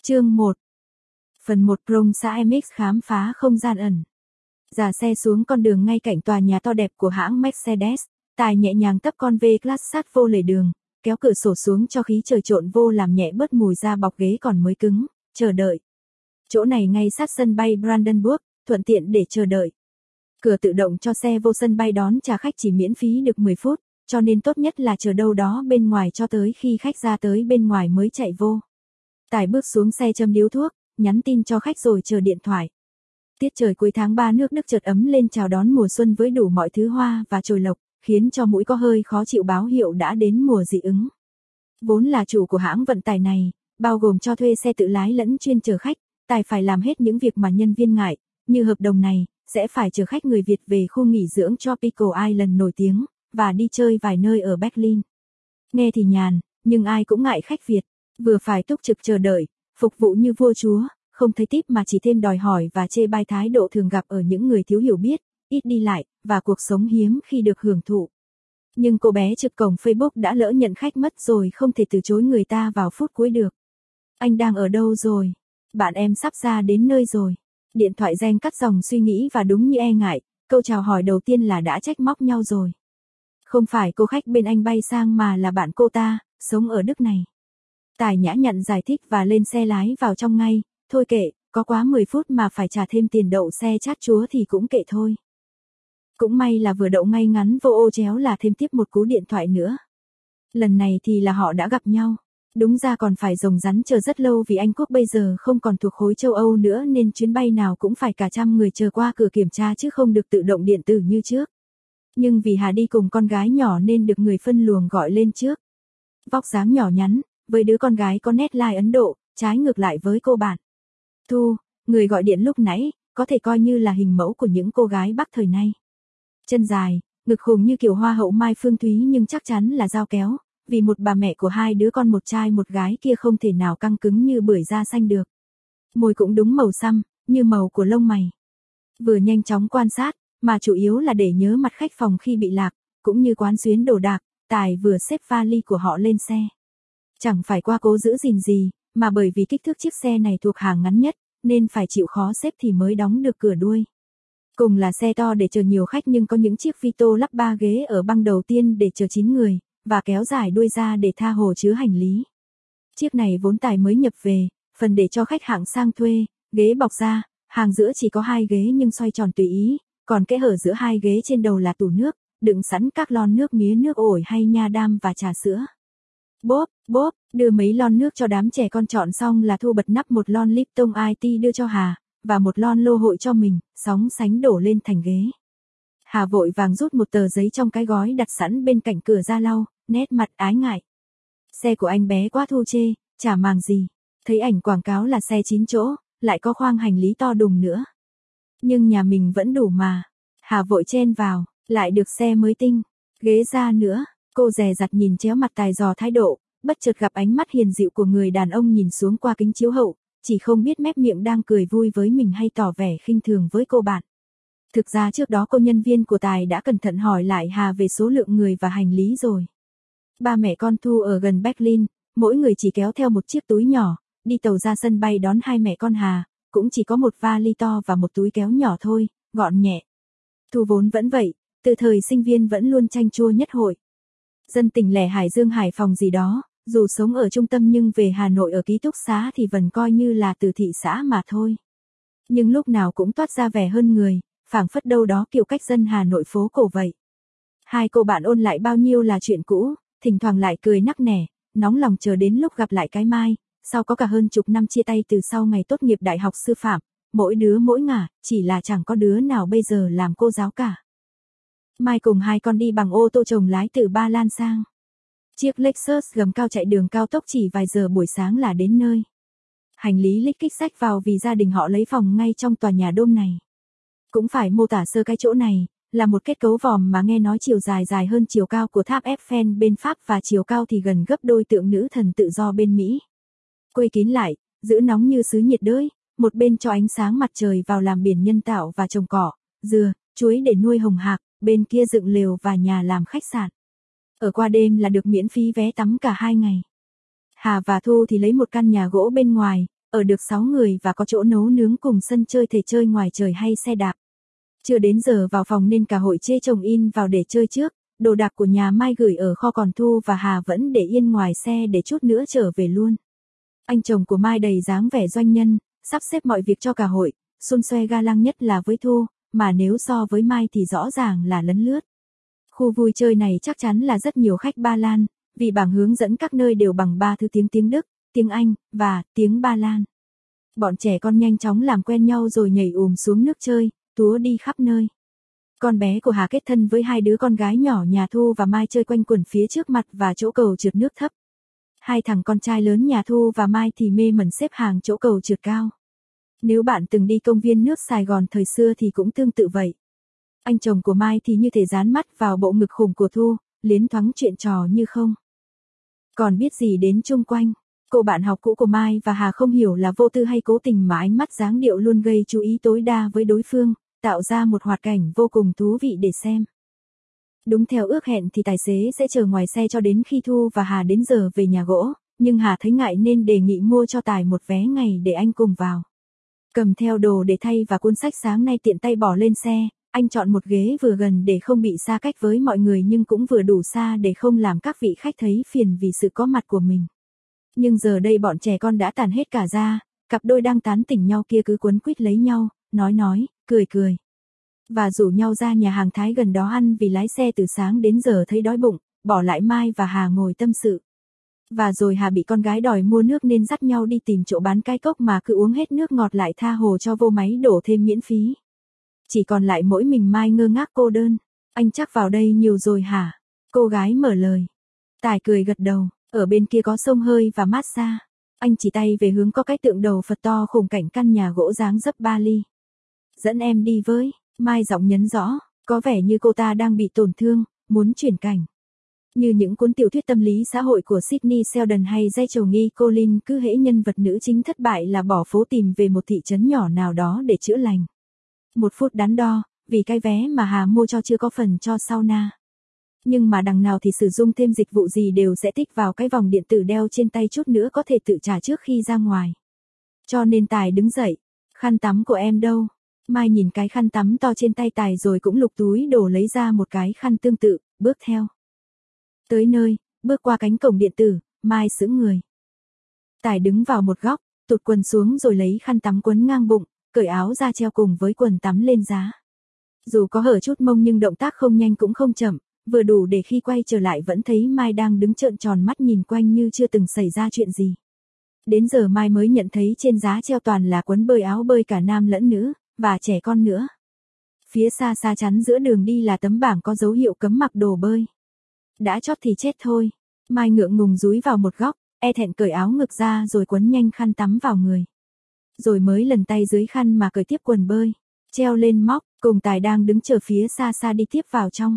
Chương 1. Phần 1 Prong xã MX khám phá không gian ẩn. Dà xe xuống con đường ngay cạnh tòa nhà to đẹp của hãng Mercedes, Tài nhẹ nhàng tấp con V-Class sát vô lề đường, kéo cửa sổ xuống cho khí trời trộn vô làm nhẹ bớt mùi da bọc ghế còn mới cứng, chờ đợi. Chỗ này ngay sát sân bay Brandenburg, thuận tiện để chờ đợi. Cửa tự động cho xe vô sân bay đón trả khách chỉ miễn phí được 10 phút, cho nên tốt nhất là chờ đâu đó bên ngoài cho tới khi khách ra tới bên ngoài mới chạy vô. Tài bước xuống xe châm điếu thuốc, nhắn tin cho khách rồi chờ điện thoại. Tiết trời cuối tháng 3 nước Đức chợt ấm lên chào đón mùa xuân với đủ mọi thứ hoa và chồi lộc, khiến cho mũi có hơi khó chịu báo hiệu đã đến mùa dị ứng. Vốn là chủ của hãng vận tải này, bao gồm cho thuê xe tự lái lẫn chuyên chở khách, Tài phải làm hết những việc mà nhân viên ngại, như hợp đồng này, sẽ phải chở khách người Việt về khu nghỉ dưỡng Tropical Island nổi tiếng, và đi chơi vài nơi ở Berlin. Nghe thì nhàn, nhưng ai cũng ngại khách Việt, vừa phải túc trực chờ đợi, phục vụ như vua chúa, không thấy tip mà chỉ thêm đòi hỏi và chê bai thái độ thường gặp ở những người thiếu hiểu biết, ít đi lại, và cuộc sống hiếm khi được hưởng thụ. Nhưng cô bé trực cổng Facebook đã lỡ nhận khách mất rồi, không thể từ chối người ta vào phút cuối được. Anh đang ở đâu rồi? Bạn em sắp ra đến nơi rồi. Điện thoại reng cắt dòng suy nghĩ và đúng như e ngại, câu chào hỏi đầu tiên là đã trách móc nhau rồi. Không phải cô khách bên anh bay sang mà là bạn cô ta, sống ở Đức này. Tài nhã nhặn giải thích và lên xe lái vào trong ngay, thôi kệ, có quá 10 phút mà phải trả thêm tiền đậu xe chát chúa thì cũng kệ thôi. Cũng may là vừa đậu ngay ngắn vô ô chéo là thêm tiếp một cú điện thoại nữa. Lần này thì là họ đã gặp nhau. Đúng ra còn phải rồng rắn chờ rất lâu vì Anh Quốc bây giờ không còn thuộc khối châu Âu nữa nên chuyến bay nào cũng phải cả trăm người chờ qua cửa kiểm tra chứ không được tự động điện tử như trước. Nhưng vì Hà đi cùng con gái nhỏ nên được người phân luồng gọi lên trước. Vóc dáng nhỏ nhắn, với đứa con gái có nét lai Ấn Độ, trái ngược lại với cô bạn Thu, người gọi điện lúc nãy, có thể coi như là hình mẫu của những cô gái Bắc thời nay. Chân dài, ngực khùng như kiểu hoa hậu Mai Phương Thúy nhưng chắc chắn là dao kéo, vì một bà mẹ của hai đứa con một trai một gái kia không thể nào căng cứng như bưởi da xanh được. Môi cũng đúng màu xăm, như màu của lông mày. Vừa nhanh chóng quan sát, mà chủ yếu là để nhớ mặt khách phòng khi bị lạc, cũng như quán xuyến đồ đạc, Tài vừa xếp vali của họ lên xe. Chẳng phải qua cố giữ gìn gì, mà bởi vì kích thước chiếc xe này thuộc hàng ngắn nhất, nên phải chịu khó xếp thì mới đóng được cửa đuôi. Cùng là xe to để chờ nhiều khách nhưng có những chiếc Vito lắp 3 ghế ở băng đầu tiên để chờ 9 người, và kéo dài đuôi ra để tha hồ chứa hành lý. Chiếc này vốn Tài mới nhập về, phần để cho khách hạng sang thuê, ghế bọc da, hàng giữa chỉ có 2 ghế nhưng xoay tròn tùy ý, còn kẽ hở giữa 2 ghế trên đầu là tủ nước, đựng sẵn các lon nước mía nước ổi hay nha đam và trà sữa. Bốp, đưa mấy lon nước cho đám trẻ con chọn xong là Thu bật nắp một lon Lipton IT đưa cho Hà, và một lon lô hội cho mình, sóng sánh đổ lên thành ghế. Hà vội vàng rút một tờ giấy trong cái gói đặt sẵn bên cạnh cửa ra lau, nét mặt ái ngại. Xe của anh bé quá, Thu chê, chả màng gì. Thấy ảnh quảng cáo là xe 9 chỗ, lại có khoang hành lý to đùng nữa. Nhưng nhà mình vẫn đủ mà. Hà vội chen vào, lại được xe mới tinh. Ghế ra nữa, cô dè dặt nhìn chéo mặt Tài dò thái độ, bất chợt gặp ánh mắt hiền dịu của người đàn ông nhìn xuống qua kính chiếu hậu, chỉ không biết mép miệng đang cười vui với mình hay tỏ vẻ khinh thường với cô bạn. Thực ra trước đó cô nhân viên của Tài đã cẩn thận hỏi lại Hà về số lượng người và hành lý rồi. Ba mẹ con Thu ở gần Berlin, mỗi người chỉ kéo theo một chiếc túi nhỏ, đi tàu ra sân bay đón hai mẹ con Hà, cũng chỉ có một vali to và một túi kéo nhỏ thôi, gọn nhẹ. Thu vốn vẫn vậy, từ thời sinh viên vẫn luôn chanh chua nhất hội. Dân tỉnh lẻ Hải Dương Hải Phòng gì đó, dù sống ở trung tâm nhưng về Hà Nội ở ký túc xá thì vẫn coi như là từ thị xã mà thôi. Nhưng lúc nào cũng toát ra vẻ hơn người, phảng phất đâu đó kiểu cách dân Hà Nội phố cổ vậy. Hai cô bạn ôn lại bao nhiêu là chuyện cũ, thỉnh thoảng lại cười nắc nẻ, nóng lòng chờ đến lúc gặp lại cái mai, sau có cả hơn chục năm chia tay từ sau ngày tốt nghiệp đại học sư phạm, mỗi đứa mỗi ngả, chỉ là chẳng có đứa nào bây giờ làm cô giáo cả. Mai cùng hai con đi bằng ô tô chồng lái từ Ba Lan sang. Chiếc Lexus gầm cao chạy đường cao tốc chỉ vài giờ buổi sáng là đến nơi. Hành lý lích kích xách vào vì gia đình họ lấy phòng ngay trong tòa nhà dôm này. Cũng phải mô tả sơ cái chỗ này, là một kết cấu vòm mà nghe nói chiều dài dài hơn chiều cao của tháp Eiffel bên Pháp và chiều cao thì gần gấp đôi tượng nữ thần tự do bên Mỹ. Quây kín lại, giữ nóng như xứ nhiệt đới, một bên cho ánh sáng mặt trời vào làm biển nhân tạo và trồng cỏ, dừa, chuối để nuôi hồng hạc, bên kia dựng lều và nhà làm khách sạn. Ở qua đêm là được miễn phí vé tắm cả 2 ngày. Hà và Thu thì lấy một căn nhà gỗ bên ngoài, ở được 6 người và có chỗ nấu nướng cùng sân chơi thể chơi ngoài trời hay xe đạp. Chưa đến giờ vào phòng nên cả hội chê chồng in vào để chơi trước, đồ đạc của nhà Mai gửi ở kho còn Thu và Hà vẫn để yên ngoài xe để chút nữa trở về luôn. Anh chồng của Mai đầy dáng vẻ doanh nhân, sắp xếp mọi việc cho cả hội, xun xoe ga lăng nhất là với Thu, mà nếu so với Mai thì rõ ràng là lấn lướt. Khu vui chơi này chắc chắn là rất nhiều khách Ba Lan, vì bảng hướng dẫn các nơi đều bằng 3 thứ tiếng Đức, tiếng Anh, và tiếng Ba Lan. Bọn trẻ con nhanh chóng làm quen nhau rồi nhảy xuống nước chơi, túa đi khắp nơi. Con bé của Hà kết thân với 2 đứa con gái nhỏ nhà Thu và Mai chơi quanh quẩn phía trước mặt và chỗ cầu trượt nước thấp. 2 thằng con trai lớn nhà Thu và Mai thì mê mẩn xếp hàng chỗ cầu trượt cao. Nếu bạn từng đi công viên nước Sài Gòn thời xưa thì cũng tương tự vậy. Anh chồng của Mai thì như thể dán mắt vào bộ ngực khủng của Thu, liến thoáng chuyện trò như không còn biết gì đến chung quanh. Cô bạn học cũ của Mai và Hà không hiểu là vô tư hay cố tình mà ánh mắt dáng điệu luôn gây chú ý tối đa với đối phương, tạo ra một hoạt cảnh vô cùng thú vị để xem. Đúng theo ước hẹn thì tài xế sẽ chờ ngoài xe cho đến khi Thu và Hà đến giờ về nhà gỗ, nhưng Hà thấy ngại nên đề nghị mua cho Tài một vé ngày để anh cùng vào. Cầm theo đồ để thay và cuốn sách sáng nay tiện tay bỏ lên xe, anh chọn một ghế vừa gần để không bị xa cách với mọi người nhưng cũng vừa đủ xa để không làm các vị khách thấy phiền vì sự có mặt của mình. Nhưng giờ đây bọn trẻ con đã tản hết cả ra, cặp đôi đang tán tỉnh nhau kia cứ quấn quýt lấy nhau, nói, cười. Và rủ nhau ra nhà hàng Thái gần đó ăn vì lái xe từ sáng đến giờ thấy đói bụng, bỏ lại Mai và Hà ngồi tâm sự. Và rồi Hà bị con gái đòi mua nước nên dắt nhau đi tìm chỗ bán cái cốc mà cứ uống hết nước ngọt lại tha hồ cho vô máy đổ thêm miễn phí. Chỉ còn lại mỗi mình Mai ngơ ngác cô đơn. Anh chắc vào đây nhiều rồi hả? Cô gái mở lời. Tài cười gật đầu, ở bên kia có xông hơi và massage. Anh chỉ tay về hướng có cái tượng đầu Phật to khủng cảnh căn nhà gỗ dáng dấp Bali. Dẫn em đi với, Mai giọng nhấn rõ, có vẻ như cô ta đang bị tổn thương, muốn chuyển cảnh. Như những cuốn tiểu thuyết tâm lý xã hội của Sidney Sheldon hay Rachel Nghi Collins, cứ hễ nhân vật nữ chính thất bại là bỏ phố tìm về một thị trấn nhỏ nào đó để chữa lành. 1 phút đắn đo, vì cái vé mà Hà mua cho chưa có phần cho sauna. Nhưng mà đằng nào thì sử dụng thêm dịch vụ gì đều sẽ tích vào cái vòng điện tử đeo trên tay, chút nữa có thể tự trả trước khi ra ngoài. Cho nên Tài đứng dậy, khăn tắm của em đâu? Mai nhìn cái khăn tắm to trên tay Tài rồi cũng lục túi đồ lấy ra một cái khăn tương tự, bước theo. Tới nơi, bước qua cánh cổng điện tử, Mai sững người. Tài đứng vào một góc, tụt quần xuống rồi lấy khăn tắm quấn ngang bụng, cởi áo ra treo cùng với quần tắm lên giá. Dù có hở chút mông nhưng động tác không nhanh cũng không chậm, vừa đủ để khi quay trở lại vẫn thấy Mai đang đứng trợn tròn mắt nhìn quanh như chưa từng xảy ra chuyện gì. Đến giờ Mai mới nhận thấy trên giá treo toàn là quần bơi, áo bơi cả nam lẫn nữ, và trẻ con nữa. Phía xa xa chắn giữa đường đi là tấm bảng có dấu hiệu cấm mặc đồ bơi. Đã chót thì chết thôi. Mai ngượng ngùng dúi vào một góc, e thẹn cởi áo ngực ra rồi quấn nhanh khăn tắm vào người. Rồi mới lần tay dưới khăn mà cởi tiếp quần bơi, treo lên móc, cùng Tài đang đứng chờ phía xa xa đi tiếp vào trong.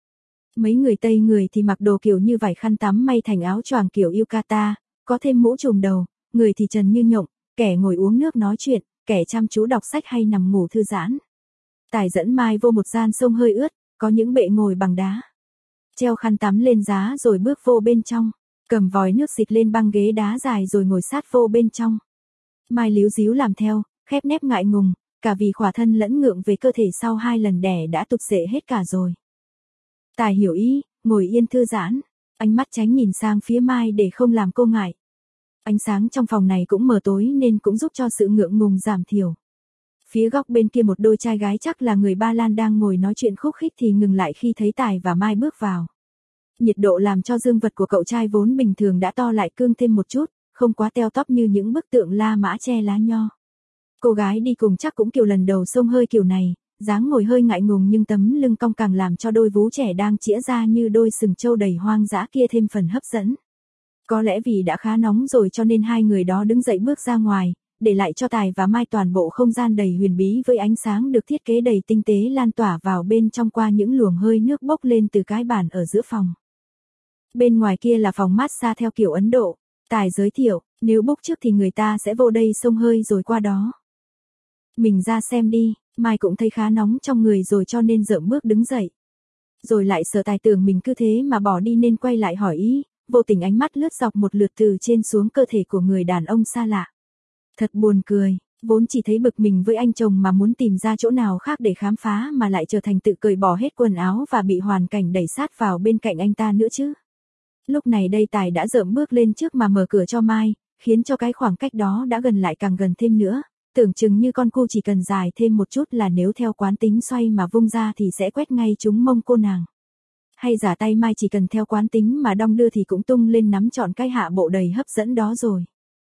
Mấy người Tây người thì mặc đồ kiểu như vải khăn tắm may thành áo choàng kiểu yukata, có thêm mũ trùm đầu, người thì trần như nhộng, kẻ ngồi uống nước nói chuyện, kẻ chăm chú đọc sách hay nằm ngủ thư giãn. Tài dẫn Mai vô một gian xông hơi ướt, có những bệ ngồi bằng đá. Treo khăn tắm lên giá rồi bước vô bên trong, cầm vòi nước xịt lên băng ghế đá dài rồi ngồi sát vô bên trong. Mai líu díu làm theo, khép nép ngại ngùng, cả vì khỏa thân lẫn ngượng về cơ thể sau 2 lần đẻ đã tụt rễ hết cả rồi. Tài hiểu ý, ngồi yên thư giãn, ánh mắt tránh nhìn sang phía Mai để không làm cô ngại. Ánh sáng trong phòng này cũng mờ tối nên cũng giúp cho sự ngượng ngùng giảm thiểu. Phía góc bên kia một đôi trai gái chắc là người Ba Lan đang ngồi nói chuyện khúc khích thì ngừng lại khi thấy Tài và Mai bước vào. Nhiệt độ làm cho dương vật của cậu trai vốn bình thường đã to lại cương thêm một chút, không quá teo tóp như những bức tượng La Mã che lá nho. Cô gái đi cùng chắc cũng kiểu lần đầu xông hơi kiểu này, dáng ngồi hơi ngại ngùng nhưng tấm lưng cong càng làm cho đôi vú trẻ đang chĩa ra như đôi sừng trâu đầy hoang dã kia thêm phần hấp dẫn. Có lẽ vì đã khá nóng rồi cho nên hai người đó đứng dậy bước ra ngoài, để lại cho Tài và Mai toàn bộ không gian đầy huyền bí với ánh sáng được thiết kế đầy tinh tế lan tỏa vào bên trong qua những luồng hơi nước bốc lên từ cái bàn ở giữa phòng. Bên ngoài kia là phòng massage theo kiểu Ấn Độ. Tài giới thiệu, nếu book trước thì người ta sẽ vô đây xông hơi rồi qua đó. Mình ra xem đi, Mai cũng thấy khá nóng trong người rồi cho nên rợm bước đứng dậy. Rồi lại sợ Tài tưởng mình cứ thế mà bỏ đi nên quay lại hỏi ý, vô tình ánh mắt lướt dọc một lượt từ trên xuống cơ thể của người đàn ông xa lạ. Thật buồn cười, vốn chỉ thấy bực mình với anh chồng mà muốn tìm ra chỗ nào khác để khám phá mà lại trở thành tự cởi bỏ hết quần áo và bị hoàn cảnh đẩy sát vào bên cạnh anh ta nữa chứ. Lúc này đây Tài đã dợm bước lên trước mà mở cửa cho Mai, khiến cho cái khoảng cách đó đã gần lại càng gần thêm nữa, tưởng chừng như con cu chỉ cần dài thêm một chút là nếu theo quán tính xoay mà vung ra thì sẽ quét ngay trúng mông cô nàng. Hay giả tay Mai chỉ cần theo quán tính mà đong đưa thì cũng tung lên nắm trọn cái hạ bộ đầy hấp dẫn đó rồi.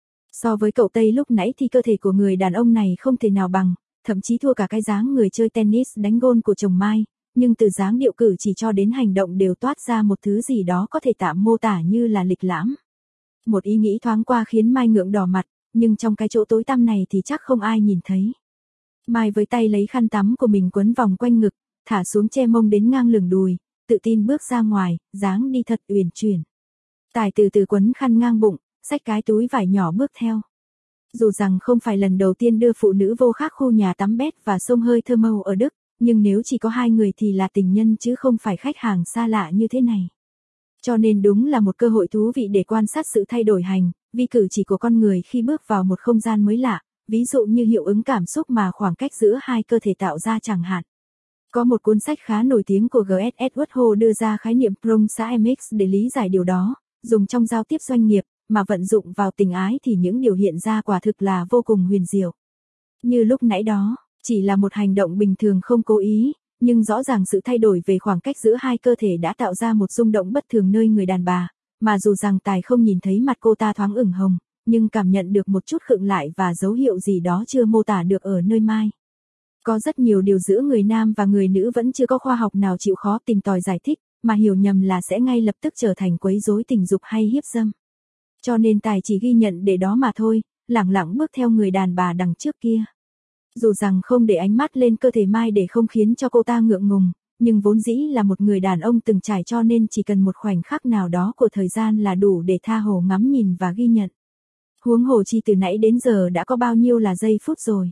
So với cậu Tây lúc nãy thì cơ thể của người đàn ông này không thể nào bằng, thậm chí thua cả cái dáng người chơi tennis đánh gôn của chồng Mai, nhưng từ dáng điệu cử chỉ cho đến hành động đều toát ra một thứ gì đó có thể tạm mô tả như là lịch lãm. Một ý nghĩ thoáng qua khiến Mai ngượng đỏ mặt, nhưng trong cái chỗ tối tăm này thì chắc không ai nhìn thấy. Mai với tay lấy khăn tắm của mình quấn vòng quanh ngực, thả xuống che mông đến ngang lưng đùi, tự tin bước ra ngoài, dáng đi thật uyển chuyển. Tài từ từ quấn khăn ngang bụng, xách cái túi vải nhỏ bước theo. Dù rằng không phải lần đầu tiên đưa phụ nữ vô khác khu nhà tắm bét và xông hơi thơ mâu ở Đức, nhưng nếu chỉ có hai người thì là tình nhân chứ không phải khách hàng xa lạ như thế này. Cho nên đúng là một cơ hội thú vị để quan sát sự thay đổi hành vi cử chỉ của con người khi bước vào một không gian mới lạ, ví dụ như hiệu ứng cảm xúc mà khoảng cách giữa hai cơ thể tạo ra chẳng hạn. Có một cuốn sách khá nổi tiếng của G.S. Edward Hall đưa ra khái niệm Prong-Xa-Mx để lý giải điều đó, dùng trong giao tiếp doanh nghiệp, mà vận dụng vào tình ái thì những điều hiện ra quả thực là vô cùng huyền diệu. Như lúc nãy đó, chỉ là một hành động bình thường không cố ý, nhưng rõ ràng sự thay đổi về khoảng cách giữa hai cơ thể đã tạo ra một rung động bất thường nơi người đàn bà, mà dù rằng Tài không nhìn thấy mặt cô ta thoáng ửng hồng, nhưng cảm nhận được một chút khựng lại và dấu hiệu gì đó chưa mô tả được ở nơi Mai. Có rất nhiều điều giữa người nam và người nữ vẫn chưa có khoa học nào chịu khó tìm tòi giải thích, mà hiểu nhầm là sẽ ngay lập tức trở thành quấy rối tình dục hay hiếp dâm. Cho nên Tài chỉ ghi nhận để đó mà thôi, lẳng lặng bước theo người đàn bà đằng trước kia. Dù rằng không để ánh mắt lên cơ thể Mai để không khiến cho cô ta ngượng ngùng, nhưng vốn dĩ là một người đàn ông từng trải cho nên chỉ cần một khoảnh khắc nào đó của thời gian là đủ để tha hồ ngắm nhìn và ghi nhận. Huống hồ chi từ nãy đến giờ đã có bao nhiêu là giây phút rồi.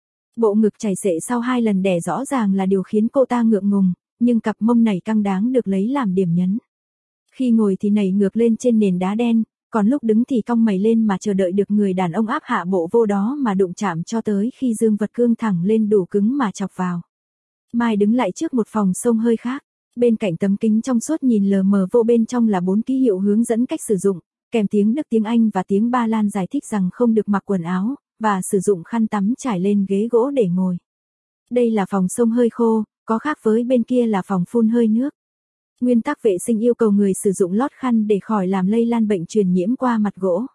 Bộ ngực chảy xệ sau 2 lần đẻ rõ ràng là điều khiến cô ta ngượng ngùng, nhưng cặp mông nảy căng đáng được lấy làm điểm nhấn. Khi ngồi thì nảy ngược lên trên nền đá đen, còn lúc đứng thì cong mày lên mà chờ đợi được người đàn ông áp hạ bộ vô đó mà đụng chạm cho tới khi dương vật cương thẳng lên đủ cứng mà chọc vào. Mai đứng lại trước một phòng xông hơi khác, bên cạnh tấm kính trong suốt nhìn lờ mờ vô bên trong là 4 ký hiệu hướng dẫn cách sử dụng, kèm tiếng Đức tiếng Anh và tiếng Ba Lan giải thích rằng không được mặc quần áo, và sử dụng khăn tắm trải lên ghế gỗ để ngồi. Đây là phòng xông hơi khô, có khác với bên kia là phòng phun hơi nước. Nguyên tắc vệ sinh yêu cầu người sử dụng lót khăn để khỏi làm lây lan bệnh truyền nhiễm qua mặt gỗ.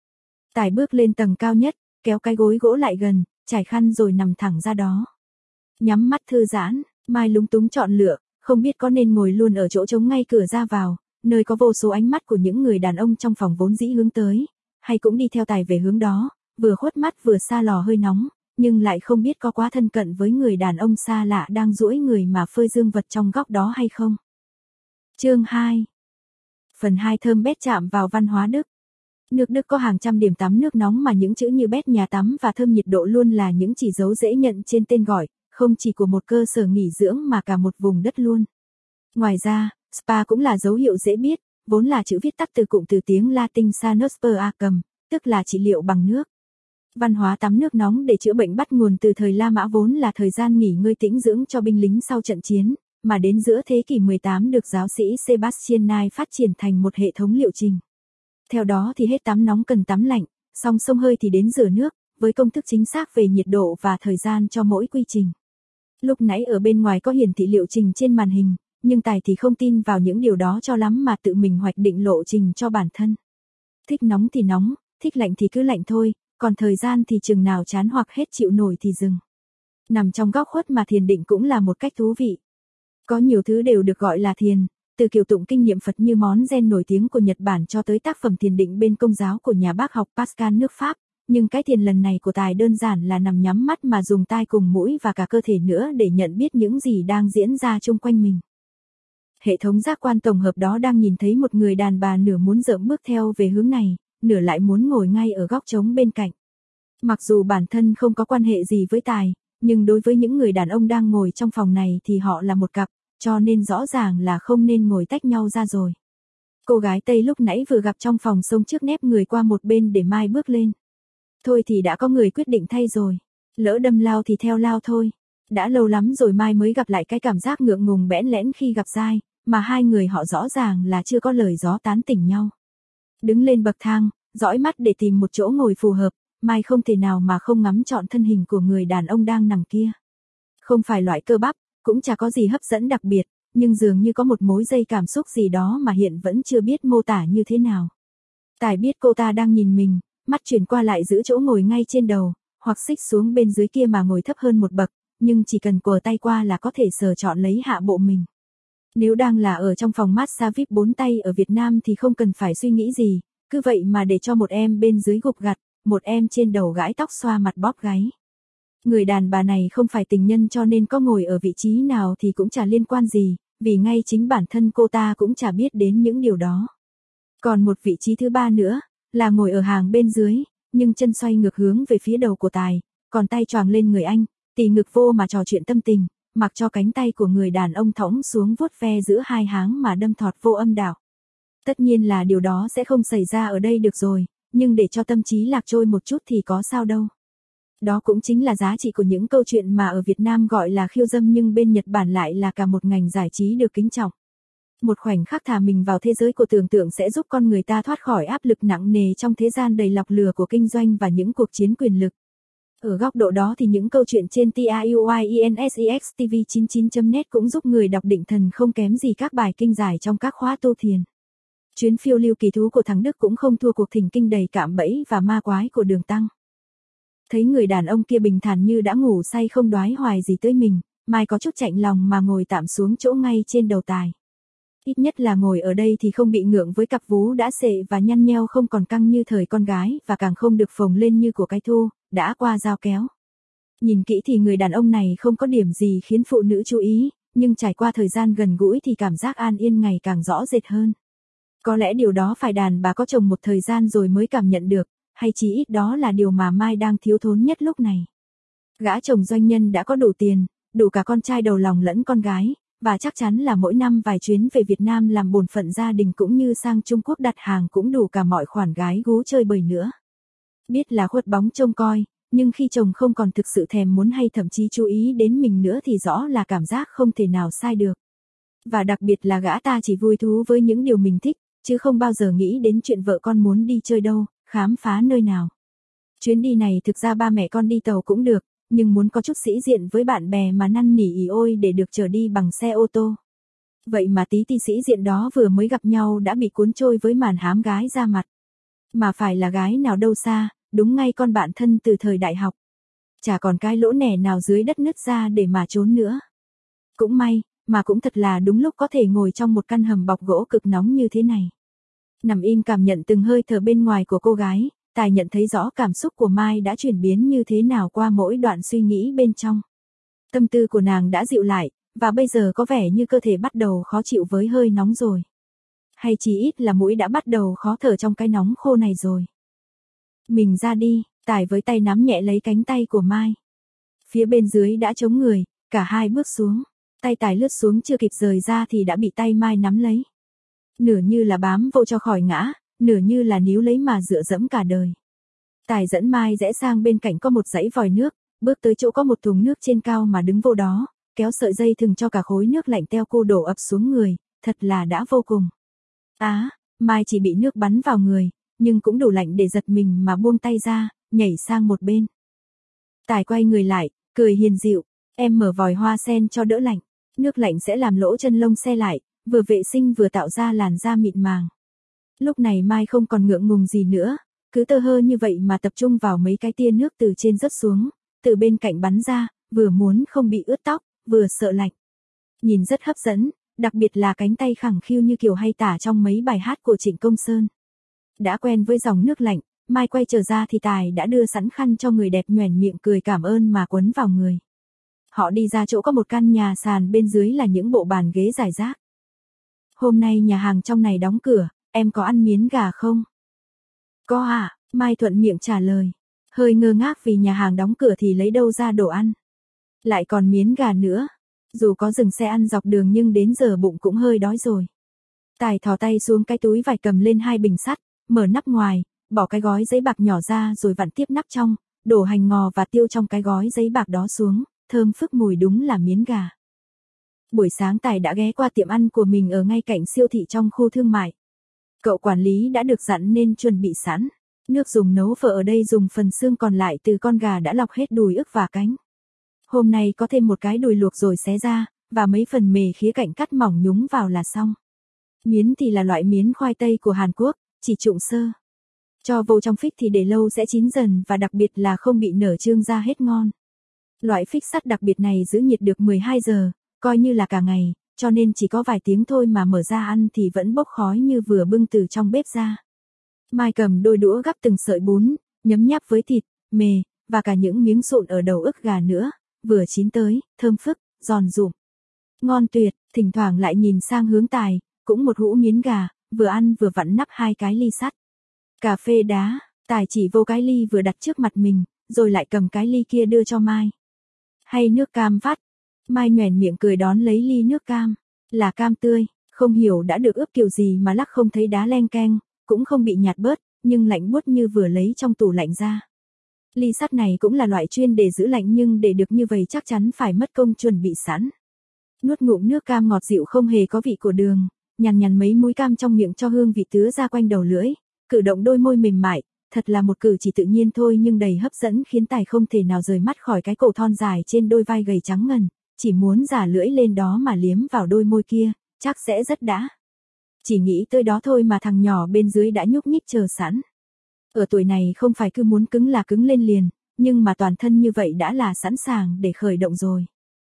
Tài bước lên tầng cao nhất, kéo cái gối gỗ lại gần, trải khăn rồi nằm thẳng ra đó. Nhắm mắt thư giãn, Mai lúng túng chọn lựa, không biết có nên ngồi luôn ở chỗ trống ngay cửa ra vào, nơi có vô số ánh mắt của những người đàn ông trong phòng vốn dĩ hướng tới, hay cũng đi theo Tài về hướng đó, vừa khuất mắt vừa xa lò hơi nóng, nhưng lại không biết có quá thân cận với người đàn ông xa lạ đang duỗi người mà phơi dương vật trong góc đó hay không. Chương 2. Phần 2 thơm bét chạm vào văn hóa Đức. Nước Đức có hàng trăm điểm tắm nước nóng mà những chữ như bét nhà tắm và thơm nhiệt độ luôn là những chỉ dấu dễ nhận trên tên gọi, không chỉ của một cơ sở nghỉ dưỡng mà cả một vùng đất luôn. Ngoài ra, spa cũng là dấu hiệu dễ biết, vốn là chữ viết tắt từ cụm từ tiếng Latin sanus per acum, tức là trị liệu bằng nước. Văn hóa tắm nước nóng để chữa bệnh bắt nguồn từ thời La Mã vốn là thời gian nghỉ ngơi tĩnh dưỡng cho binh lính sau trận chiến, mà đến giữa thế kỷ 18 được giáo sĩ Sebastian Nye phát triển thành một hệ thống liệu trình. Theo đó thì hết tắm nóng cần tắm lạnh, xong xông hơi thì đến rửa nước, với công thức chính xác về nhiệt độ và thời gian cho mỗi quy trình. Lúc nãy ở bên ngoài có hiển thị liệu trình trên màn hình, nhưng Tài thì không tin vào những điều đó cho lắm mà tự mình hoạch định lộ trình cho bản thân. Thích nóng thì nóng, thích lạnh thì cứ lạnh thôi, còn thời gian thì chừng nào chán hoặc hết chịu nổi thì dừng. Nằm trong góc khuất mà thiền định cũng là một cách thú vị. Có nhiều thứ đều được gọi là thiền, từ kiều tụng kinh niệm Phật như món zen nổi tiếng của Nhật Bản cho tới tác phẩm thiền định bên công giáo của nhà bác học Pascal nước Pháp, nhưng cái thiền lần này của Tài đơn giản là nằm nhắm mắt mà dùng tai cùng mũi và cả cơ thể nữa để nhận biết những gì đang diễn ra chung quanh mình. Hệ thống giác quan tổng hợp đó đang nhìn thấy một người đàn bà nửa muốn dợm bước theo về hướng này, nửa lại muốn ngồi ngay ở góc trống bên cạnh. Mặc dù bản thân không có quan hệ gì với Tài, nhưng đối với những người đàn ông đang ngồi trong phòng này thì họ là một cặp, cho nên rõ ràng là không nên ngồi tách nhau ra rồi. Cô gái Tây lúc nãy vừa gặp trong phòng xông trước nép người qua một bên để Mai bước lên. Thôi thì đã có người quyết định thay rồi. Lỡ đâm lao thì theo lao thôi. Đã lâu lắm rồi Mai mới gặp lại cái cảm giác ngượng ngùng bẽn lẽn khi gặp Giai, mà hai người họ rõ ràng là chưa có lời gió tán tỉnh nhau. Đứng lên bậc thang, dõi mắt để tìm một chỗ ngồi phù hợp, Mai không thể nào mà không ngắm trọn thân hình của người đàn ông đang nằm kia. Không phải loại cơ bắp, cũng chả có gì hấp dẫn đặc biệt, nhưng dường như có một mối dây cảm xúc gì đó mà hiện vẫn chưa biết mô tả như thế nào. Tài biết cô ta đang nhìn mình, mắt chuyển qua lại giữ chỗ ngồi ngay trên đầu, hoặc xích xuống bên dưới kia mà ngồi thấp hơn một bậc, nhưng chỉ cần quờ tay qua là có thể sờ chọn lấy hạ bộ mình. Nếu đang là ở trong phòng massage VIP 4 tay ở Việt Nam thì không cần phải suy nghĩ gì, cứ vậy mà để cho một em bên dưới gục gặt, một em trên đầu gãi tóc xoa mặt bóp gáy. Người đàn bà này không phải tình nhân cho nên có ngồi ở vị trí nào thì cũng chả liên quan gì, vì ngay chính bản thân cô ta cũng chả biết đến những điều đó. Còn một vị trí thứ ba nữa, là ngồi ở hàng bên dưới, nhưng chân xoay ngược hướng về phía đầu của Tài, còn tay choàng lên người anh, tì ngực vô mà trò chuyện tâm tình, mặc cho cánh tay của người đàn ông thõng xuống vuốt ve giữa hai háng mà đâm thọt vô âm đạo. Tất nhiên là điều đó sẽ không xảy ra ở đây được rồi, nhưng để cho tâm trí lạc trôi một chút thì có sao đâu. Đó cũng chính là giá trị của những câu chuyện mà ở Việt Nam gọi là khiêu dâm nhưng bên Nhật Bản lại là cả một ngành giải trí được kính trọng. Một khoảnh khắc thả mình vào thế giới của tưởng tượng sẽ giúp con người ta thoát khỏi áp lực nặng nề trong thế gian đầy lọc lừa của kinh doanh và những cuộc chiến quyền lực. Ở góc độ đó thì những câu chuyện trên TIUINSEXTV99.net cũng giúp người đọc định thần không kém gì các bài kinh giải trong các khóa tu thiền. Chuyến phiêu lưu kỳ thú của thằng Đức cũng không thua cuộc thỉnh kinh đầy cạm bẫy và ma quái của Đường Tăng. Thấy người đàn ông kia bình thản như đã ngủ say không đoái hoài gì tới mình, Mai có chút chạnh lòng mà ngồi tạm xuống chỗ ngay trên đầu Tài. Ít nhất là ngồi ở đây thì không bị ngượng với cặp vú đã xệ và nhăn nheo không còn căng như thời con gái và càng không được phồng lên như của cái thu, đã qua dao kéo. Nhìn kỹ thì người đàn ông này không có điểm gì khiến phụ nữ chú ý, nhưng trải qua thời gian gần gũi thì cảm giác an yên ngày càng rõ rệt hơn. Có lẽ điều đó phải đàn bà có chồng một thời gian rồi mới cảm nhận được, hay chí ít đó là điều mà Mai đang thiếu thốn nhất lúc này. Gã chồng doanh nhân đã có đủ tiền, đủ cả con trai đầu lòng lẫn con gái, và chắc chắn là mỗi năm vài chuyến về Việt Nam làm bổn phận gia đình cũng như sang Trung Quốc đặt hàng cũng đủ cả mọi khoản gái gú chơi bời nữa. Biết là khuất bóng trông coi, nhưng khi chồng không còn thực sự thèm muốn hay thậm chí chú ý đến mình nữa thì rõ là cảm giác không thể nào sai được. Và đặc biệt là gã ta chỉ vui thú với những điều mình thích, chứ không bao giờ nghĩ đến chuyện vợ con muốn đi chơi đâu, khám phá nơi nào. Chuyến đi này thực ra ba mẹ con đi tàu cũng được, nhưng muốn có chút sĩ diện với bạn bè mà năn nỉ ỉ ôi để được chở đi bằng xe ô tô. Vậy mà tí sĩ diện đó vừa mới gặp nhau đã bị cuốn trôi với màn hám gái ra mặt. Mà phải là gái nào đâu xa, đúng ngay con bạn thân từ thời đại học. Chả còn cái lỗ nẻ nào dưới đất nứt ra để mà trốn nữa. Cũng may, mà cũng thật là đúng lúc có thể ngồi trong một căn hầm bọc gỗ cực nóng như thế này. Nằm im cảm nhận từng hơi thở bên ngoài của cô gái, Tài nhận thấy rõ cảm xúc của Mai đã chuyển biến như thế nào qua mỗi đoạn suy nghĩ bên trong. Tâm tư của nàng đã dịu lại, và bây giờ có vẻ như cơ thể bắt đầu khó chịu với hơi nóng rồi. Hay chỉ ít là mũi đã bắt đầu khó thở trong cái nóng khô này rồi. Mình ra đi, Tài với tay nắm nhẹ lấy cánh tay của Mai. Phía bên dưới đã chống người, cả hai bước xuống. Tay Tài lướt xuống chưa kịp rời ra thì đã bị tay Mai nắm lấy. Nửa như là bám vô cho khỏi ngã, nửa như là níu lấy mà dựa dẫm cả đời. Tài dẫn Mai rẽ sang bên cạnh có một dãy vòi nước, bước tới chỗ có một thùng nước trên cao mà đứng vô đó, kéo sợi dây thừng cho cả khối nước lạnh teo cô đổ ập xuống người, thật là đã vô cùng. Mai chỉ bị nước bắn vào người, nhưng cũng đủ lạnh để giật mình mà buông tay ra, nhảy sang một bên. Tài quay người lại, cười hiền dịu, em mở vòi hoa sen cho đỡ lạnh, nước lạnh sẽ làm lỗ chân lông xe lại, vừa vệ sinh vừa tạo ra làn da mịn màng. Lúc này Mai không còn ngượng ngùng gì nữa, cứ tơ hơ như vậy mà tập trung vào mấy cái tia nước từ trên rớt xuống, từ bên cạnh bắn ra, vừa muốn không bị ướt tóc, vừa sợ lạnh. Nhìn rất hấp dẫn, đặc biệt là cánh tay khẳng khiu như kiểu hay tả trong mấy bài hát của Trịnh Công Sơn. Đã quen với dòng nước lạnh, Mai quay trở ra thì Tài đã đưa sẵn khăn cho người đẹp nhoẻn miệng cười cảm ơn mà quấn vào người. Họ đi ra chỗ có một căn nhà sàn bên dưới là những bộ bàn ghế rải rác. Hôm nay nhà hàng trong này đóng cửa, em có ăn miến gà không? Có ạ, Mai thuận miệng trả lời. Hơi ngơ ngác vì nhà hàng đóng cửa thì lấy đâu ra đồ ăn. Lại còn miến gà nữa. Dù có dừng xe ăn dọc đường nhưng đến giờ bụng cũng hơi đói rồi. Tài thò tay xuống cái túi vải cầm lên hai bình sắt, mở nắp ngoài, bỏ cái gói giấy bạc nhỏ ra rồi vặn tiếp nắp trong, đổ hành ngò và tiêu trong cái gói giấy bạc đó xuống, thơm phức mùi đúng là miến gà. Buổi sáng Tài đã ghé qua tiệm ăn của mình ở ngay cạnh siêu thị trong khu thương mại. Cậu quản lý đã được dặn nên chuẩn bị sẵn. Nước dùng nấu phở ở đây dùng phần xương còn lại từ con gà đã lọc hết đùi ức và cánh. Hôm nay có thêm một cái đùi luộc rồi xé ra, và mấy phần mề khía cạnh cắt mỏng nhúng vào là xong. Miến thì là loại miến khoai tây của Hàn Quốc, chỉ trụng sơ. Cho vô trong phích thì để lâu sẽ chín dần và đặc biệt là không bị nở trương ra hết ngon. Loại phích sắt đặc biệt này giữ nhiệt được 12 giờ, coi như là cả ngày, cho nên chỉ có vài tiếng thôi mà mở ra ăn thì vẫn bốc khói như vừa bưng từ trong bếp ra. Mai cầm đôi đũa gắp từng sợi bún, nhấm nháp với thịt, mề, và cả những miếng sụn ở đầu ức gà nữa, vừa chín tới, thơm phức, giòn rụm. Ngon tuyệt, thỉnh thoảng lại nhìn sang hướng Tài, cũng một hũ miến gà, vừa ăn vừa vặn nắp hai cái ly sắt. Cà phê đá, Tài chỉ vô cái ly vừa đặt trước mặt mình, rồi lại cầm cái ly kia đưa cho Mai. Hay nước cam vắt. Mai nhoẻn miệng cười đón lấy ly nước cam. Là cam tươi, không hiểu đã được ướp kiểu gì mà lắc không thấy đá leng keng, cũng không bị nhạt bớt, nhưng lạnh buốt như vừa lấy trong tủ lạnh ra. Ly sắt này cũng là loại chuyên để giữ lạnh nhưng để được như vậy chắc chắn phải mất công chuẩn bị sẵn. Nuốt ngụm nước cam ngọt dịu không hề có vị của đường, nhằn mấy múi cam trong miệng cho hương vị tứa ra quanh đầu lưỡi, cử động đôi môi mềm mại, thật là một cử chỉ tự nhiên thôi nhưng đầy hấp dẫn khiến Tài không thể nào rời mắt khỏi cái cổ thon dài trên đôi vai gầy trắng ngần, chỉ muốn giả lưỡi lên đó mà liếm vào đôi môi kia, chắc sẽ rất đã. Chỉ nghĩ tới đó thôi mà thằng nhỏ bên dưới đã nhúc nhích chờ sẵn. Ở tuổi này không phải cứ muốn cứng là cứng lên liền, nhưng mà toàn thân như vậy đã là sẵn sàng để khởi động rồi.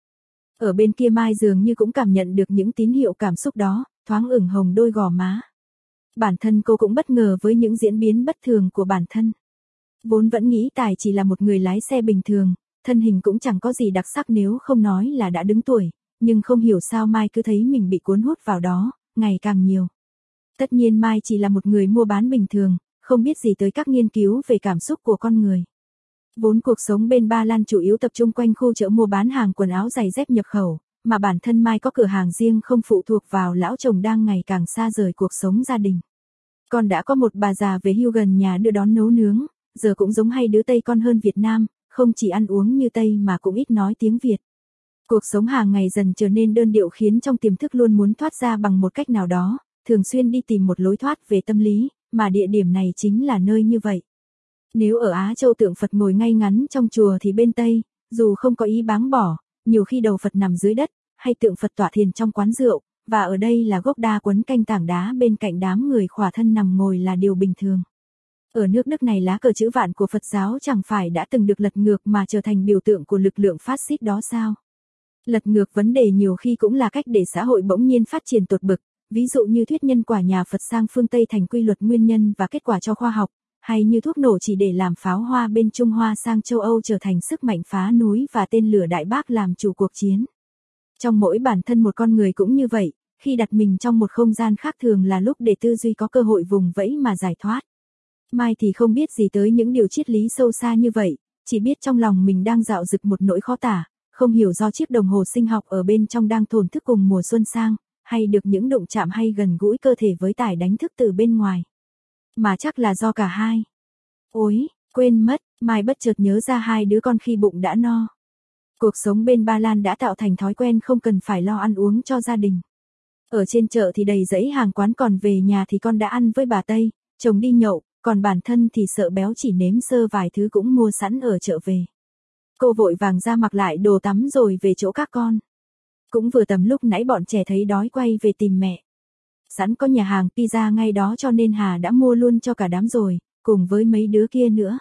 Ở bên kia Mai dường như cũng cảm nhận được những tín hiệu cảm xúc đó, thoáng ửng hồng đôi gò má. Bản thân cô cũng bất ngờ với những diễn biến bất thường của bản thân. Vốn vẫn nghĩ Tài chỉ là một người lái xe bình thường, thân hình cũng chẳng có gì đặc sắc nếu không nói là đã đứng tuổi, nhưng không hiểu sao Mai cứ thấy mình bị cuốn hút vào đó, ngày càng nhiều. Tất nhiên Mai chỉ là một người mua bán bình thường, không biết gì tới các nghiên cứu về cảm xúc của con người. Vốn cuộc sống bên Ba Lan chủ yếu tập trung quanh khu chợ mua bán hàng quần áo giày dép nhập khẩu, mà bản thân Mai có cửa hàng riêng không phụ thuộc vào lão chồng đang ngày càng xa rời cuộc sống gia đình. Còn đã có một bà già về hưu gần nhà đưa đón nấu nướng, giờ cũng giống hay đứa Tây con hơn Việt Nam, không chỉ ăn uống như Tây mà cũng ít nói tiếng Việt. Cuộc sống hàng ngày dần trở nên đơn điệu khiến trong tiềm thức luôn muốn thoát ra bằng một cách nào đó, thường xuyên đi tìm một lối thoát về tâm lý, mà địa điểm này chính là nơi như vậy. Nếu ở Á Châu tượng Phật ngồi ngay ngắn trong chùa thì bên Tây, dù không có ý báng bỏ, nhiều khi đầu Phật nằm dưới đất, hay tượng Phật tọa thiền trong quán rượu, và ở đây là gốc đa quấn canh tảng đá bên cạnh đám người khỏa thân nằm ngồi là điều bình thường. Ở nước Đức này lá cờ chữ vạn của Phật giáo chẳng phải đã từng được lật ngược mà trở thành biểu tượng của lực lượng phát xít đó sao? Lật ngược vấn đề nhiều khi cũng là cách để xã hội bỗng nhiên phát triển tột bực, ví dụ như thuyết nhân quả nhà Phật sang phương Tây thành quy luật nguyên nhân và kết quả cho khoa học, hay như thuốc nổ chỉ để làm pháo hoa bên Trung Hoa sang châu Âu trở thành sức mạnh phá núi và tên lửa đại bác làm chủ cuộc chiến. Trong mỗi bản thân một con người cũng như vậy, khi đặt mình trong một không gian khác thường là lúc để tư duy có cơ hội vùng vẫy mà giải thoát. Mai thì không biết gì tới những điều triết lý sâu xa như vậy, chỉ biết trong lòng mình đang dạo dực một nỗi khó tả, không hiểu do chiếc đồng hồ sinh học ở bên trong đang thổn thức cùng mùa xuân sang, hay được những đụng chạm hay gần gũi cơ thể với Tài đánh thức từ bên ngoài. Mà chắc là do cả hai. Ôi, quên mất, Mai bất chợt nhớ ra hai đứa con khi bụng đã no. Cuộc sống bên Ba Lan đã tạo thành thói quen không cần phải lo ăn uống cho gia đình. Ở trên chợ thì đầy dãy hàng quán, còn về nhà thì con đã ăn với bà Tây, chồng đi nhậu, còn bản thân thì sợ béo chỉ nếm sơ vài thứ cũng mua sẵn ở chợ về. Cô vội vàng ra mặc lại đồ tắm rồi về chỗ các con. Cũng vừa tầm lúc nãy bọn trẻ thấy đói quay về tìm mẹ. Sẵn có nhà hàng pizza ngay đó cho nên Hà đã mua luôn cho cả đám rồi, cùng với mấy đứa kia nữa.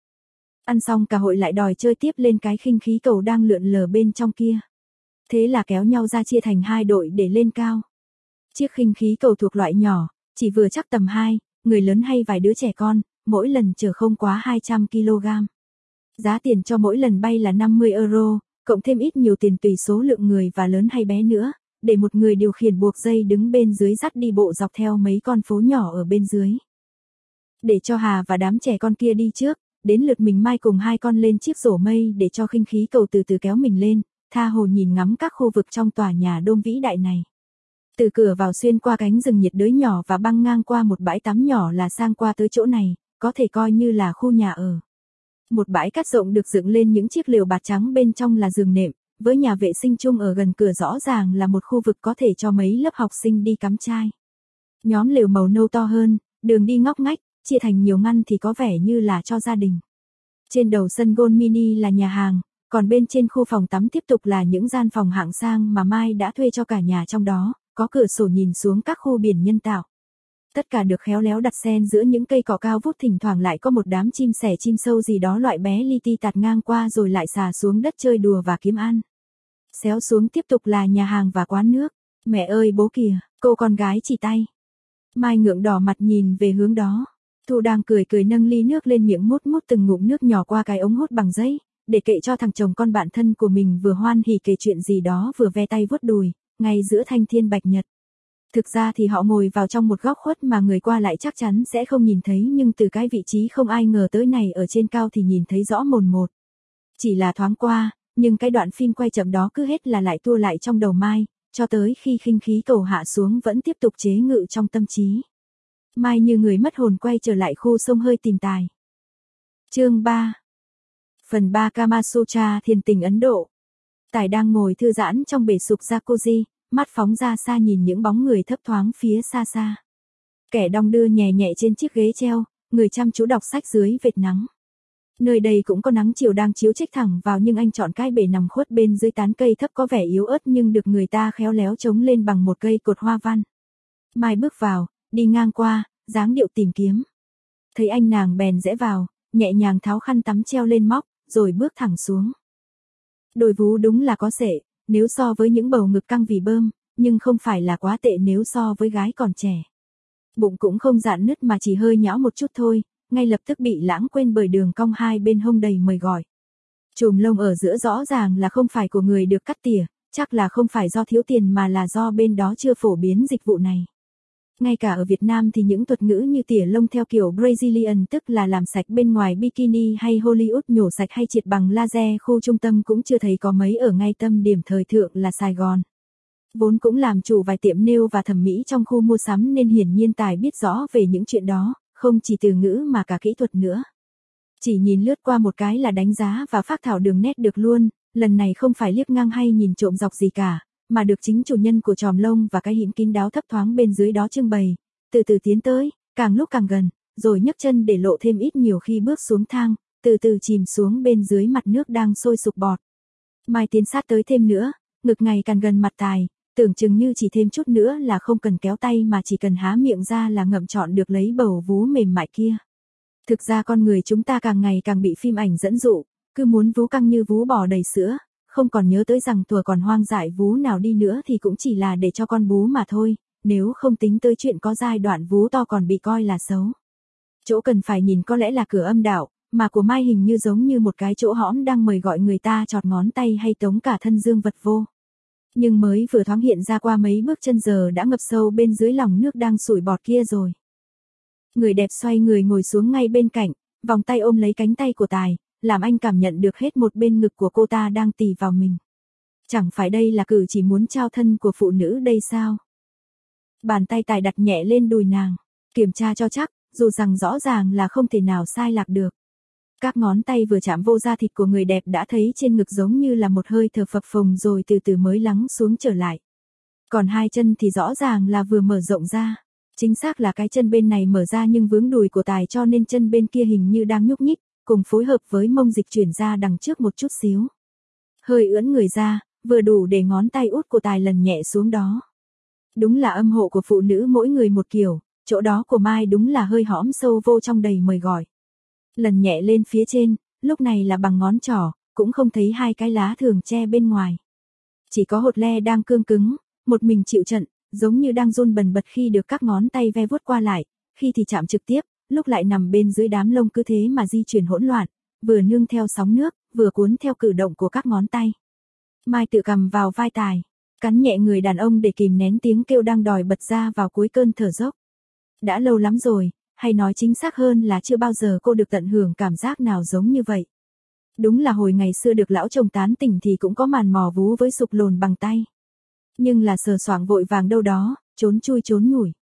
Ăn xong cả hội lại đòi chơi tiếp lên cái khinh khí cầu đang lượn lờ bên trong kia. Thế là kéo nhau ra chia thành hai đội để lên cao. Chiếc khinh khí cầu thuộc loại nhỏ, chỉ vừa chắc tầm 2, người lớn hay vài đứa trẻ con, mỗi lần chở không quá 200 kg. Giá tiền cho mỗi lần bay là 50 euro, cộng thêm ít nhiều tiền tùy số lượng người và lớn hay bé nữa, để một người điều khiển buộc dây đứng bên dưới dắt đi bộ dọc theo mấy con phố nhỏ ở bên dưới. Để cho Hà và đám trẻ con kia đi trước, đến lượt mình Mai cùng hai con lên chiếc rổ mây để cho khinh khí cầu từ từ kéo mình lên, tha hồ nhìn ngắm các khu vực trong tòa nhà đôm vĩ đại này. Từ cửa vào xuyên qua cánh rừng nhiệt đới nhỏ và băng ngang qua một bãi tắm nhỏ là sang qua tới chỗ này, có thể coi như là khu nhà ở. Một bãi cát rộng được dựng lên những chiếc lều bạt trắng, bên trong là giường nệm, với nhà vệ sinh chung ở gần cửa, rõ ràng là một khu vực có thể cho mấy lớp học sinh đi cắm trại. Nhóm lều màu nâu to hơn, đường đi ngóc ngách, chia thành nhiều ngăn thì có vẻ như là cho gia đình. Trên đầu sân golf mini là nhà hàng, còn bên trên khu phòng tắm tiếp tục là những gian phòng hạng sang mà Mai đã thuê cho cả nhà, trong đó có cửa sổ nhìn xuống các khu biển nhân tạo. Tất cả được khéo léo đặt xen giữa những cây cỏ cao vút, thỉnh thoảng lại có một đám chim sẻ, chim sâu gì đó loại bé li ti tạt ngang qua rồi lại xà xuống đất chơi đùa và kiếm ăn. Xéo xuống tiếp tục là nhà hàng và quán nước. Mẹ ơi bố kìa, cô con gái chỉ tay. Mai ngượng đỏ mặt nhìn về hướng đó. Thu đang cười cười nâng ly nước lên miệng, mút mút từng ngụm nước nhỏ qua cái ống hút bằng giấy, để kệ cho thằng chồng con bạn thân của mình vừa hoan hỉ kể chuyện gì đó vừa ve tay vuốt đùi, ngay giữa thanh thiên bạch nhật. Thực ra thì họ ngồi vào trong một góc khuất mà người qua lại chắc chắn sẽ không nhìn thấy, nhưng từ cái vị trí không ai ngờ tới này ở trên cao thì nhìn thấy rõ mồn một. Chỉ là thoáng qua, nhưng cái đoạn phim quay chậm đó cứ hết là lại tua lại trong đầu Mai, cho tới khi khinh khí cầu hạ xuống vẫn tiếp tục chế ngự trong tâm trí. Mai như người mất hồn quay trở lại khu sông hơi tìm Tài. Chương 3. Phần 3. Kama Sutra thiền tình Ấn Độ. Tài đang ngồi thư giãn trong bể sục jacuzzi, mắt phóng ra xa nhìn những bóng người thấp thoáng phía xa xa. Kẻ đong đưa nhẹ nhẹ trên chiếc ghế treo, người chăm chú đọc sách dưới vệt nắng. Nơi đây cũng có nắng chiều đang chiếu chích thẳng vào, nhưng anh chọn cái bể nằm khuất bên dưới tán cây thấp có vẻ yếu ớt nhưng được người ta khéo léo chống lên bằng một cây cột hoa văn. Mai bước vào, đi ngang qua, dáng điệu tìm kiếm. Thấy anh nàng bèn rẽ vào, nhẹ nhàng tháo khăn tắm treo lên móc, rồi bước thẳng xuống. Đôi vú đúng là có sệ, nếu so với những bầu ngực căng vì bơm, nhưng không phải là quá tệ nếu so với gái còn trẻ. Bụng cũng không rạn nứt mà chỉ hơi nhão một chút thôi, ngay lập tức bị lãng quên bởi đường cong hai bên hông đầy mời gọi. Chùm lông ở giữa rõ ràng là không phải của người được cắt tỉa, chắc là không phải do thiếu tiền mà là do bên đó chưa phổ biến dịch vụ này. Ngay cả ở Việt Nam thì những thuật ngữ như tỉa lông theo kiểu Brazilian, tức là làm sạch bên ngoài bikini, hay Hollywood nhổ sạch hay triệt bằng laser khu trung tâm cũng chưa thấy có mấy ở ngay tâm điểm thời thượng là Sài Gòn. Vốn cũng làm chủ vài tiệm nail và thẩm mỹ trong khu mua sắm nên hiển nhiên Tài biết rõ về những chuyện đó, không chỉ từ ngữ mà cả kỹ thuật nữa. Chỉ nhìn lướt qua một cái là đánh giá và phác thảo đường nét được luôn, lần này không phải liếc ngang hay nhìn trộm dọc gì cả, mà được chính chủ nhân của chòm lông và cái hĩm kín đáo thấp thoáng bên dưới đó trưng bày, từ từ tiến tới, càng lúc càng gần, rồi nhấc chân để lộ thêm ít nhiều khi bước xuống thang, từ từ chìm xuống bên dưới mặt nước đang sôi sục bọt. Mai tiến sát tới thêm nữa, ngực ngày càng gần mặt Tài, tưởng chừng như chỉ thêm chút nữa là không cần kéo tay mà chỉ cần há miệng ra là ngậm trọn được lấy bầu vú mềm mại kia. Thực ra con người chúng ta càng ngày càng bị phim ảnh dẫn dụ, cứ muốn vú căng như vú bò đầy sữa, không còn nhớ tới rằng thuở còn hoang dại vú nào đi nữa thì cũng chỉ là để cho con bú mà thôi, nếu không tính tới chuyện có giai đoạn vú to còn bị coi là xấu. Chỗ cần phải nhìn có lẽ là cửa âm đạo, mà của Mai hình như giống như một cái chỗ hõm đang mời gọi người ta chọt ngón tay hay tống cả thân dương vật vô. Nhưng mới vừa thoáng hiện ra qua mấy bước chân giờ đã ngập sâu bên dưới lòng nước đang sủi bọt kia rồi. Người đẹp xoay người ngồi xuống ngay bên cạnh, vòng tay ôm lấy cánh tay của Tài, làm anh cảm nhận được hết một bên ngực của cô ta đang tì vào mình. Chẳng phải đây là cử chỉ muốn trao thân của phụ nữ đây sao? Bàn tay Tài đặt nhẹ lên đùi nàng, kiểm tra cho chắc, dù rằng rõ ràng là không thể nào sai lạc được. Các ngón tay vừa chạm vô da thịt của người đẹp đã thấy trên ngực giống như là một hơi thở phập phồng rồi từ từ mới lắng xuống trở lại. Còn hai chân thì rõ ràng là vừa mở rộng ra. Chính xác là cái chân bên này mở ra nhưng vướng đùi của Tài cho nên chân bên kia hình như đang nhúc nhích, cùng phối hợp với mông dịch chuyển ra đằng trước một chút xíu. Hơi ưỡn người ra, vừa đủ để ngón tay út của Tài lần nhẹ xuống đó. Đúng là âm hộ của phụ nữ mỗi người một kiểu, chỗ đó của Mai đúng là hơi hõm sâu vô trong đầy mời gọi. Lần nhẹ lên phía trên, lúc này là bằng ngón trỏ, cũng không thấy hai cái lá thường che bên ngoài. Chỉ có hột le đang cương cứng, một mình chịu trận, giống như đang run bần bật khi được các ngón tay ve vuốt qua lại, khi thì chạm trực tiếp, lúc lại nằm bên dưới đám lông cứ thế mà di chuyển hỗn loạn, vừa nương theo sóng nước, vừa cuốn theo cử động của các ngón tay. Mai tự cầm vào vai Tài, cắn nhẹ người đàn ông để kìm nén tiếng kêu đang đòi bật ra vào cuối cơn thở dốc. Đã lâu lắm rồi, hay nói chính xác hơn là chưa bao giờ cô được tận hưởng cảm giác nào giống như vậy. Đúng là hồi ngày xưa được lão chồng tán tỉnh thì cũng có màn mò vú với sục lồn bằng tay. Nhưng là sờ soạng vội vàng đâu đó, trốn chui trốn nhủi.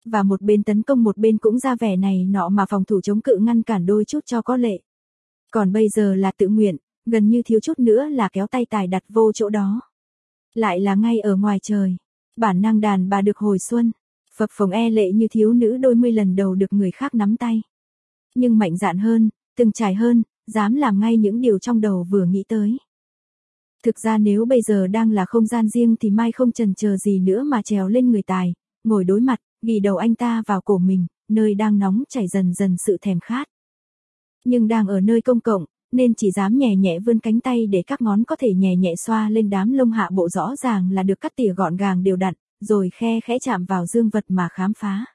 Và một bên tấn công một bên cũng ra vẻ này nọ mà phòng thủ chống cự ngăn cản đôi chút cho có lệ. Còn bây giờ là tự nguyện, gần như thiếu chút nữa là kéo tay Tài đặt vô chỗ đó. Lại là ngay ở ngoài trời. Bản năng đàn bà được hồi xuân. Phập phồng e lệ như thiếu nữ đôi mươi lần đầu được người khác nắm tay. Nhưng mạnh dạn hơn, từng trải hơn, dám làm ngay những điều trong đầu vừa nghĩ tới. Thực ra nếu bây giờ đang là không gian riêng thì Mai không chần chờ gì nữa mà trèo lên người Tài, ngồi đối mặt, ghì đầu anh ta vào cổ mình, nơi đang nóng chảy dần dần sự thèm khát. Nhưng đang ở nơi công cộng, nên chỉ dám nhẹ nhẹ vươn cánh tay để các ngón có thể nhẹ nhẹ xoa lên đám lông hạ bộ rõ ràng là được cắt tỉa gọn gàng đều đặn, rồi khe khẽ chạm vào dương vật mà khám phá.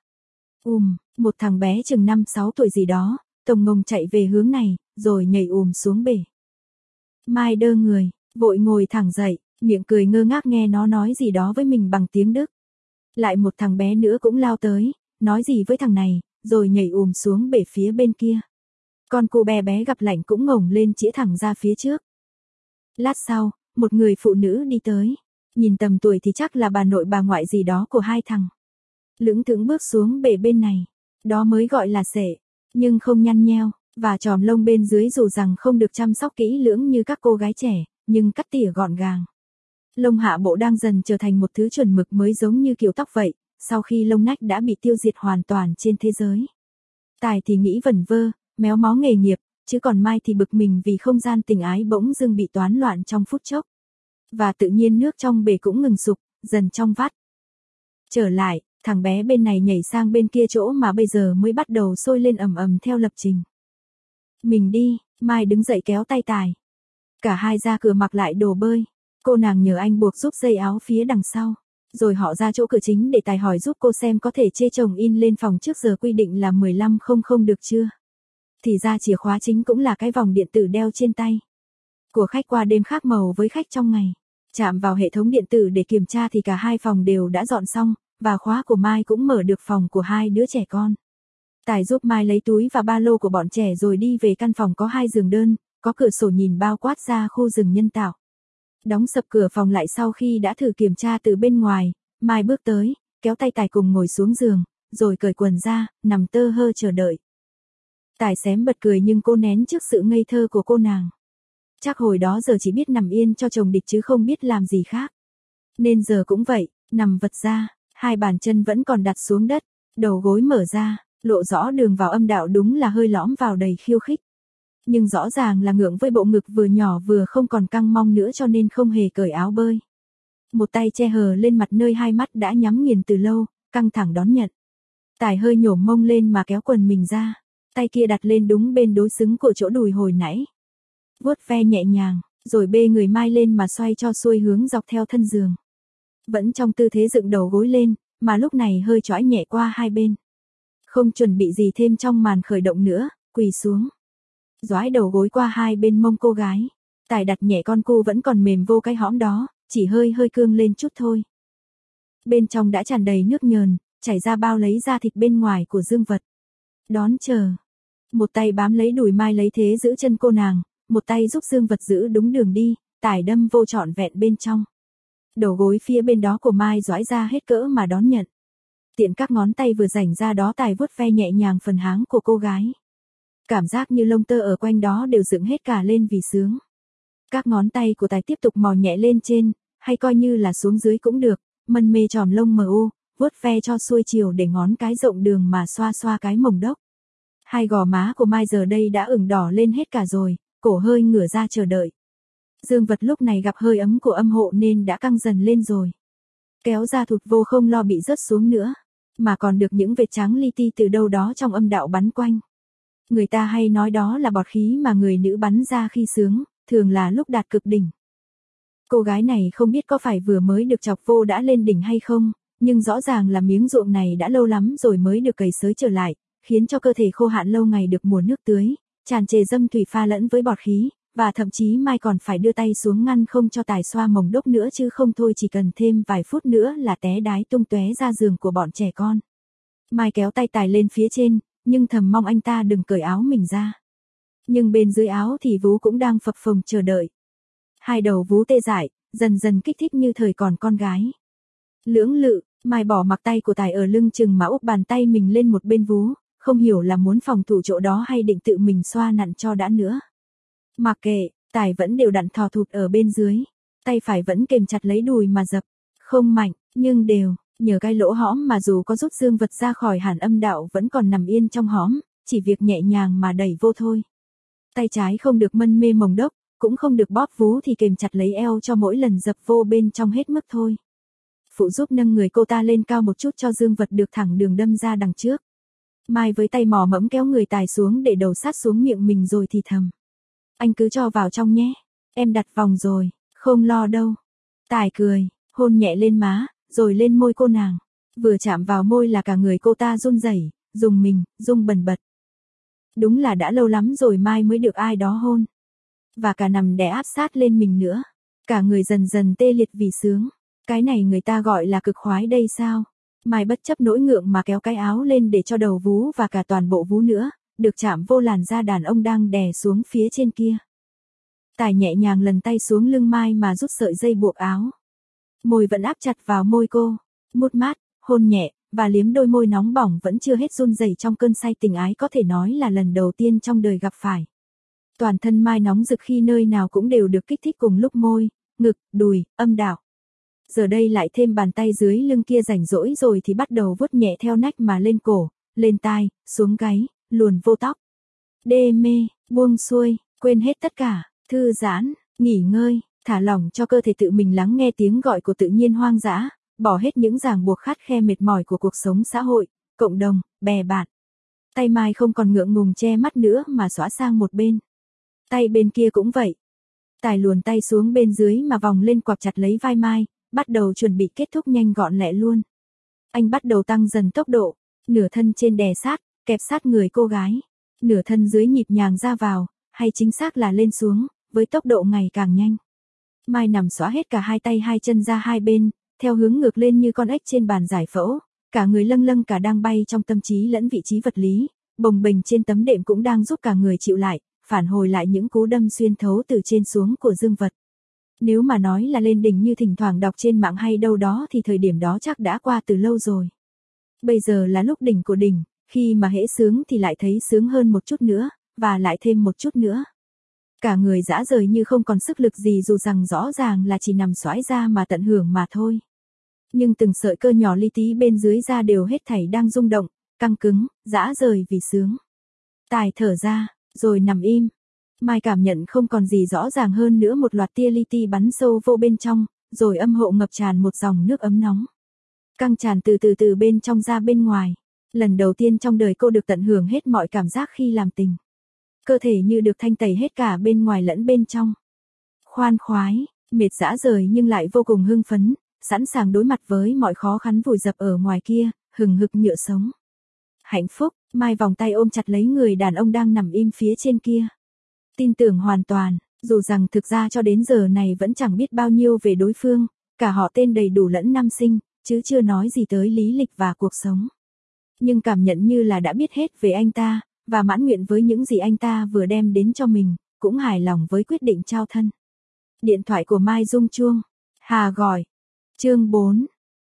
Một thằng bé chừng 5-6 tuổi gì đó, tồng ngồng chạy về hướng này, rồi nhảy xuống bể. Mai đơ người, vội ngồi thẳng dậy, miệng cười ngơ ngác nghe nó nói gì đó với mình bằng tiếng Đức. Lại một thằng bé nữa cũng lao tới, nói gì với thằng này, rồi nhảy xuống bể phía bên kia. Con cô bé gặp lạnh cũng ngổng lên chĩa thẳng ra phía trước. Lát sau, một người phụ nữ đi tới, nhìn tầm tuổi thì chắc là bà nội bà ngoại gì đó của hai thằng. Lững thững bước xuống bể bên này, đó mới gọi là sệ, nhưng không nhăn nheo, và chòm lông bên dưới dù rằng không được chăm sóc kỹ lưỡng như các cô gái trẻ, nhưng cắt tỉa gọn gàng. Lông hạ bộ đang dần trở thành một thứ chuẩn mực mới giống như kiểu tóc vậy, sau khi lông nách đã bị tiêu diệt hoàn toàn trên thế giới. Tài thì nghĩ vẩn vơ, méo mó nghề nghiệp, chứ còn Mai thì bực mình vì không gian tình ái bỗng dưng bị toán loạn trong phút chốc. Và tự nhiên nước trong bể cũng ngừng sục, dần trong vắt. Trở lại, thằng bé bên này nhảy sang bên kia chỗ mà bây giờ mới bắt đầu sôi lên ầm ầm theo lập trình. Mình đi, Mai đứng dậy kéo tay Tài. Cả hai ra cửa mặc lại đồ bơi. Cô nàng nhờ anh buộc giúp dây áo phía đằng sau. Rồi họ ra chỗ cửa chính để Tài hỏi giúp cô xem có thể chê chồng in lên phòng trước giờ quy định là 15:00 được chưa. Thì ra chìa khóa chính cũng là cái vòng điện tử đeo trên tay. Của khách qua đêm khác màu với khách trong ngày. Chạm vào hệ thống điện tử để kiểm tra thì cả hai phòng đều đã dọn xong, và khóa của Mai cũng mở được phòng của hai đứa trẻ con. Tài giúp Mai lấy túi và ba lô của bọn trẻ rồi đi về căn phòng có 2 giường đơn, có cửa sổ nhìn bao quát ra khu rừng nhân tạo. Đóng sập cửa phòng lại sau khi đã thử kiểm tra từ bên ngoài, Mai bước tới, kéo tay Tài cùng ngồi xuống giường, rồi cởi quần ra, nằm tơ hơ chờ đợi. Tài xém bật cười nhưng cô nén trước sự ngây thơ của cô nàng. Chắc hồi đó giờ chỉ biết nằm yên cho chồng địch chứ không biết làm gì khác. Nên giờ cũng vậy, nằm vật ra, hai bàn chân vẫn còn đặt xuống đất, đầu gối mở ra, lộ rõ đường vào âm đạo đúng là hơi lõm vào đầy khiêu khích. Nhưng rõ ràng là ngượng với bộ ngực vừa nhỏ vừa không còn căng mong nữa cho nên không hề cởi áo bơi. Một tay che hờ lên mặt nơi hai mắt đã nhắm nghiền từ lâu, căng thẳng đón nhận. Tài hơi nhổm mông lên mà kéo quần mình ra, tay kia đặt lên đúng bên đối xứng của chỗ đùi hồi nãy. Vuốt ve nhẹ nhàng, rồi bê người Mai lên mà xoay cho xuôi hướng dọc theo thân giường. Vẫn trong tư thế dựng đầu gối lên, mà lúc này hơi choãi nhẹ qua hai bên. Không chuẩn bị gì thêm trong màn khởi động nữa, quỳ xuống. Doái đầu gối qua hai bên mông cô gái. Tài đặt nhẹ con cu vẫn còn mềm vô cái hõm đó, chỉ hơi cương lên chút thôi. Bên trong đã tràn đầy nước nhờn, chảy ra bao lấy da thịt bên ngoài của dương vật. Đón chờ. Một tay bám lấy đùi Mai lấy thế giữ chân cô nàng, một tay giúp dương vật giữ đúng đường đi, Tài đâm vô trọn vẹn bên trong. Đầu gối phía bên đó của Mai doái ra hết cỡ mà đón nhận. Tiện các ngón tay vừa rảnh ra đó Tài vuốt ve nhẹ nhàng phần háng của cô gái. Cảm giác như lông tơ ở quanh đó đều dựng hết cả lên vì sướng. Các ngón tay của Tài tiếp tục mò nhẹ lên trên, hay coi như là xuống dưới cũng được, mân mê tròn lông mờ u, vuốt ve cho xuôi chiều để ngón cái rộng đường mà xoa xoa cái mồng đốc. Hai gò má của Mai giờ đây đã ửng đỏ lên hết cả rồi, cổ hơi ngửa ra chờ đợi. Dương vật lúc này gặp hơi ấm của âm hộ nên đã căng dần lên rồi. Kéo ra thụt vô không lo bị rớt xuống nữa, mà còn được những vệt trắng li ti từ đâu đó trong âm đạo bắn quanh. Người ta hay nói đó là bọt khí mà người nữ bắn ra khi sướng, thường là lúc đạt cực đỉnh. Cô gái này không biết có phải vừa mới được chọc vô đã lên đỉnh hay không, nhưng rõ ràng là miếng ruộng này đã lâu lắm rồi mới được cày xới trở lại, khiến cho cơ thể khô hạn lâu ngày được mùa nước tưới, tràn trề dâm thủy pha lẫn với bọt khí, và thậm chí Mai còn phải đưa tay xuống ngăn không cho Tài xoa mồng đốc nữa chứ không thôi chỉ cần thêm vài phút nữa là té đái tung tóe ra giường của bọn trẻ con. Mai kéo tay Tài lên phía trên, nhưng thầm mong anh ta đừng cởi áo mình ra. Nhưng bên dưới áo thì vú cũng đang phập phồng chờ đợi. Hai đầu vú tê dại, dần dần kích thích như thời còn con gái. Lưỡng lự, Mai bỏ mặc tay của Tài ở lưng chừng mà úp bàn tay mình lên một bên vú, không hiểu là muốn phòng thủ chỗ đó hay định tự mình xoa nặn cho đã nữa. Mặc kệ, Tài vẫn đều đặn thò thụt ở bên dưới, tay phải vẫn kềm chặt lấy đùi mà dập, không mạnh, nhưng đều, nhờ cái lỗ hõm mà dù có rút dương vật ra khỏi hàn âm đạo vẫn còn nằm yên trong hõm, chỉ việc nhẹ nhàng mà đẩy vô thôi. Tay trái không được mân mê mồng đốc, cũng không được bóp vú thì kềm chặt lấy eo cho mỗi lần dập vô bên trong hết mức thôi. Phụ giúp nâng người cô ta lên cao một chút cho dương vật được thẳng đường đâm ra đằng trước. Mai với tay mò mẫm kéo người Tài xuống để đầu sát xuống miệng mình rồi thì thầm. Anh cứ cho vào trong nhé, em đặt vòng rồi, không lo đâu. Tài cười, hôn nhẹ lên má, rồi lên môi cô nàng. Vừa chạm vào môi là cả người cô ta run rẩy, rùng mình, rung bần bật. Đúng là đã lâu lắm rồi Mai mới được ai đó hôn. Và cả nằm đè áp sát lên mình nữa. Cả người dần dần tê liệt vì sướng. Cái này người ta gọi là cực khoái đây sao? Mai bất chấp nỗi ngượng mà kéo cái áo lên để cho đầu vú và cả toàn bộ vú nữa, được chạm vô làn da đàn ông đang đè xuống phía trên kia. Tài nhẹ nhàng lần tay xuống lưng Mai mà rút sợi dây buộc áo. Môi vẫn áp chặt vào môi cô, mút mát, hôn nhẹ, và liếm đôi môi nóng bỏng vẫn chưa hết run rẩy trong cơn say tình ái có thể nói là lần đầu tiên trong đời gặp phải. Toàn thân Mai nóng rực khi nơi nào cũng đều được kích thích cùng lúc môi, ngực, đùi, âm đạo. Giờ đây lại thêm bàn tay dưới lưng kia rảnh rỗi rồi thì bắt đầu vuốt nhẹ theo nách mà lên cổ, lên tai, xuống gáy, luồn vô tóc. Đê mê, buông xuôi, quên hết tất cả, thư giãn, nghỉ ngơi, thả lỏng cho cơ thể tự mình lắng nghe tiếng gọi của tự nhiên hoang dã, bỏ hết những ràng buộc khắt khe mệt mỏi của cuộc sống xã hội, cộng đồng, bè bạn. Tay Mai không còn ngượng ngùng che mắt nữa mà xõa sang một bên. Tay bên kia cũng vậy. Tài luồn tay xuống bên dưới mà vòng lên quặp chặt lấy vai Mai, bắt đầu chuẩn bị kết thúc nhanh gọn lẹ luôn. Anh bắt đầu tăng dần tốc độ, nửa thân trên đè sát, kẹp sát người cô gái, nửa thân dưới nhịp nhàng ra vào, hay chính xác là lên xuống, với tốc độ ngày càng nhanh. Mai nằm xõa hết cả hai tay hai chân ra hai bên, theo hướng ngược lên như con ếch trên bàn giải phẫu, cả người lâng lâng cả đang bay trong tâm trí lẫn vị trí vật lý, bồng bềnh trên tấm đệm cũng đang giúp cả người chịu lại, phản hồi lại những cú đâm xuyên thấu từ trên xuống của dương vật. Nếu mà nói là lên đỉnh như thỉnh thoảng đọc trên mạng hay đâu đó thì thời điểm đó chắc đã qua từ lâu rồi. Bây giờ là lúc đỉnh của đỉnh, khi mà hễ sướng thì lại thấy sướng hơn một chút nữa, và lại thêm một chút nữa. Cả người dã rời như không còn sức lực gì dù rằng rõ ràng là chỉ nằm xoãi ra mà tận hưởng mà thôi. Nhưng từng sợi cơ nhỏ li tí bên dưới da đều hết thảy đang rung động, căng cứng, dã rời vì sướng. Tài thở ra, rồi nằm im. Mai cảm nhận không còn gì rõ ràng hơn nữa một loạt tia li ti bắn sâu vô bên trong, rồi âm hộ ngập tràn một dòng nước ấm nóng. Căng tràn từ từ bên trong ra bên ngoài. Lần đầu tiên trong đời cô được tận hưởng hết mọi cảm giác khi làm tình. Cơ thể như được thanh tẩy hết cả bên ngoài lẫn bên trong. Khoan khoái, mệt dã rời nhưng lại vô cùng hưng phấn, sẵn sàng đối mặt với mọi khó khăn vùi dập ở ngoài kia, hừng hực nhựa sống. Hạnh phúc, Mai vòng tay ôm chặt lấy người đàn ông đang nằm im phía trên kia. Tin tưởng hoàn toàn, dù rằng thực ra cho đến giờ này vẫn chẳng biết bao nhiêu về đối phương, cả họ tên đầy đủ lẫn năm sinh, chứ chưa nói gì tới lý lịch và cuộc sống. Nhưng cảm nhận như là đã biết hết về anh ta, và mãn nguyện với những gì anh ta vừa đem đến cho mình, cũng hài lòng với quyết định trao thân. Điện thoại của Mai rung chuông. Hà gọi. Chương 4.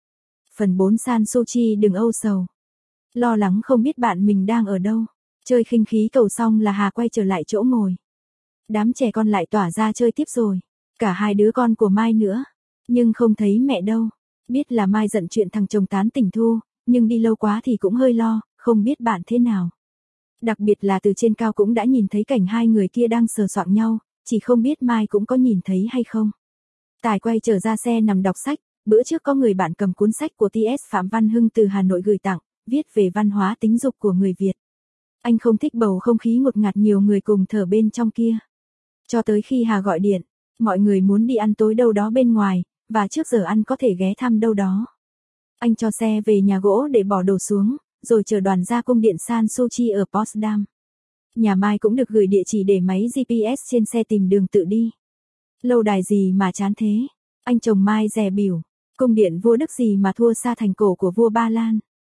Phần 4 San Suu Kyi đừng âu sầu. Lo lắng không biết bạn mình đang ở đâu. Chơi khinh khí cầu xong là Hà quay trở lại chỗ ngồi. Đám trẻ con lại tỏa ra chơi tiếp rồi. Cả hai đứa con của Mai nữa. Nhưng không thấy mẹ đâu. Biết là Mai giận chuyện thằng chồng tán tỉnh Thu, nhưng đi lâu quá thì cũng hơi lo, không biết bạn thế nào. Đặc biệt là từ trên cao cũng đã nhìn thấy cảnh hai người kia đang sờ soạng nhau, chỉ không biết Mai cũng có nhìn thấy hay không. Tài quay trở ra xe nằm đọc sách, bữa trước có người bạn cầm cuốn sách của T.S. Phạm Văn Hưng từ Hà Nội gửi tặng, viết về văn hóa tính dục của người Việt. Anh không thích bầu không khí ngột ngạt nhiều người cùng thở bên trong kia. Cho tới khi Hà gọi điện, mọi người muốn đi ăn tối đâu đó bên ngoài, và trước giờ ăn có thể ghé thăm đâu đó. Anh cho xe về nhà gỗ để bỏ đồ xuống, rồi chờ đoàn ra cung điện San Suu Kyi ở Potsdam. Nhà Mai cũng được gửi địa chỉ để máy GPS trên xe tìm đường tự đi. Lâu đài gì mà chán thế? Anh chồng Mai dè bỉu. Cung điện vua Đức gì mà thua xa thành cổ của vua Ba Lan?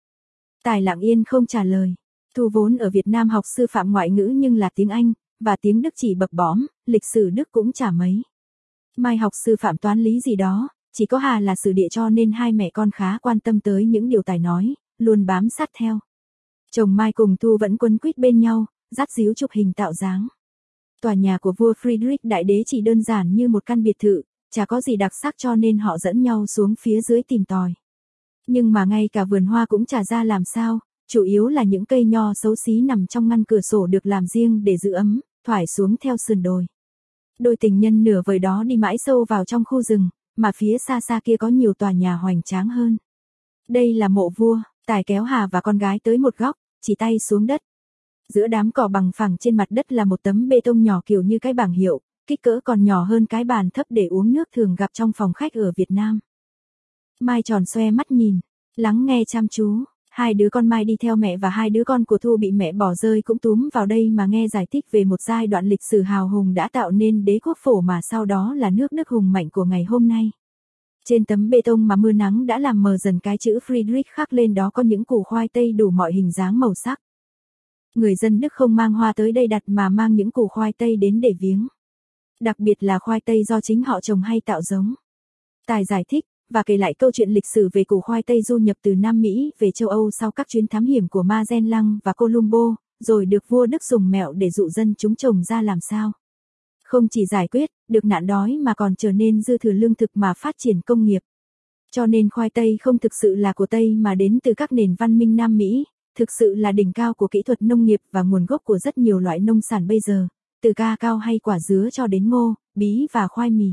Tài lặng yên không trả lời. Thu vốn ở Việt Nam học sư phạm ngoại ngữ nhưng là tiếng Anh, và tiếng Đức chỉ bập bõm, lịch sử Đức cũng chả mấy. Mai học sư phạm toán lý gì đó, chỉ có Hà là sử địa cho nên hai mẹ con khá quan tâm tới những điều Tài nói, luôn bám sát theo. Chồng Mai cùng Thu vẫn quấn quýt bên nhau, dắt díu chụp hình tạo dáng. Tòa nhà của vua Friedrich Đại Đế chỉ đơn giản như một căn biệt thự, chả có gì đặc sắc cho nên họ dẫn nhau xuống phía dưới tìm tòi. Nhưng mà ngay cả vườn hoa cũng chả ra làm sao, chủ yếu là những cây nho xấu xí nằm trong ngăn cửa sổ được làm riêng để giữ ấm, thoải xuống theo sườn đồi. Đôi tình nhân nửa vời đó đi mãi sâu vào trong khu rừng, mà phía xa xa kia có nhiều tòa nhà hoành tráng hơn. Đây là mộ vua, Tài kéo Hà và con gái tới một góc, chỉ tay xuống đất. Giữa đám cỏ bằng phẳng trên mặt đất là một tấm bê tông nhỏ kiểu như cái bảng hiệu, kích cỡ còn nhỏ hơn cái bàn thấp để uống nước thường gặp trong phòng khách ở Việt Nam. Mai tròn xoe mắt nhìn, lắng nghe chăm chú. Hai đứa con Mai đi theo mẹ và hai đứa con của Thu bị mẹ bỏ rơi cũng túm vào đây mà nghe giải thích về một giai đoạn lịch sử hào hùng đã tạo nên đế quốc phổ mà sau đó là nước Đức hùng mạnh của ngày hôm nay. Trên tấm bê tông mà mưa nắng đã làm mờ dần cái chữ Friedrich khắc lên đó có những củ khoai tây đủ mọi hình dáng màu sắc. Người dân Đức không mang hoa tới đây đặt mà mang những củ khoai tây đến để viếng. Đặc biệt là khoai tây do chính họ trồng hay tạo giống. Tài giải thích và kể lại câu chuyện lịch sử về củ khoai tây du nhập từ Nam Mỹ về châu Âu sau các chuyến thám hiểm của Magellan và Columbo, rồi được vua Đức dùng mẹo để dụ dân chúng trồng ra làm sao. Không chỉ giải quyết được nạn đói mà còn trở nên dư thừa lương thực mà phát triển công nghiệp. Cho nên khoai tây không thực sự là của Tây mà đến từ các nền văn minh Nam Mỹ, thực sự là đỉnh cao của kỹ thuật nông nghiệp và nguồn gốc của rất nhiều loại nông sản bây giờ, từ ca cao hay quả dứa cho đến ngô, bí và khoai mì.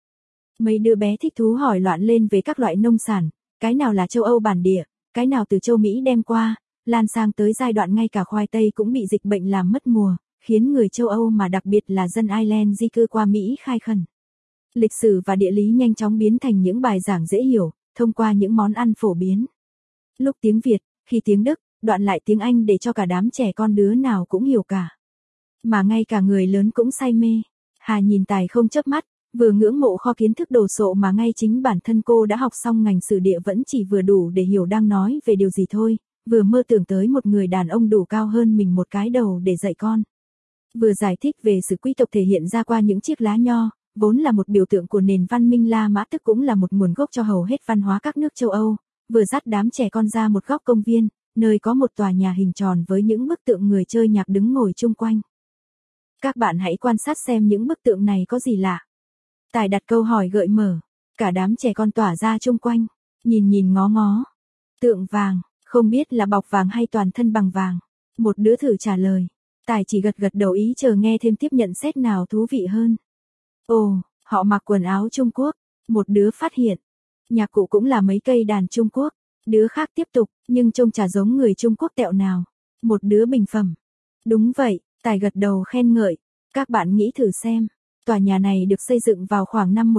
Mấy đứa bé thích thú hỏi loạn lên về các loại nông sản, cái nào là châu Âu bản địa, cái nào từ châu Mỹ đem qua, lan sang tới giai đoạn ngay cả khoai tây cũng bị dịch bệnh làm mất mùa, khiến người châu Âu mà đặc biệt là dân Ireland di cư qua Mỹ khai khẩn. Lịch sử và địa lý nhanh chóng biến thành những bài giảng dễ hiểu, thông qua những món ăn phổ biến. Lúc tiếng Việt, khi tiếng Đức, đoạn lại tiếng Anh để cho cả đám trẻ con đứa nào cũng hiểu cả. Mà ngay cả người lớn cũng say mê. Hà nhìn Tài không chớp mắt, vừa ngưỡng mộ kho kiến thức đồ sộ mà ngay chính bản thân cô đã học xong ngành sử địa vẫn chỉ vừa đủ để hiểu đang nói về điều gì thôi, vừa mơ tưởng tới một người đàn ông đủ cao hơn mình một cái đầu để dạy con. Vừa giải thích về sự quý tộc thể hiện ra qua những chiếc lá nho, vốn là một biểu tượng của nền văn minh La Mã tức cũng là một nguồn gốc cho hầu hết văn hóa các nước châu Âu, vừa dắt đám trẻ con ra một góc công viên, nơi có một tòa nhà hình tròn với những bức tượng người chơi nhạc đứng ngồi chung quanh. Các bạn hãy quan sát xem những bức tượng này có gì lạ. Tài đặt câu hỏi gợi mở, cả đám trẻ con tỏa ra chung quanh, nhìn ngó ngó. Tượng vàng, không biết là bọc vàng hay toàn thân bằng vàng. Một đứa thử trả lời, Tài chỉ gật đầu ý chờ nghe thêm tiếp nhận xét nào thú vị hơn. Ồ, họ mặc quần áo Trung Quốc, một đứa phát hiện. Nhạc cụ cũng là mấy cây đàn Trung Quốc, đứa khác tiếp tục, nhưng trông chả giống người Trung Quốc tẹo nào. Một đứa bình phẩm. Đúng vậy, Tài gật đầu khen ngợi, các bạn nghĩ thử xem. Tòa nhà này được xây dựng vào khoảng năm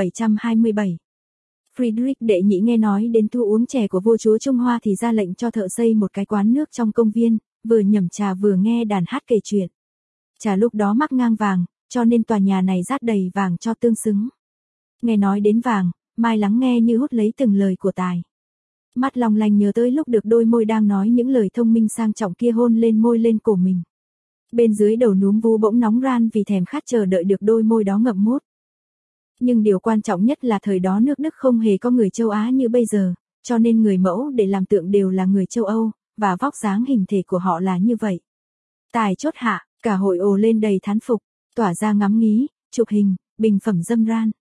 1727. Friedrich đệ nhị nghe nói đến thu uống chè của vua chúa Trung Hoa thì ra lệnh cho thợ xây một cái quán nước trong công viên, vừa nhẩm trà vừa nghe đàn hát kể chuyện. Trà lúc đó mắc ngang vàng, cho nên tòa nhà này rát đầy vàng cho tương xứng. Nghe nói đến vàng, Mai lắng nghe như hút lấy từng lời của Tài. Mắt long lanh nhớ tới lúc được đôi môi đang nói những lời thông minh sang trọng kia hôn lên môi lên cổ mình. Bên dưới đầu núm vú bỗng nóng ran vì thèm khát chờ đợi được đôi môi đó ngậm mút. Nhưng điều quan trọng nhất là thời đó nước Đức không hề có người châu Á như bây giờ, cho nên người mẫu để làm tượng đều là người châu Âu, và vóc dáng hình thể của họ là như vậy. Tài chốt hạ, cả hội ồ lên đầy thán phục, tỏa ra ngắm nghí, chụp hình, bình phẩm dâm ran.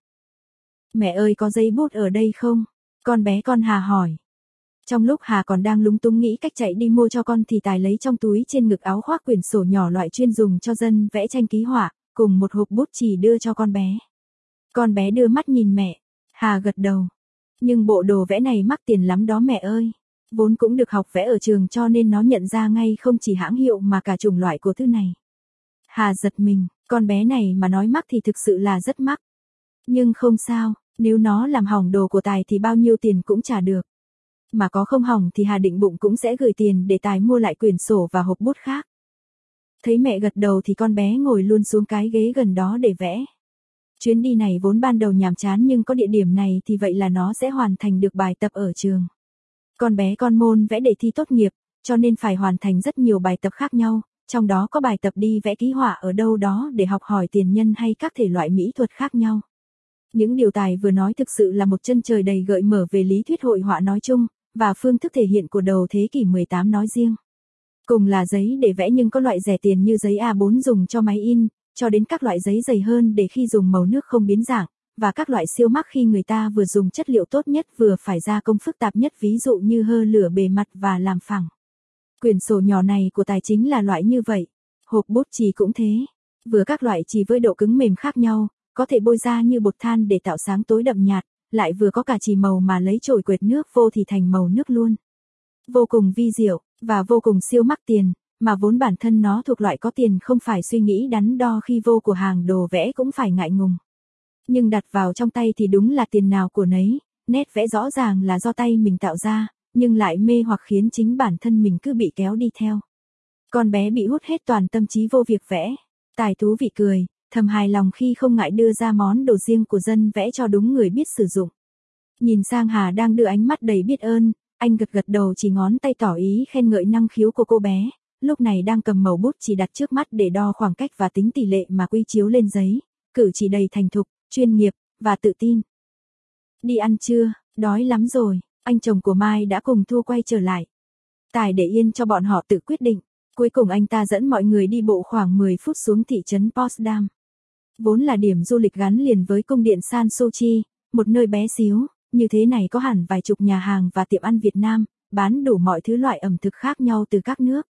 Mẹ ơi có giấy bút ở đây không? Con bé con Hà hỏi. Trong lúc Hà còn đang lúng túng nghĩ cách chạy đi mua cho con thì Tài lấy trong túi trên ngực áo khoác quyển sổ nhỏ loại chuyên dùng cho dân vẽ tranh ký họa, cùng một hộp bút chì đưa cho con bé. Con bé đưa mắt nhìn mẹ, Hà gật đầu. Nhưng bộ đồ vẽ này mắc tiền lắm đó mẹ ơi. Vốn cũng được học vẽ ở trường cho nên nó nhận ra ngay không chỉ hãng hiệu mà cả chủng loại của thứ này. Hà giật mình, con bé này mà nói mắc thì thực sự là rất mắc. Nhưng không sao, nếu nó làm hỏng đồ của Tài thì bao nhiêu tiền cũng trả được. Mà có không hỏng thì Hà định bụng cũng sẽ gửi tiền để Tài mua lại quyển sổ và hộp bút khác. Thấy mẹ gật đầu thì con bé ngồi luôn xuống cái ghế gần đó để vẽ. Chuyến đi này vốn ban đầu nhàm chán nhưng có địa điểm này thì vậy là nó sẽ hoàn thành được bài tập ở trường. Con bé con môn vẽ để thi tốt nghiệp, cho nên phải hoàn thành rất nhiều bài tập khác nhau, trong đó có bài tập đi vẽ ký họa ở đâu đó để học hỏi tiền nhân hay các thể loại mỹ thuật khác nhau. Những điều Tài vừa nói thực sự là một chân trời đầy gợi mở về lý thuyết hội họa nói chung, và phương thức thể hiện của đầu thế kỷ 18 nói riêng. Cùng là giấy để vẽ nhưng có loại rẻ tiền như giấy A4 dùng cho máy in, cho đến các loại giấy dày hơn để khi dùng màu nước không biến dạng, và các loại siêu mắc khi người ta vừa dùng chất liệu tốt nhất vừa phải gia công phức tạp nhất, ví dụ như hơ lửa bề mặt và làm phẳng. Quyển sổ nhỏ này của Tài chính là loại như vậy. Hộp bút chì cũng thế. Vừa các loại chì với độ cứng mềm khác nhau, có thể bôi ra như bột than để tạo sáng tối đậm nhạt, lại vừa có cả chì màu mà lấy chổi quệt nước vô thì thành màu nước luôn. Vô cùng vi diệu, và vô cùng siêu mắc tiền, mà vốn bản thân nó thuộc loại có tiền không phải suy nghĩ đắn đo khi vô của hàng đồ vẽ cũng phải ngại ngùng. Nhưng đặt vào trong tay thì đúng là tiền nào của nấy, nét vẽ rõ ràng là do tay mình tạo ra, nhưng lại mê hoặc khiến chính bản thân mình cứ bị kéo đi theo. Con bé bị hút hết toàn tâm trí vô việc vẽ. Tài thú vị cười, thầm hài lòng khi không ngại đưa ra món đồ riêng của dân vẽ cho đúng người biết sử dụng. Nhìn sang Hà đang đưa ánh mắt đầy biết ơn, anh gật gật đầu chỉ ngón tay tỏ ý khen ngợi năng khiếu của cô bé, lúc này đang cầm mẩu bút chỉ đặt trước mắt để đo khoảng cách và tính tỷ lệ mà quy chiếu lên giấy, cử chỉ đầy thành thục, chuyên nghiệp, và tự tin. Đi ăn trưa, đói lắm rồi, anh chồng của Mai đã cùng Thu quay trở lại. Tài để yên cho bọn họ tự quyết định, cuối cùng anh ta dẫn mọi người đi bộ khoảng 10 phút xuống thị trấn Potsdam. Vốn là điểm du lịch gắn liền với cung điện San Sochi, một nơi bé xíu, như thế này có hẳn vài chục nhà hàng và tiệm ăn Việt Nam, bán đủ mọi thứ loại ẩm thực khác nhau từ các nước.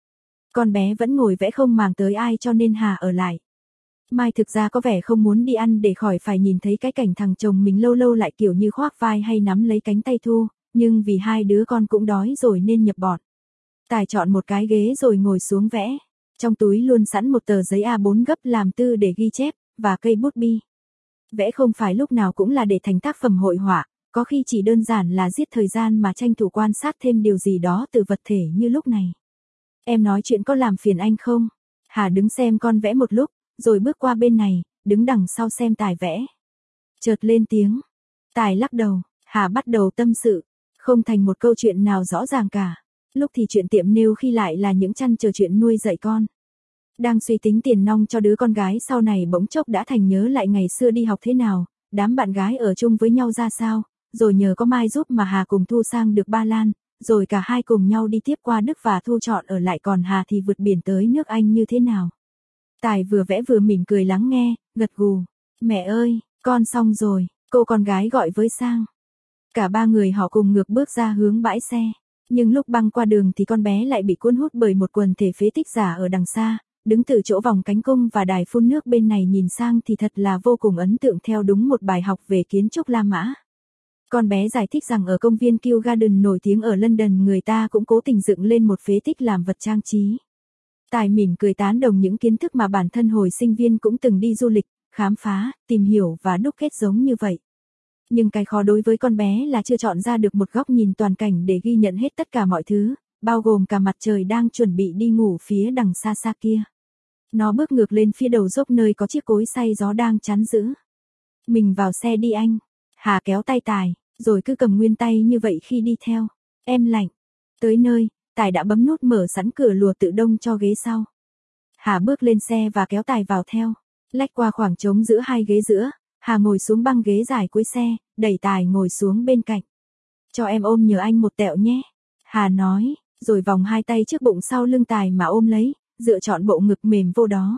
Con bé vẫn ngồi vẽ không màng tới ai cho nên Hà ở lại. Mai thực ra có vẻ không muốn đi ăn để khỏi phải nhìn thấy cái cảnh thằng chồng mình lâu lâu lại kiểu như khoác vai hay nắm lấy cánh tay Thu, nhưng vì hai đứa con cũng đói rồi nên nhập bọn. Tài chọn một cái ghế rồi ngồi xuống vẽ. Trong túi luôn sẵn một tờ giấy A4 gấp làm tư để ghi chép, và cây bút bi. Vẽ không phải lúc nào cũng là để thành tác phẩm hội họa, có khi chỉ đơn giản là giết thời gian mà tranh thủ quan sát thêm điều gì đó từ vật thể như lúc này. Em nói chuyện có làm phiền anh không? Hà đứng xem con vẽ một lúc, rồi bước qua bên này, đứng đằng sau xem Tài vẽ. Chợt lên tiếng. Tài lắc đầu, Hà bắt đầu tâm sự, không thành một câu chuyện nào rõ ràng cả. Lúc thì chuyện tiệm nêu khi lại là những trăn trở chuyện nuôi dạy con. Đang suy tính tiền nong cho đứa con gái sau này bỗng chốc đã thành nhớ lại ngày xưa đi học thế nào, đám bạn gái ở chung với nhau ra sao, rồi nhờ có Mai giúp mà Hà cùng Thu sang được Ba Lan, rồi cả hai cùng nhau đi tiếp qua Đức và Thu chọn ở lại còn Hà thì vượt biển tới nước Anh như thế nào. Tài vừa vẽ vừa mỉm cười lắng nghe, gật gù. Mẹ ơi, con xong rồi, cô con gái gọi với sang. Cả ba người họ cùng ngược bước ra hướng bãi xe. Nhưng lúc băng qua đường thì con bé lại bị cuốn hút bởi một quần thể phế tích giả ở đằng xa, đứng từ chỗ vòng cánh cung và đài phun nước bên này nhìn sang thì thật là vô cùng ấn tượng theo đúng một bài học về kiến trúc La Mã. Con bé giải thích rằng ở công viên Kew Garden nổi tiếng ở London người ta cũng cố tình dựng lên một phế tích làm vật trang trí. Tài mỉm cười tán đồng những kiến thức mà bản thân hồi sinh viên cũng từng đi du lịch, khám phá, tìm hiểu và đúc kết giống như vậy. Nhưng cái khó đối với con bé là chưa chọn ra được một góc nhìn toàn cảnh để ghi nhận hết tất cả mọi thứ, bao gồm cả mặt trời đang chuẩn bị đi ngủ phía đằng xa xa kia. Nó bước ngược lên phía đầu dốc nơi có chiếc cối xay gió đang chắn giữ. Mình vào xe đi anh. Hà kéo tay Tài, rồi cứ cầm nguyên tay như vậy khi đi theo. Em lạnh. Tới nơi, Tài đã bấm nút mở sẵn cửa lùa tự động cho ghế sau. Hà bước lên xe và kéo Tài vào theo. Lách qua khoảng trống giữa hai ghế giữa, Hà ngồi xuống băng ghế dài cuối xe, đẩy Tài ngồi xuống bên cạnh. Cho em ôm nhờ anh một tẹo nhé. Hà nói, rồi vòng hai tay trước bụng sau lưng Tài mà ôm lấy, dựa trọn bộ ngực mềm vô đó.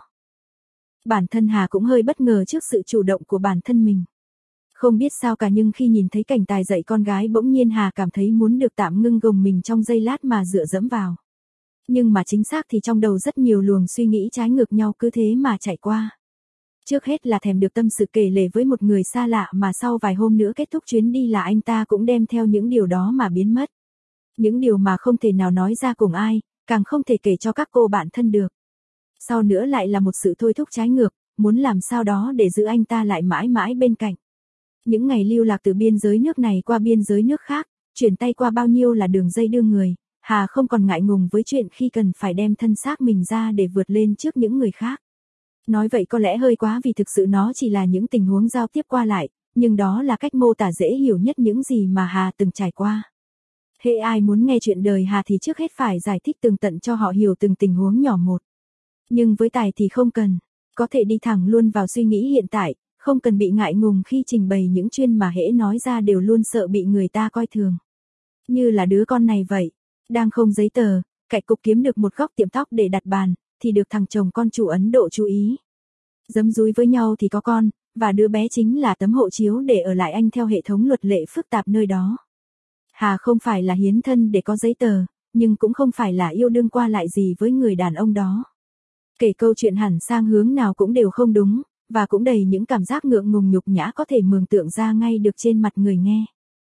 Bản thân Hà cũng hơi bất ngờ trước sự chủ động của bản thân mình. Không biết sao cả nhưng khi nhìn thấy cảnh Tài dạy con gái bỗng nhiên Hà cảm thấy muốn được tạm ngưng gồng mình trong giây lát mà dựa dẫm vào. Nhưng mà chính xác thì trong đầu rất nhiều luồng suy nghĩ trái ngược nhau cứ thế mà chạy qua. Trước hết là thèm được tâm sự kể lể với một người xa lạ mà sau vài hôm nữa kết thúc chuyến đi là anh ta cũng đem theo những điều đó mà biến mất. Những điều mà không thể nào nói ra cùng ai, càng không thể kể cho các cô bạn thân được. Sau nữa lại là một sự thôi thúc trái ngược, muốn làm sao đó để giữ anh ta lại mãi mãi bên cạnh. Những ngày lưu lạc từ biên giới nước này qua biên giới nước khác, chuyển tay qua bao nhiêu là đường dây đưa người, Hà không còn ngại ngùng với chuyện khi cần phải đem thân xác mình ra để vượt lên trước những người khác. Nói vậy có lẽ hơi quá vì thực sự nó chỉ là những tình huống giao tiếp qua lại, nhưng đó là cách mô tả dễ hiểu nhất những gì mà Hà từng trải qua. Hễ ai muốn nghe chuyện đời Hà thì trước hết phải giải thích tường tận cho họ hiểu từng tình huống nhỏ một. Nhưng với Tài thì không cần, có thể đi thẳng luôn vào suy nghĩ hiện tại, Không cần bị ngại ngùng khi trình bày những chuyên mà hễ nói ra đều luôn sợ bị người ta coi thường. Như là đứa con này vậy, đang không giấy tờ, cạnh cục kiếm được một góc tiệm tóc để đặt bàn, thì được thằng chồng con chủ Ấn Độ chú ý. Giấm dúi với nhau thì có con, và đứa bé chính là tấm hộ chiếu để ở lại Anh theo hệ thống luật lệ phức tạp nơi đó. Hà không phải là hiến thân để có giấy tờ, nhưng cũng không phải là yêu đương qua lại gì với người đàn ông đó. Kể câu chuyện hẳn sang hướng nào cũng đều không đúng, và cũng đầy những cảm giác ngượng ngùng nhục nhã có thể mường tượng ra ngay được trên mặt người nghe.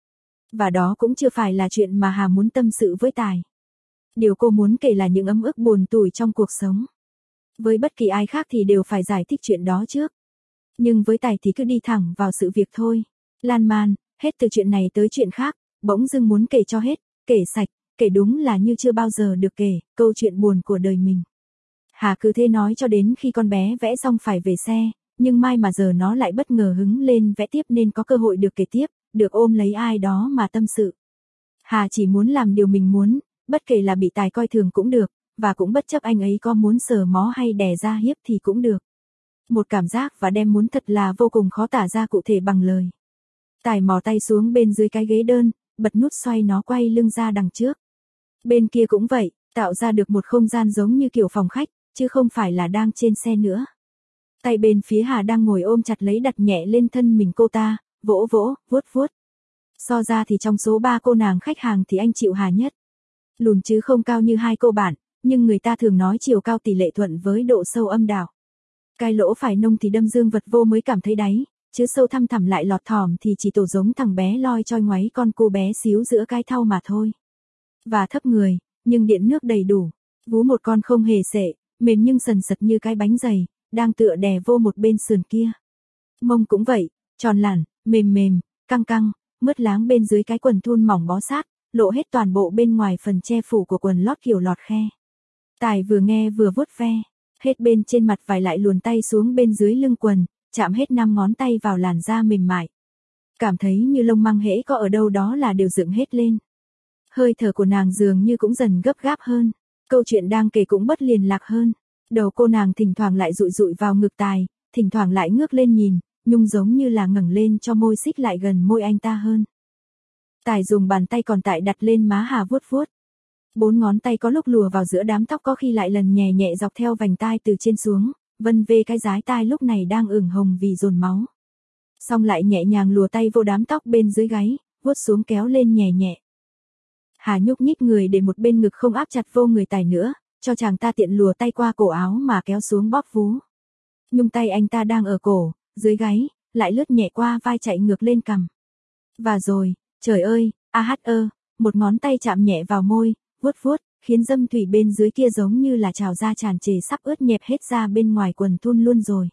Và đó cũng chưa phải là chuyện mà Hà muốn tâm sự với Tài. Điều cô muốn kể là những ấm ức buồn tủi trong cuộc sống. Với bất kỳ ai khác thì đều phải giải thích chuyện đó trước. Nhưng với Tài thì cứ đi thẳng vào sự việc thôi. Lan man, hết từ chuyện này tới chuyện khác, bỗng dưng muốn kể cho hết, kể sạch, kể đúng là như chưa bao giờ được kể, câu chuyện buồn của đời mình. Hà cứ thế nói cho đến khi con bé vẽ xong phải về xe, nhưng mai mà giờ nó lại bất ngờ hứng lên vẽ tiếp nên có cơ hội được kể tiếp, được ôm lấy ai đó mà tâm sự. Hà chỉ muốn làm điều mình muốn, bất kể là bị Tài coi thường cũng được, và cũng bất chấp anh ấy có muốn sờ mó hay đè ra hiếp thì cũng được. Một cảm giác và đem muốn thật là vô cùng khó tả ra cụ thể bằng lời. Tài mò tay xuống bên dưới cái ghế đơn, bật nút xoay nó quay lưng ra đằng trước. Bên kia cũng vậy, tạo ra được một không gian giống như kiểu phòng khách, chứ không phải là đang trên xe nữa. Tay bên phía Hà đang ngồi ôm chặt lấy đặt nhẹ lên thân mình cô ta, vỗ vỗ, vuốt vuốt. So ra thì trong số 3 cô nàng khách hàng thì anh chịu Hà nhất. Lùn chứ không cao như hai cô bạn, nhưng người ta thường nói chiều cao tỷ lệ thuận với độ sâu âm đạo. Cái lỗ phải nông thì đâm dương vật vô mới cảm thấy đáy, chứ sâu thăm thẳm lại lọt thỏm thì chỉ tổ giống thằng bé loi choi ngoáy con cô bé xíu giữa cái thau mà thôi. Và thấp người, nhưng điện nước đầy đủ. Vú một con không hề sệ, mềm nhưng sần sật như cái bánh dày, đang tựa đè vô một bên sườn kia. Mông cũng vậy, tròn lẳn, mềm mềm, căng căng, mướt láng bên dưới cái quần thun mỏng bó sát, lộ hết toàn bộ bên ngoài phần che phủ của quần lót kiểu lọt khe. Tài vừa nghe vừa vuốt ve, hết bên trên mặt vải lại luồn tay xuống bên dưới lưng quần, chạm hết 5 ngón tay vào làn da mềm mại. Cảm thấy như lông măng hễ có ở đâu đó là đều dựng hết lên. Hơi thở của nàng dường như cũng dần gấp gáp hơn, câu chuyện đang kể cũng bất liền lạc hơn. Đầu cô nàng thỉnh thoảng lại dụi dụi vào ngực Tài, thỉnh thoảng lại ngước lên nhìn, nhung giống như là ngẩng lên cho môi xích lại gần môi anh ta hơn. Tài dùng bàn tay còn lại đặt lên má Hà vuốt vuốt. 4 ngón tay có lúc lùa vào giữa đám tóc, có khi lại lần nhẹ nhẹ dọc theo vành tai từ trên xuống, vân vê cái dái tai lúc này đang ửng hồng vì dồn máu. Xong lại nhẹ nhàng lùa tay vô đám tóc bên dưới gáy, vuốt xuống kéo lên nhẹ nhẹ. Hà nhúc nhích người để một bên ngực không áp chặt vô người Tài nữa, cho chàng ta tiện lùa tay qua cổ áo mà kéo xuống bóp vú. Nhung tay anh ta đang ở cổ, dưới gáy, lại lướt nhẹ qua vai chạy ngược lên cằm. Và rồi, trời ơi, một ngón tay chạm nhẹ vào môi, vuốt vuốt, khiến dâm thủy bên dưới kia giống như là trào ra tràn trề sắp ướt nhẹp hết ra bên ngoài quần thun luôn rồi.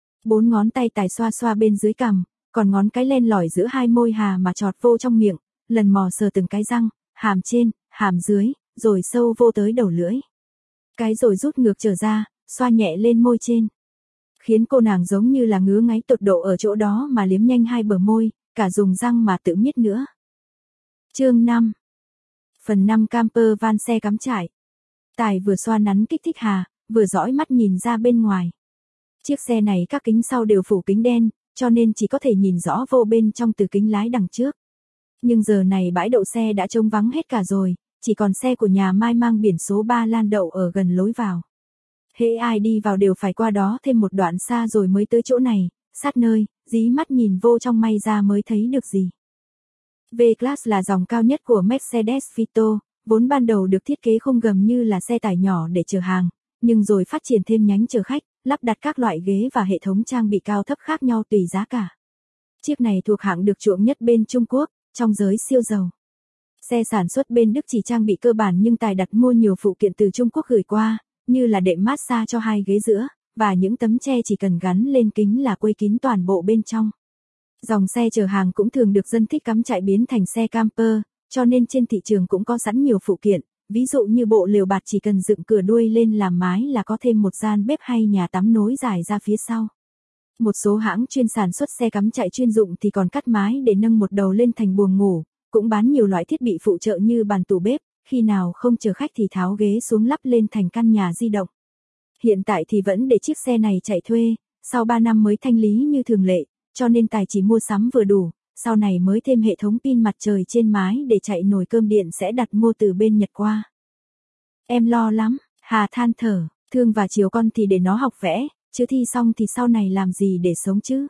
4 ngón tay Tài xoa xoa bên dưới cằm, còn ngón cái len lỏi giữa hai môi Hà mà chọt vô trong miệng, lần mò sờ từng cái răng, hàm trên, hàm dưới, rồi sâu vô tới đầu lưỡi. Cái rồi rút ngược trở ra, xoa nhẹ lên môi trên. Khiến cô nàng giống như là ngứa ngáy tột độ ở chỗ đó mà liếm nhanh hai bờ môi, cả dùng răng mà tự miết nữa. Chương 5. Phần 5 camper van xe cắm trại. Tài vừa xoa nắn kích thích Hà, vừa dõi mắt nhìn ra bên ngoài. Chiếc xe này các kính sau đều phủ kính đen, cho nên chỉ có thể nhìn rõ vô bên trong từ kính lái đằng trước. Nhưng giờ này bãi đậu xe đã trống vắng hết cả rồi, chỉ còn xe của nhà Mai mang biển số 3 Lan đậu ở gần lối vào. Hễ ai đi vào đều phải qua đó thêm một đoạn xa rồi mới tới chỗ này, sát nơi, dí mắt nhìn vô trong may ra mới thấy được gì. V-Class là dòng cao nhất của Mercedes Vito, vốn ban đầu được thiết kế khung gầm như là xe tải nhỏ để chở hàng, nhưng rồi phát triển thêm nhánh chở khách, lắp đặt các loại ghế và hệ thống trang bị cao thấp khác nhau tùy giá cả. Chiếc này thuộc hạng được chuộng nhất bên Trung Quốc, trong giới siêu giàu. Xe sản xuất bên Đức chỉ trang bị cơ bản nhưng Tài đặt mua nhiều phụ kiện từ Trung Quốc gửi qua, như là đệm massage cho hai ghế giữa, và những tấm che chỉ cần gắn lên kính là quây kín toàn bộ bên trong. Dòng xe chở hàng cũng thường được dân thích cắm trại biến thành xe camper, cho nên trên thị trường cũng có sẵn nhiều phụ kiện, ví dụ như bộ lều bạt chỉ cần dựng cửa đuôi lên làm mái là có thêm một gian bếp hay nhà tắm nối dài ra phía sau. Một số hãng chuyên sản xuất xe cắm trại chuyên dụng thì còn cắt mái để nâng một đầu lên thành buồng ngủ, cũng bán nhiều loại thiết bị phụ trợ như bàn tủ bếp, khi nào không chở khách thì tháo ghế xuống lắp lên thành căn nhà di động. Hiện tại thì vẫn để chiếc xe này chạy thuê, sau 3 năm mới thanh lý như thường lệ, cho nên Tài chỉ mua sắm vừa đủ, sau này mới thêm hệ thống pin mặt trời trên mái để chạy nồi cơm điện sẽ đặt mua từ bên Nhật qua. Em lo lắm, Hà than thở, thương và chiều con thì để nó học vẽ, chứ thi xong thì sau này làm gì để sống chứ.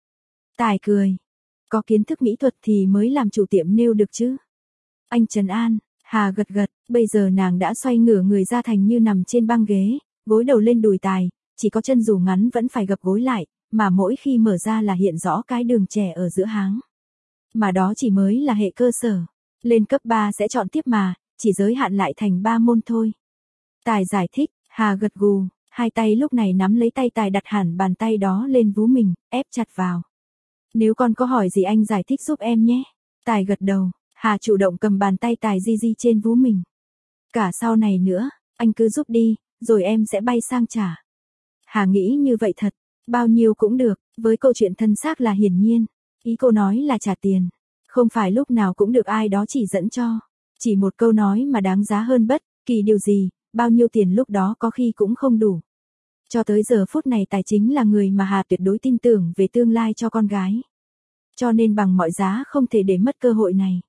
Tài cười, có kiến thức mỹ thuật thì mới làm chủ tiệm nail được chứ. Anh trấn an, Hà gật gật, bây giờ nàng đã xoay ngửa người ra thành như nằm trên băng ghế, gối đầu lên đùi Tài, chỉ có chân dù ngắn vẫn phải gập gối lại, mà mỗi khi mở ra là hiện rõ cái đường trẻ ở giữa háng. Mà đó chỉ mới là hệ cơ sở, lên cấp 3 sẽ chọn tiếp mà, chỉ giới hạn lại thành 3 môn thôi. Tài giải thích, Hà gật gù, hai tay lúc này nắm lấy tay Tài đặt hẳn bàn tay đó lên vú mình, ép chặt vào. Nếu con có hỏi gì anh giải thích giúp em nhé. Tài gật đầu, Hà chủ động cầm bàn tay Tài di di trên vú mình. Cả sau này nữa, anh cứ giúp đi, rồi em sẽ bay sang trả. Hà nghĩ như vậy thật, bao nhiêu cũng được, với câu chuyện thân xác là hiển nhiên. Ý cô nói là trả tiền, không phải lúc nào cũng được ai đó chỉ dẫn cho. Chỉ một câu nói mà đáng giá hơn bất kỳ điều gì, bao nhiêu tiền lúc đó có khi cũng không đủ. Cho tới giờ phút này Tài chính là người mà Hà tuyệt đối tin tưởng về tương lai cho con gái. Cho nên bằng mọi giá không thể để mất cơ hội này.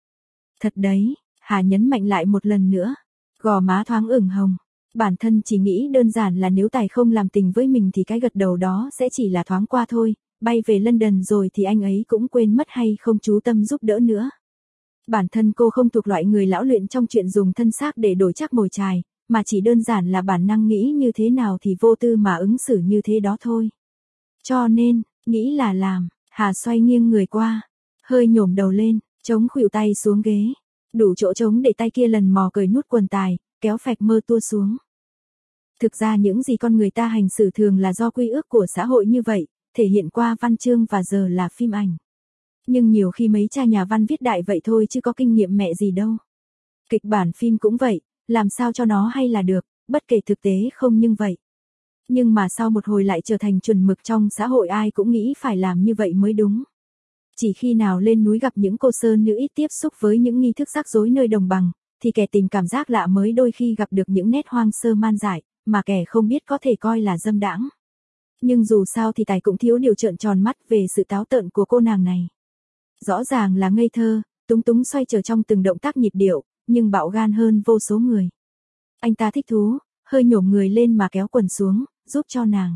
Thật đấy, Hà nhấn mạnh lại một lần nữa. Gò má thoáng ửng hồng. Bản thân chỉ nghĩ đơn giản là nếu Tài không làm tình với mình thì cái gật đầu đó sẽ chỉ là thoáng qua thôi. Bay về London rồi thì anh ấy cũng quên mất hay không chú tâm giúp đỡ nữa. Bản thân cô không thuộc loại người lão luyện trong chuyện dùng thân xác để đổi chắc mồi chài, mà chỉ đơn giản là bản năng nghĩ như thế nào thì vô tư mà ứng xử như thế đó thôi. Cho nên, nghĩ là làm, Hà xoay nghiêng người qua, hơi nhổm đầu lên, chống khuỷu tay xuống ghế, đủ chỗ trống để tay kia lần mò cởi nút quần Tài, kéo phạch mơ tua xuống. Thực ra những gì con người ta hành xử thường là do quy ước của xã hội như vậy, thể hiện qua văn chương và giờ là phim ảnh. Nhưng nhiều khi mấy cha nhà văn viết đại vậy thôi chứ có kinh nghiệm mẹ gì đâu. Kịch bản phim cũng vậy, làm sao cho nó hay là được, bất kể thực tế không nhưng vậy. Nhưng mà sau một hồi lại trở thành chuẩn mực trong xã hội ai cũng nghĩ phải làm như vậy mới đúng. Chỉ khi nào lên núi gặp những cô sơn nữ ít tiếp xúc với những nghi thức rắc rối nơi đồng bằng, thì kẻ tìm cảm giác lạ mới đôi khi gặp được những nét hoang sơ man dại, mà kẻ không biết có thể coi là dâm đãng. Nhưng dù sao thì Tài cũng thiếu điều trợn tròn mắt về sự táo tợn của cô nàng này. Rõ ràng là ngây thơ, túng túng xoay trở trong từng động tác nhịp điệu, nhưng bạo gan hơn vô số người. Anh ta thích thú, hơi nhổm người lên mà kéo quần xuống, giúp cho nàng.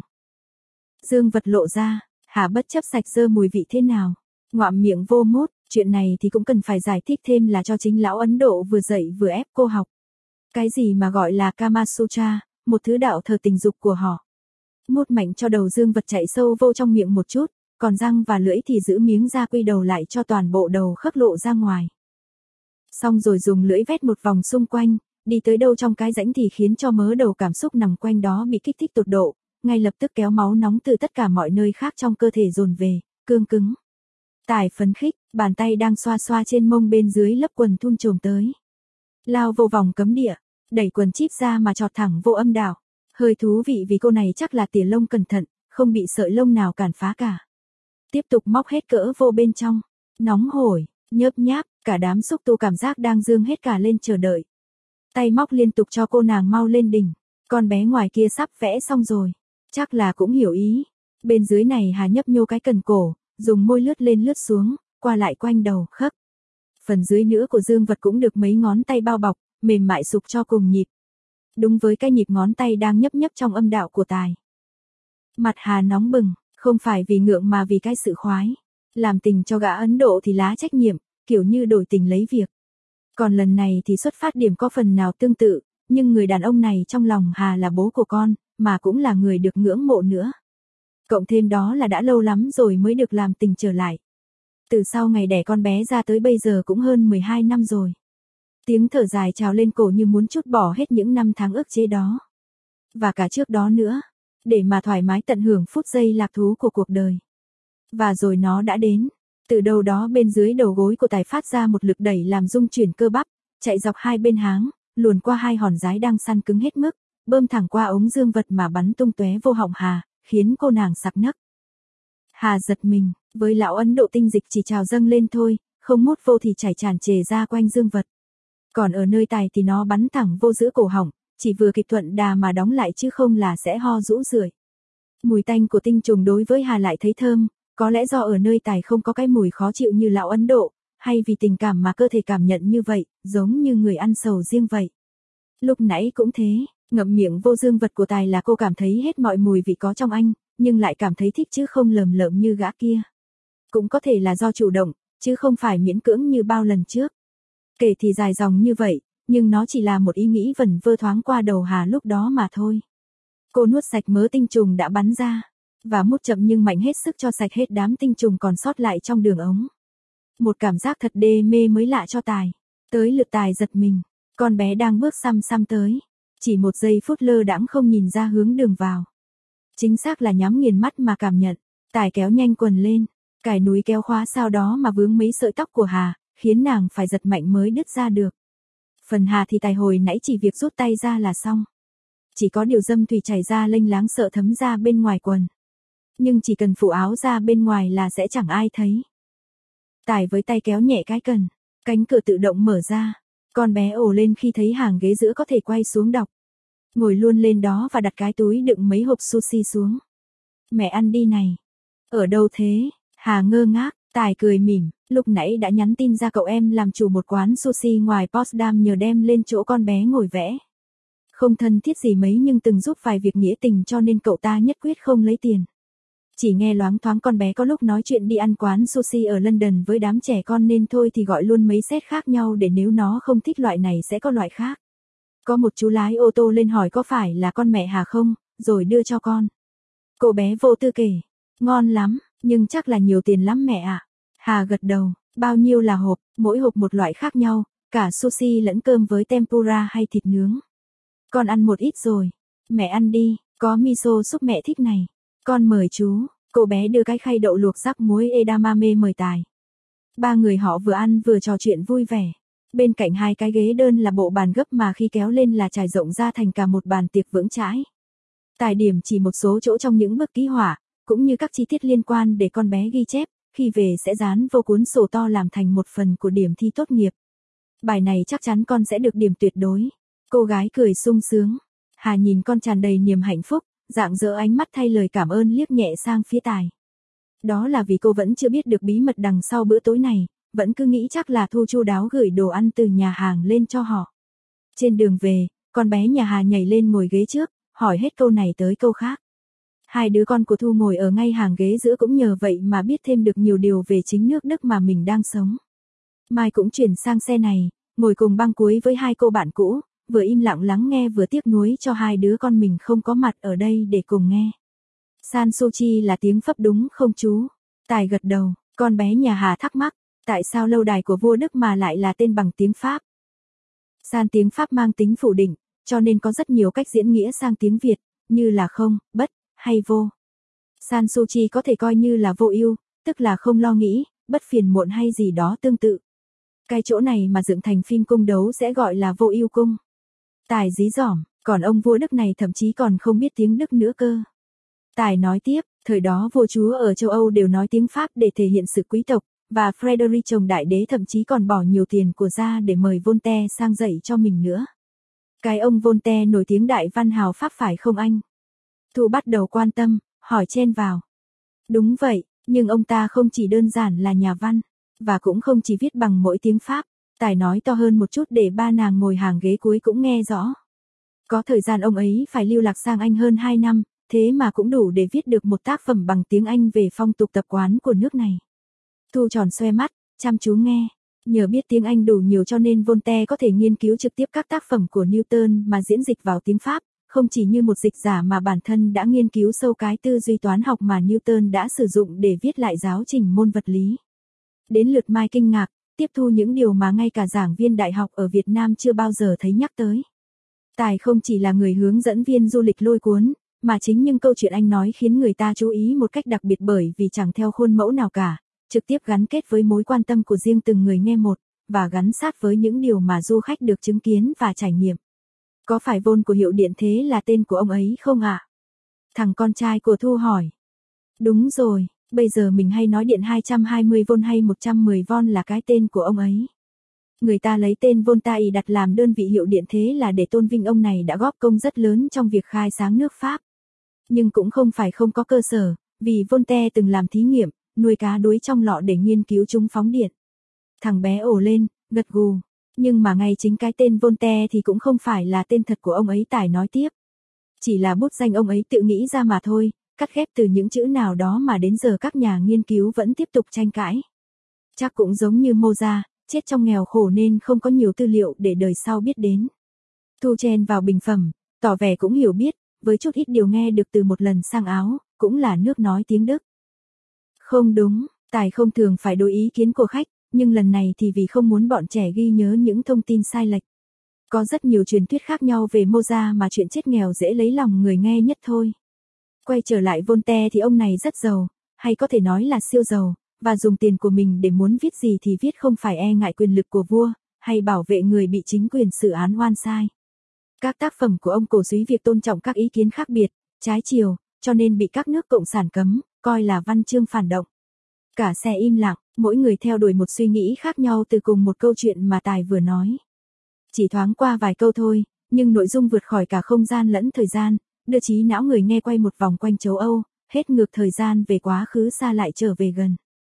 Dương vật lộ ra, Hà bất chấp sạch dơ mùi vị thế nào, ngoạm miệng vô mốt, chuyện này thì cũng cần phải giải thích thêm là cho chính lão Ấn Độ vừa dạy vừa ép cô học. Cái gì mà gọi là Kama Sutra, một thứ đạo thờ tình dục của họ. Mút mạnh cho đầu dương vật chạy sâu vô trong miệng một chút, còn răng và lưỡi thì giữ miếng da quy đầu lại cho toàn bộ đầu khớp lộ ra ngoài. Xong rồi dùng lưỡi vét một vòng xung quanh, đi tới đâu trong cái rãnh thì khiến cho mớ đầu cảm xúc nằm quanh đó bị kích thích tột độ, ngay lập tức kéo máu nóng từ tất cả mọi nơi khác trong cơ thể dồn về, cương cứng. Tài phấn khích, bàn tay đang xoa xoa trên mông bên dưới lớp quần thun trồm tới. Lao vô vòng cấm địa, đẩy quần chip ra mà chọt thẳng vô âm đạo. Hơi thú vị vì cô này chắc là tỉa lông cẩn thận, không bị sợi lông nào cản phá cả. Tiếp tục móc hết cỡ vô bên trong, nóng hổi, nhớp nháp, cả đám xúc tu cảm giác đang dương hết cả lên chờ đợi. Tay móc liên tục cho cô nàng mau lên đỉnh, con bé ngoài kia sắp vẽ xong rồi, chắc là cũng hiểu ý. Bên dưới này Hà nhấp nhô cái cần cổ, dùng môi lướt lên lướt xuống, qua lại quanh đầu khớp. Phần dưới nữa của dương vật cũng được mấy ngón tay bao bọc, mềm mại sục cho cùng nhịp. Đúng với cái nhịp ngón tay đang nhấp nhấp trong âm đạo của Tài. Mặt Hà nóng bừng, không phải vì ngượng mà vì cái sự khoái. Làm tình cho gã Ấn Độ thì lá trách nhiệm, kiểu như đổi tình lấy việc. Còn lần này thì xuất phát điểm có phần nào tương tự, nhưng người đàn ông này trong lòng Hà là bố của con, mà cũng là người được ngưỡng mộ nữa. Cộng thêm đó là đã lâu lắm rồi mới được làm tình trở lại. Từ sau ngày đẻ con bé ra tới bây giờ cũng hơn 12 năm rồi. Tiếng thở dài trào lên cổ như muốn trút bỏ hết những năm tháng ức chế đó. Và cả trước đó nữa, để mà thoải mái tận hưởng phút giây lạc thú của cuộc đời. Và rồi nó đã đến. Từ đâu đó bên dưới đầu gối của Tài phát ra một lực đẩy làm rung chuyển cơ bắp, chạy dọc hai bên háng, luồn qua hai hòn dái đang săn cứng hết mức, bơm thẳng qua ống dương vật mà bắn tung tóe vô họng Hà, khiến cô nàng sặc nấc. Hà giật mình, với lão Ấn Độ tinh dịch chỉ trào dâng lên thôi, không mút vô thì chảy tràn trề ra quanh dương vật. Còn ở nơi Tài thì nó bắn thẳng vô giữa cổ họng, chỉ vừa kịp thuận đà mà đóng lại chứ không là sẽ ho rũ rượi. Mùi tanh của tinh trùng đối với Hà lại thấy thơm, có lẽ do ở nơi Tài không có cái mùi khó chịu như lão Ấn Độ, hay vì tình cảm mà cơ thể cảm nhận như vậy, giống như người ăn sầu riêng vậy. Lúc nãy cũng thế, ngậm miệng vô dương vật của Tài là cô cảm thấy hết mọi mùi vị có trong anh, nhưng lại cảm thấy thích chứ không lờm lợm như gã kia. Cũng có thể là do chủ động, chứ không phải miễn cưỡng như bao lần trước. Kể thì dài dòng như vậy, nhưng nó chỉ là một ý nghĩ vẩn vơ thoáng qua đầu Hà lúc đó mà thôi. Cô nuốt sạch mớ tinh trùng đã bắn ra, và mút chậm nhưng mạnh hết sức cho sạch hết đám tinh trùng còn sót lại trong đường ống. Một cảm giác thật đê mê mới lạ cho Tài. Tới lượt Tài giật mình, con bé đang bước xăm xăm tới. Chỉ một giây phút lơ đãng không nhìn ra hướng đường vào. Chính xác là nhắm nghiền mắt mà cảm nhận. Tài kéo nhanh quần lên, cài núi kéo khóa sau đó mà vướng mấy sợi tóc của Hà, khiến nàng phải giật mạnh mới đứt ra được. Phần Hà thì Tài hồi nãy chỉ việc rút tay ra là xong. Chỉ có điều dâm thủy chảy ra lênh láng sợ thấm ra bên ngoài quần. Nhưng chỉ cần phủ áo ra bên ngoài là sẽ chẳng ai thấy. Tài với tay kéo nhẹ cái cần, cánh cửa tự động mở ra. Con bé ồ lên khi thấy hàng ghế giữa có thể quay xuống đọc. Ngồi luôn lên đó và đặt cái túi đựng mấy hộp sushi xuống. Mẹ ăn đi này. Ở đâu thế? Hà ngơ ngác, Tài cười mỉm, lúc nãy đã nhắn tin ra cậu em làm chủ một quán sushi ngoài Potsdam nhờ đem lên chỗ con bé ngồi vẽ. Không thân thiết gì mấy nhưng từng giúp vài việc nghĩa tình cho nên cậu ta nhất quyết không lấy tiền. Chỉ nghe loáng thoáng con bé có lúc nói chuyện đi ăn quán sushi ở London với đám trẻ con nên thôi thì gọi luôn mấy set khác nhau để nếu nó không thích loại này sẽ có loại khác. Có một chú lái ô tô lên hỏi có phải là con mẹ Hà không, rồi đưa cho con. Cô bé vô tư kể, ngon lắm, nhưng chắc là nhiều tiền lắm mẹ ạ. Hà gật đầu, bao nhiêu là hộp, mỗi hộp một loại khác nhau, cả sushi lẫn cơm với tempura hay thịt nướng. Con ăn một ít rồi, mẹ ăn đi, có miso súp mẹ thích này. Con mời chú, cô bé đưa cái khay đậu luộc rắc muối edamame mời Tài. Ba người họ vừa ăn vừa trò chuyện vui vẻ. Bên cạnh hai cái ghế đơn là bộ bàn gấp mà khi kéo lên là trải rộng ra thành cả một bàn tiệc vững chãi. Tài điểm chỉ một số chỗ trong những bức ký họa, cũng như các chi tiết liên quan để con bé ghi chép, khi về sẽ dán vô cuốn sổ to làm thành một phần của điểm thi tốt nghiệp. Bài này chắc chắn con sẽ được điểm tuyệt đối. Cô gái cười sung sướng. Hà nhìn con tràn đầy niềm hạnh phúc, rạng rỡ ánh mắt thay lời cảm ơn liếc nhẹ sang phía Tài. Đó là vì cô vẫn chưa biết được bí mật đằng sau bữa tối này, vẫn cứ nghĩ chắc là Thu chu đáo gửi đồ ăn từ nhà hàng lên cho họ. Trên đường về, con bé nhà Hà nhảy lên ngồi ghế trước, hỏi hết câu này tới câu khác. Hai đứa con của Thu ngồi ở ngay hàng ghế giữa cũng nhờ vậy mà biết thêm được nhiều điều về chính nước Đức mà mình đang sống. Mai cũng chuyển sang xe này, ngồi cùng băng cuối với hai cô bạn cũ, vừa im lặng lắng nghe vừa tiếc nuối cho hai đứa con mình không có mặt ở đây để cùng nghe. San Suu Kyi là tiếng Pháp đúng không chú? Tài gật đầu, con bé nhà Hà thắc mắc, tại sao lâu đài của vua Đức mà lại là tên bằng tiếng Pháp? San tiếng Pháp mang tính phủ định, cho nên có rất nhiều cách diễn nghĩa sang tiếng Việt, như là không, bất, hay vô. San Suu Kyi có thể coi như là vô ưu, tức là không lo nghĩ, bất phiền muộn hay gì đó tương tự. Cái chỗ này mà dựng thành phim cung đấu sẽ gọi là vô ưu cung. Tài dí dỏm, còn ông vua Đức này thậm chí còn không biết tiếng Đức nữa cơ. Tài nói tiếp, thời đó vua chúa ở châu Âu đều nói tiếng Pháp để thể hiện sự quý tộc, và Frederick chồng đại đế thậm chí còn bỏ nhiều tiền của ra để mời Voltaire sang dạy cho mình nữa. Cái ông Voltaire nổi tiếng đại văn hào Pháp phải không anh? Thu bắt đầu quan tâm, hỏi chen vào. Đúng vậy, nhưng ông ta không chỉ đơn giản là nhà văn, và cũng không chỉ viết bằng mỗi tiếng Pháp. Tài nói to hơn một chút để ba nàng ngồi hàng ghế cuối cũng nghe rõ. Có thời gian ông ấy phải lưu lạc sang Anh hơn 2 năm, thế mà cũng đủ để viết được một tác phẩm bằng tiếng Anh về phong tục tập quán của nước này. Thu tròn xoe mắt, chăm chú nghe. Nhờ biết tiếng Anh đủ nhiều cho nên Voltaire có thể nghiên cứu trực tiếp các tác phẩm của Newton mà diễn dịch vào tiếng Pháp, không chỉ như một dịch giả mà bản thân đã nghiên cứu sâu cái tư duy toán học mà Newton đã sử dụng để viết lại giáo trình môn vật lý. Đến lượt Mai kinh ngạc, tiếp thu những điều mà ngay cả giảng viên đại học ở Việt Nam chưa bao giờ thấy nhắc tới. Tài không chỉ là người hướng dẫn viên du lịch lôi cuốn, mà chính những câu chuyện anh nói khiến người ta chú ý một cách đặc biệt bởi vì chẳng theo khuôn mẫu nào cả, trực tiếp gắn kết với mối quan tâm của riêng từng người nghe một, và gắn sát với những điều mà du khách được chứng kiến và trải nghiệm. Có phải Von của hiệu điện thế là tên của ông ấy không ạ? Thằng con trai của Thu hỏi. Đúng rồi, bây giờ mình hay nói điện 220V hay 110V là cái tên của ông ấy. Người ta lấy tên Voltaire đặt làm đơn vị hiệu điện thế là để tôn vinh ông này đã góp công rất lớn trong việc khai sáng nước Pháp. Nhưng cũng không phải không có cơ sở, vì Voltaire từng làm thí nghiệm, nuôi cá đuối trong lọ để nghiên cứu chúng phóng điện. Thằng bé ồ lên, gật gù. Nhưng mà ngay chính cái tên Voltaire thì cũng không phải là tên thật của ông ấy, Tài nói tiếp. Chỉ là bút danh ông ấy tự nghĩ ra mà thôi, cắt ghép từ những chữ nào đó mà đến giờ các nhà nghiên cứu vẫn tiếp tục tranh cãi. Chắc cũng giống như Mozart, chết trong nghèo khổ nên không có nhiều tư liệu để đời sau biết đến. Thu chen vào bình phẩm, tỏ vẻ cũng hiểu biết, với chút ít điều nghe được từ một lần sang Áo, cũng là nước nói tiếng Đức. Không đúng, Tài không thường phải đối ý kiến của khách, nhưng lần này thì vì không muốn bọn trẻ ghi nhớ những thông tin sai lệch. Có rất nhiều truyền thuyết khác nhau về Mozart mà chuyện chết nghèo dễ lấy lòng người nghe nhất thôi. Quay trở lại Voltaire thì ông này rất giàu, hay có thể nói là siêu giàu, và dùng tiền của mình để muốn viết gì thì viết, không phải e ngại quyền lực của vua, hay bảo vệ người bị chính quyền xử án oan sai. Các tác phẩm của ông cổ suý việc tôn trọng các ý kiến khác biệt, trái chiều, cho nên bị các nước cộng sản cấm, coi là văn chương phản động. Cả xe im lặng, mỗi người theo đuổi một suy nghĩ khác nhau từ cùng một câu chuyện mà Tài vừa nói. Chỉ thoáng qua vài câu thôi, nhưng nội dung vượt khỏi cả không gian lẫn thời gian, đưa trí não người nghe quay một vòng quanh châu Âu, hết ngược thời gian về quá khứ xa lại trở về gần.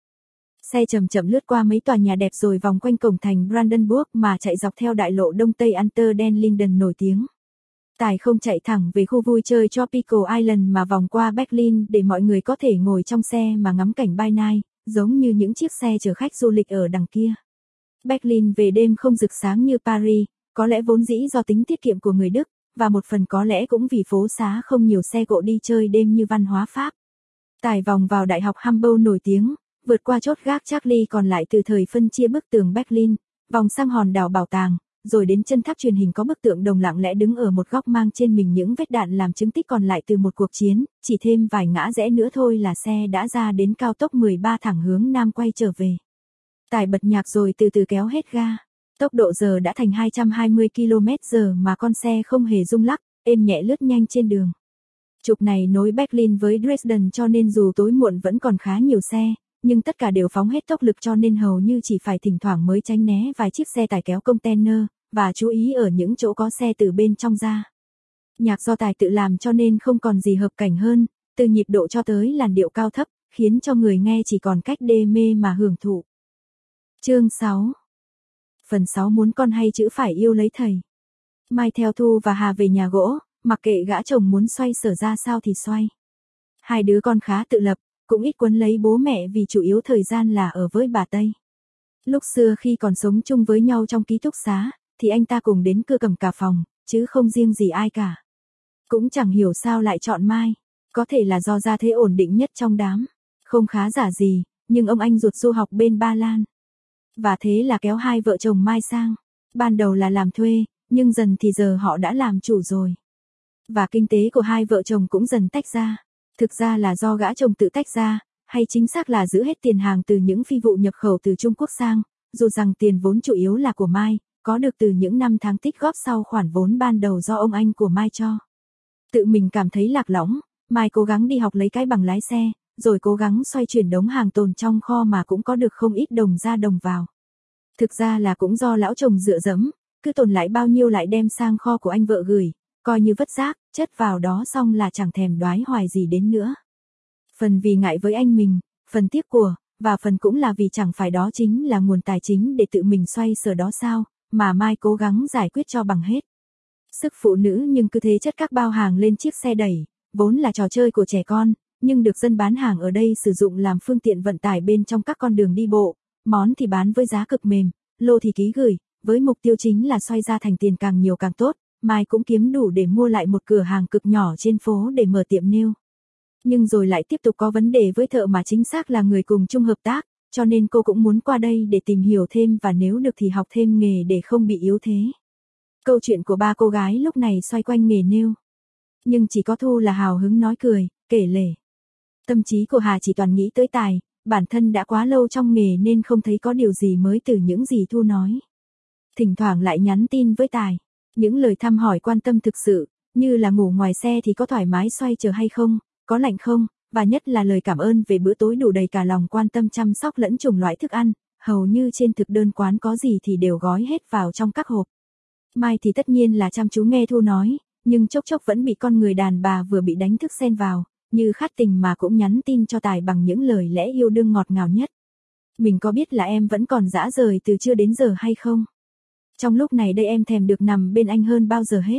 Xe chậm chậm lướt qua mấy tòa nhà đẹp rồi vòng quanh cổng thành Brandenburg mà chạy dọc theo đại lộ Đông Tây Unter den Linden nổi tiếng. Tài không chạy thẳng về khu vui chơi Tropical Island mà vòng qua Berlin để mọi người có thể ngồi trong xe mà ngắm cảnh By Night, giống như những chiếc xe chở khách du lịch ở đằng kia. Berlin về đêm không rực sáng như Paris, có lẽ vốn dĩ do tính tiết kiệm của người Đức, và một phần có lẽ cũng vì phố xá không nhiều xe cộ đi chơi đêm như văn hóa Pháp. Tài vòng vào Đại học Hamburg nổi tiếng, vượt qua chốt gác Charlie còn lại từ thời phân chia bức tường Berlin, vòng sang hòn đảo bảo tàng, rồi đến chân tháp truyền hình có bức tượng đồng lặng lẽ đứng ở một góc mang trên mình những vết đạn làm chứng tích còn lại từ một cuộc chiến, chỉ thêm vài ngã rẽ nữa thôi là xe đã ra đến cao tốc 13 thẳng hướng nam quay trở về. Tài bật nhạc rồi từ từ kéo hết ga. Tốc độ giờ đã thành 220 km/h mà con xe không hề rung lắc, êm nhẹ lướt nhanh trên đường. Trục này nối Berlin với Dresden cho nên dù tối muộn vẫn còn khá nhiều xe, nhưng tất cả đều phóng hết tốc lực cho nên hầu như chỉ phải thỉnh thoảng mới tránh né vài chiếc xe tải kéo container, và chú ý ở những chỗ có xe từ bên trong ra. Nhạc do Tài tự làm cho nên không còn gì hợp cảnh hơn, từ nhịp độ cho tới làn điệu cao thấp, khiến cho người nghe chỉ còn cách đê mê mà hưởng thụ. Chương 6. Phần 6 muốn con hay chữ phải yêu lấy thầy. Mai theo Thu và Hà về nhà gỗ, mặc kệ gã chồng muốn xoay sở ra sao thì xoay. Hai đứa con khá tự lập, cũng ít quấn lấy bố mẹ vì chủ yếu thời gian là ở với bà Tây. Lúc xưa khi còn sống chung với nhau trong ký túc xá, thì anh ta cùng đến cưa cầm cả phòng, chứ không riêng gì ai cả. Cũng chẳng hiểu sao lại chọn Mai, có thể là do gia thế ổn định nhất trong đám, không khá giả gì, nhưng ông anh ruột du học bên Ba Lan. Và thế là kéo hai vợ chồng Mai sang. Ban đầu là làm thuê, nhưng dần thì giờ họ đã làm chủ rồi. Và kinh tế của hai vợ chồng cũng dần tách ra. Thực ra là do gã chồng tự tách ra, hay chính xác là giữ hết tiền hàng từ những phi vụ nhập khẩu từ Trung Quốc sang, dù rằng tiền vốn chủ yếu là của Mai, có được từ những năm tháng tích góp sau khoản vốn ban đầu do ông anh của Mai cho. Tự mình cảm thấy lạc lõng, Mai cố gắng đi học lấy cái bằng lái xe, rồi cố gắng xoay chuyển đống hàng tồn trong kho mà cũng có được không ít đồng ra đồng vào. Thực ra là cũng do lão chồng dựa dẫm, cứ tồn lại bao nhiêu lại đem sang kho của anh vợ gửi, coi như vất rác, chất vào đó xong là chẳng thèm đoái hoài gì đến nữa. Phần vì ngại với anh mình, phần tiếc của, và phần cũng là vì chẳng phải đó chính là nguồn tài chính để tự mình xoay sở đó sao, mà Mai cố gắng giải quyết cho bằng hết sức phụ nữ, nhưng cứ thế chất các bao hàng lên chiếc xe đẩy, vốn là trò chơi của trẻ con, nhưng được dân bán hàng ở đây sử dụng làm phương tiện vận tải bên trong các con đường đi bộ, món thì bán với giá cực mềm, lô thì ký gửi, với mục tiêu chính là xoay ra thành tiền càng nhiều càng tốt. Mai cũng kiếm đủ để mua lại một cửa hàng cực nhỏ trên phố để mở tiệm nail. Nhưng rồi lại tiếp tục có vấn đề với thợ mà chính xác là người cùng chung hợp tác, cho nên cô cũng muốn qua đây để tìm hiểu thêm và nếu được thì học thêm nghề để không bị yếu thế. Câu chuyện của ba cô gái lúc này xoay quanh nghề nail. Nhưng chỉ có Thu là hào hứng nói cười, kể lể. Tâm trí của Hà chỉ toàn nghĩ tới Tài, bản thân đã quá lâu trong nghề nên không thấy có điều gì mới từ những gì Thu nói. Thỉnh thoảng lại nhắn tin với Tài. Những lời thăm hỏi quan tâm thực sự, như là ngủ ngoài xe thì có thoải mái xoay chờ hay không, có lạnh không, và nhất là lời cảm ơn về bữa tối đủ đầy cả lòng quan tâm chăm sóc lẫn chủng loại thức ăn, hầu như trên thực đơn quán có gì thì đều gói hết vào trong các hộp. Mai thì tất nhiên là chăm chú nghe Thu nói, nhưng chốc chốc vẫn bị con người đàn bà vừa bị đánh thức xen vào, như khát tình mà cũng nhắn tin cho Tài bằng những lời lẽ yêu đương ngọt ngào nhất. Mình có biết là em vẫn còn dã rời từ trưa đến giờ hay không? Trong lúc này đây em thèm được nằm bên anh hơn bao giờ hết.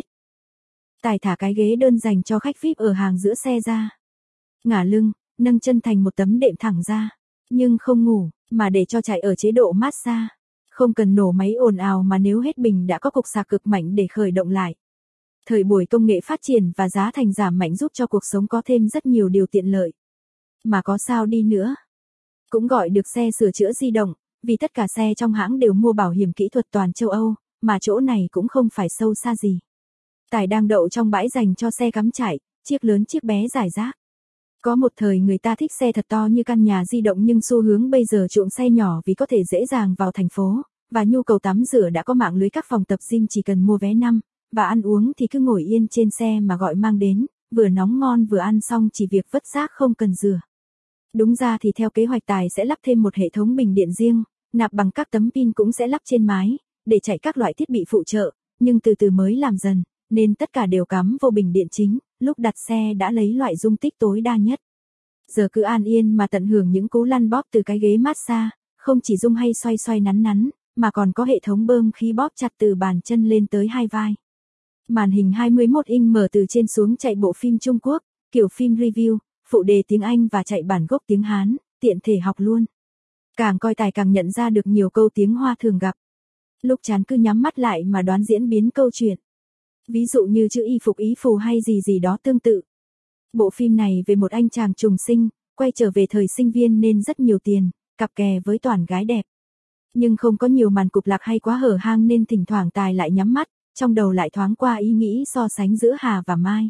Tài thả cái ghế đơn dành cho khách VIP ở hàng giữa xe ra. Ngả lưng, nâng chân thành một tấm đệm thẳng ra. Nhưng không ngủ, mà để cho chạy ở chế độ massage. Không cần nổ máy ồn ào mà nếu hết bình đã có cục sạc cực mạnh để khởi động lại. Thời buổi công nghệ phát triển và giá thành giảm mạnh giúp cho cuộc sống có thêm rất nhiều điều tiện lợi. Mà có sao đi nữa. Cũng gọi được xe sửa chữa di động, vì tất cả xe trong hãng đều mua bảo hiểm kỹ thuật toàn châu Âu, mà chỗ này cũng không phải sâu xa gì. Tài đang đậu trong bãi dành cho xe cắm trại, chiếc lớn chiếc bé rải rác. Có một thời người ta thích xe thật to như căn nhà di động nhưng xu hướng bây giờ chuộng xe nhỏ vì có thể dễ dàng vào thành phố, và nhu cầu tắm rửa đã có mạng lưới các phòng tập gym chỉ cần mua vé năm, và ăn uống thì cứ ngồi yên trên xe mà gọi mang đến, vừa nóng ngon vừa ăn xong chỉ việc vứt rác không cần rửa. Đúng ra thì theo kế hoạch Tài sẽ lắp thêm một hệ thống bình điện riêng, nạp bằng các tấm pin cũng sẽ lắp trên mái, để chạy các loại thiết bị phụ trợ, nhưng từ từ mới làm dần, nên tất cả đều cắm vô bình điện chính, lúc đặt xe đã lấy loại dung tích tối đa nhất. Giờ cứ an yên mà tận hưởng những cú lăn bóp từ cái ghế massage, không chỉ rung hay xoay xoay nắn nắn, mà còn có hệ thống bơm khí bóp chặt từ bàn chân lên tới hai vai. Màn hình 21 inch mở từ trên xuống chạy bộ phim Trung Quốc, kiểu phim review, phụ đề tiếng Anh và chạy bản gốc tiếng Hán, tiện thể học luôn. Càng coi Tài càng nhận ra được nhiều câu tiếng Hoa thường gặp. Lúc chán cứ nhắm mắt lại mà đoán diễn biến câu chuyện. Ví dụ như chữ y phục ý phù hay gì gì đó tương tự. Bộ phim này về một anh chàng trùng sinh, quay trở về thời sinh viên nên rất nhiều tiền, cặp kè với toàn gái đẹp. Nhưng không có nhiều màn cục lạc hay quá hở hang nên thỉnh thoảng Tài lại nhắm mắt, trong đầu lại thoáng qua ý nghĩ so sánh giữa Hà và Mai.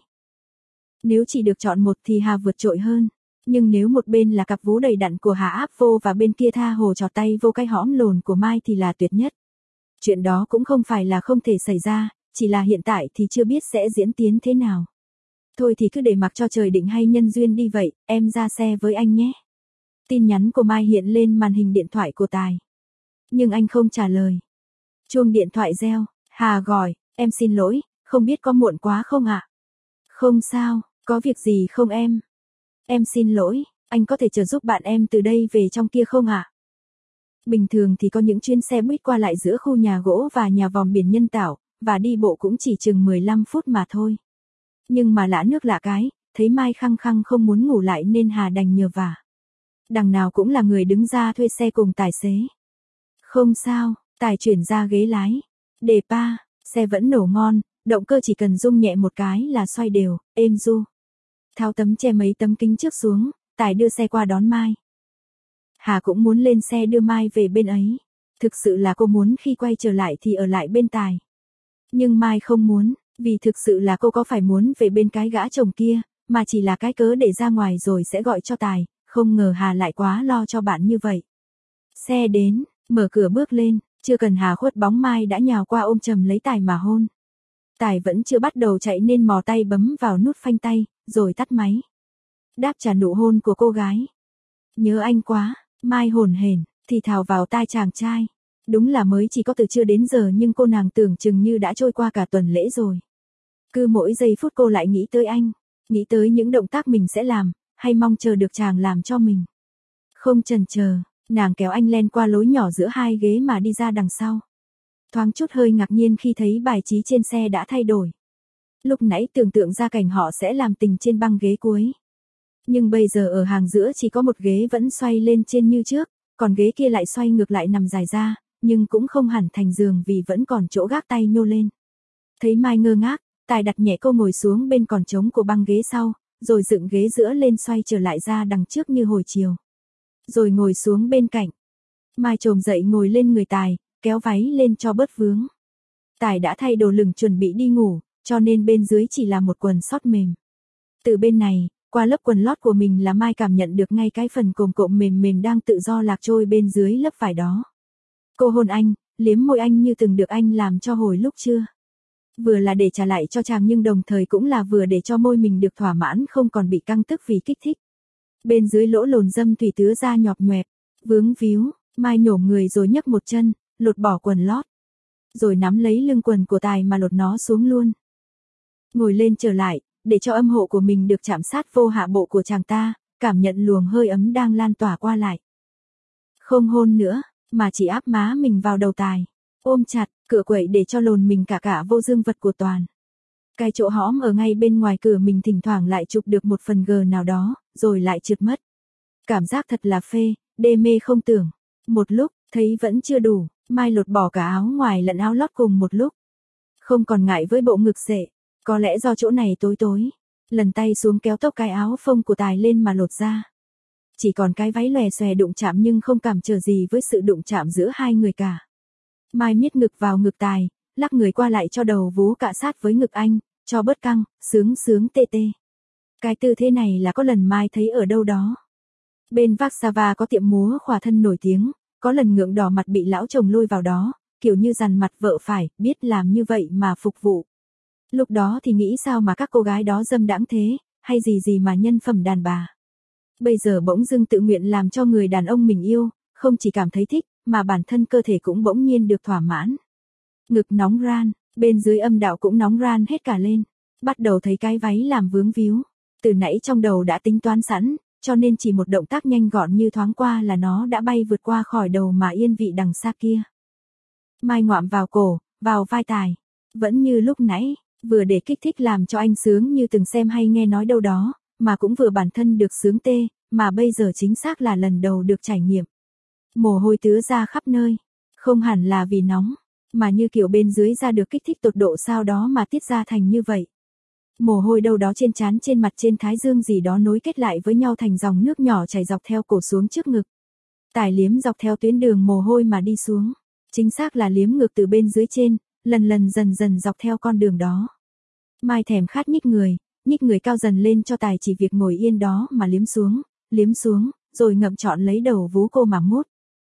Nếu chỉ được chọn một thì Hà vượt trội hơn, nhưng nếu một bên là cặp vú đầy đặn của Hà áp vô và bên kia tha hồ trọt tay vô cái hõm lồn của Mai thì là tuyệt nhất. Chuyện đó cũng không phải là không thể xảy ra, chỉ là hiện tại thì chưa biết sẽ diễn tiến thế nào. Thôi thì cứ để mặc cho trời định hay nhân duyên đi vậy, em ra xe với anh nhé. Tin nhắn của Mai hiện lên màn hình điện thoại của Tài. Nhưng anh không trả lời. Chuông điện thoại reo, Hà gọi, em xin lỗi, không biết có muộn quá không ạ? Không sao, có việc gì không em? Em xin lỗi, anh có thể trợ giúp bạn em từ đây về trong kia không ạ? Bình thường thì có những chuyến xe buýt qua lại giữa khu nhà gỗ và nhà vòm biển nhân tạo, và đi bộ cũng chỉ chừng 15 phút mà thôi. Nhưng mà lạ nước lạ cái, thấy Mai khăng khăng không muốn ngủ lại nên Hà đành nhờ vả. Đằng nào cũng là người đứng ra thuê xe cùng tài xế. Không sao, Tài chuyển ra ghế lái. Đề pa, xe vẫn nổ ngon, động cơ chỉ cần rung nhẹ một cái là xoay đều, êm du. Tháo tấm che mấy tấm kính trước xuống, Tài đưa xe qua đón Mai. Hà cũng muốn lên xe đưa Mai về bên ấy. Thực sự là cô muốn khi quay trở lại thì ở lại bên Tài. Nhưng Mai không muốn, vì thực sự là cô có phải muốn về bên cái gã chồng kia, mà chỉ là cái cớ để ra ngoài rồi sẽ gọi cho Tài, không ngờ Hà lại quá lo cho bạn như vậy. Xe đến, mở cửa bước lên, chưa cần Hà khuất bóng Mai đã nhào qua ôm chầm lấy Tài mà hôn. Tài vẫn chưa bắt đầu chạy nên mò tay bấm vào nút phanh tay, rồi tắt máy. Đáp trả nụ hôn của cô gái. Nhớ anh quá, Mai hổn hển, thì thào vào tai chàng trai. Đúng là mới chỉ có từ trưa đến giờ nhưng cô nàng tưởng chừng như đã trôi qua cả tuần lễ rồi. Cứ mỗi giây phút cô lại nghĩ tới anh, nghĩ tới những động tác mình sẽ làm, hay mong chờ được chàng làm cho mình. Không chần chờ, nàng kéo anh len qua lối nhỏ giữa hai ghế mà đi ra đằng sau. Thoáng chút hơi ngạc nhiên khi thấy bài trí trên xe đã thay đổi. Lúc nãy tưởng tượng ra cảnh họ sẽ làm tình trên băng ghế cuối. Nhưng bây giờ ở hàng giữa chỉ có một ghế vẫn xoay lên trên như trước, còn ghế kia lại xoay ngược lại nằm dài ra, nhưng cũng không hẳn thành giường vì vẫn còn chỗ gác tay nhô lên. Thấy Mai ngơ ngác, Tài đặt nhẹ cô ngồi xuống bên còn trống của băng ghế sau, rồi dựng ghế giữa lên xoay trở lại ra đằng trước như hồi chiều. Rồi ngồi xuống bên cạnh. Mai chồm dậy ngồi lên người Tài, kéo váy lên cho bớt vướng. Tài đã thay đồ lửng chuẩn bị đi ngủ, cho nên bên dưới chỉ là một quần sót mềm. Từ bên này, qua lớp quần lót của mình là Mai cảm nhận được ngay cái phần cồm cộm mềm mềm đang tự do lạc trôi bên dưới lớp vải đó. Cô hôn anh, liếm môi anh như từng được anh làm cho hồi lúc trưa. Vừa là để trả lại cho chàng nhưng đồng thời cũng là vừa để cho môi mình được thỏa mãn không còn bị căng tức vì kích thích. Bên dưới lỗ lồn dâm thủy tứa ra nhọp nhoẹp, vướng víu, Mai nhổm người rồi nhấc một chân, lột bỏ quần lót. Rồi nắm lấy lưng quần của Tài mà lột nó xuống luôn. Ngồi lên trở lại, để cho âm hộ của mình được chạm sát vô hạ bộ của chàng ta, cảm nhận luồng hơi ấm đang lan tỏa qua lại. Không hôn nữa, mà chỉ áp má mình vào đầu Tài, ôm chặt, cựa quậy để cho lồn mình cả vô dương vật của Toàn. Cái chỗ hõm ở ngay bên ngoài cửa mình thỉnh thoảng lại chụp được một phần gờ nào đó, rồi lại trượt mất. Cảm giác thật là phê, đê mê không tưởng. Một lúc, thấy vẫn chưa đủ, Mai lột bỏ cả áo ngoài lẫn áo lót cùng một lúc. Không còn ngại với bộ ngực xệ, có lẽ do chỗ này tối, lần tay xuống kéo tóc cái áo phông của Tài lên mà lột ra. Chỉ còn cái váy lòe xòe đụng chạm nhưng không cảm trở gì với sự đụng chạm giữa hai người cả. Mai miết ngực vào ngực Tài, lắc người qua lại cho đầu vú cạ sát với ngực anh, cho bớt căng, sướng tê tê. Cái tư thế này là có lần Mai thấy ở đâu đó. Bên Warsaw có tiệm múa khỏa thân nổi tiếng, có lần ngượng đỏ mặt bị lão chồng lôi vào đó, kiểu như dằn mặt vợ phải, biết làm như vậy mà phục vụ. Lúc đó thì nghĩ sao mà các cô gái đó dâm đãng thế, hay gì mà nhân phẩm đàn bà. Bây giờ bỗng dưng tự nguyện làm cho người đàn ông mình yêu, không chỉ cảm thấy thích, mà bản thân cơ thể cũng bỗng nhiên được thỏa mãn. Ngực nóng ran, bên dưới âm đạo cũng nóng ran hết cả lên. Bắt đầu thấy cái váy làm vướng víu. Từ nãy trong đầu đã tính toán sẵn, cho nên chỉ một động tác nhanh gọn như thoáng qua là nó đã bay vượt qua khỏi đầu mà yên vị đằng xa kia. Mai ngoạm vào cổ, vào vai Tài. Vẫn như lúc nãy, vừa để kích thích làm cho anh sướng như từng xem hay nghe nói đâu đó, mà cũng vừa bản thân được sướng tê, mà bây giờ chính xác là lần đầu được trải nghiệm. Mồ hôi tứa ra khắp nơi, không hẳn là vì nóng, mà như kiểu bên dưới da được kích thích tột độ sao đó mà tiết ra thành như vậy. Mồ hôi đâu đó trên trán trên mặt trên thái dương gì đó nối kết lại với nhau thành dòng nước nhỏ chảy dọc theo cổ xuống trước ngực. Tài liếm dọc theo tuyến đường mồ hôi mà đi xuống, chính xác là liếm ngực từ bên dưới trên, lần dần dọc theo con đường đó. Mai thèm khát nhích người cao dần lên cho Tài chỉ việc ngồi yên đó mà liếm xuống, rồi ngậm trọn lấy đầu vú cô mà mút.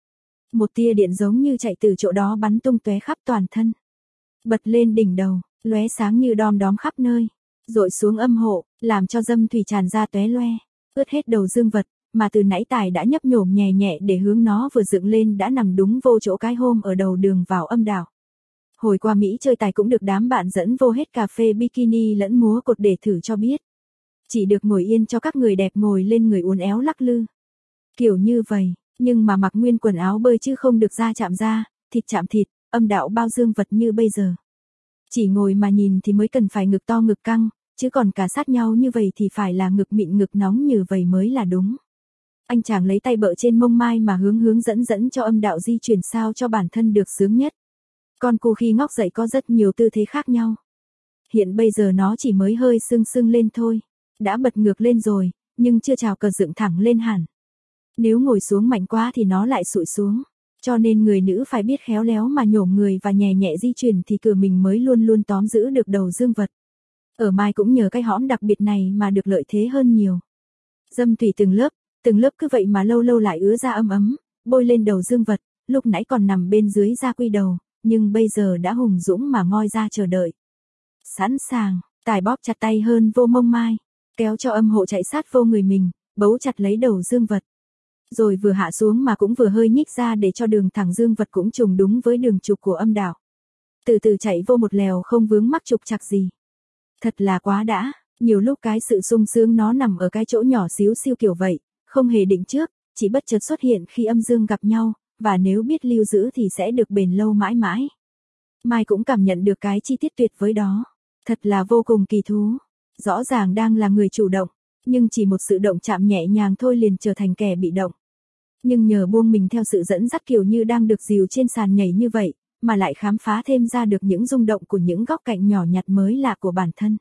Một tia điện giống như chạy từ chỗ đó bắn tung tóe khắp toàn thân. Bật lên đỉnh đầu, lóe sáng như đom đóm khắp nơi, dội xuống âm hộ, làm cho dâm thủy tràn ra tóe loe, ướt hết đầu dương vật, mà từ nãy Tài đã nhấp nhổm nhẹ để hướng nó vừa dựng lên đã nằm đúng vô chỗ cái hôm ở đầu đường vào âm đạo. Hồi qua Mỹ chơi Tài cũng được đám bạn dẫn vô hết cà phê bikini lẫn múa cột để thử cho biết. Chỉ được ngồi yên cho các người đẹp ngồi lên người uốn éo lắc lư. Kiểu như vậy, nhưng mà mặc nguyên quần áo bơi chứ không được da chạm da, thịt chạm thịt, âm đạo bao dương vật như bây giờ. Chỉ ngồi mà nhìn thì mới cần phải ngực to ngực căng, chứ còn cả sát nhau như vậy thì phải là ngực mịn ngực nóng như vậy mới là đúng. Anh chàng lấy tay bợ trên mông Mai mà hướng dẫn cho âm đạo di chuyển sao cho bản thân được sướng nhất. Con cu khi ngóc dậy có rất nhiều tư thế khác nhau. Hiện bây giờ nó chỉ mới hơi sưng lên thôi, đã bật ngược lên rồi, nhưng chưa trào cờ dựng thẳng lên hẳn. Nếu ngồi xuống mạnh quá thì nó lại sụi xuống, cho nên người nữ phải biết khéo léo mà nhổm người và nhẹ di chuyển thì cửa mình mới luôn tóm giữ được đầu dương vật. Ở Mai cũng nhờ cái hõm đặc biệt này mà được lợi thế hơn nhiều. Dâm thủy từng lớp cứ vậy mà lâu lại ứa ra ấm, bôi lên đầu dương vật, lúc nãy còn nằm bên dưới da quy đầu, nhưng bây giờ đã hùng dũng mà ngoi ra chờ đợi. Sẵn sàng, Tài bóp chặt tay hơn vô mông Mai, kéo cho âm hộ chạy sát vô người mình, bấu chặt lấy đầu dương vật. Rồi vừa hạ xuống mà cũng vừa hơi nhích ra để cho đường thẳng dương vật cũng trùng đúng với đường trục của âm đạo. Từ từ chạy vô một lèo không vướng mắc trục trặc gì. Thật là quá đã, nhiều lúc cái sự sung sướng nó nằm ở cái chỗ nhỏ xíu xiu kiểu vậy, không hề định trước, chỉ bất chợt xuất hiện khi âm dương gặp nhau, và nếu biết lưu giữ thì sẽ được bền lâu mãi mãi. Mai cũng cảm nhận được cái chi tiết tuyệt vời đó. Thật là vô cùng kỳ thú. Rõ ràng đang là người chủ động, nhưng chỉ một sự động chạm nhẹ nhàng thôi liền trở thành kẻ bị động. Nhưng nhờ buông mình theo sự dẫn dắt kiểu như đang được dìu trên sàn nhảy như vậy, mà lại khám phá thêm ra được những rung động của những góc cạnh nhỏ nhặt mới lạ của bản thân.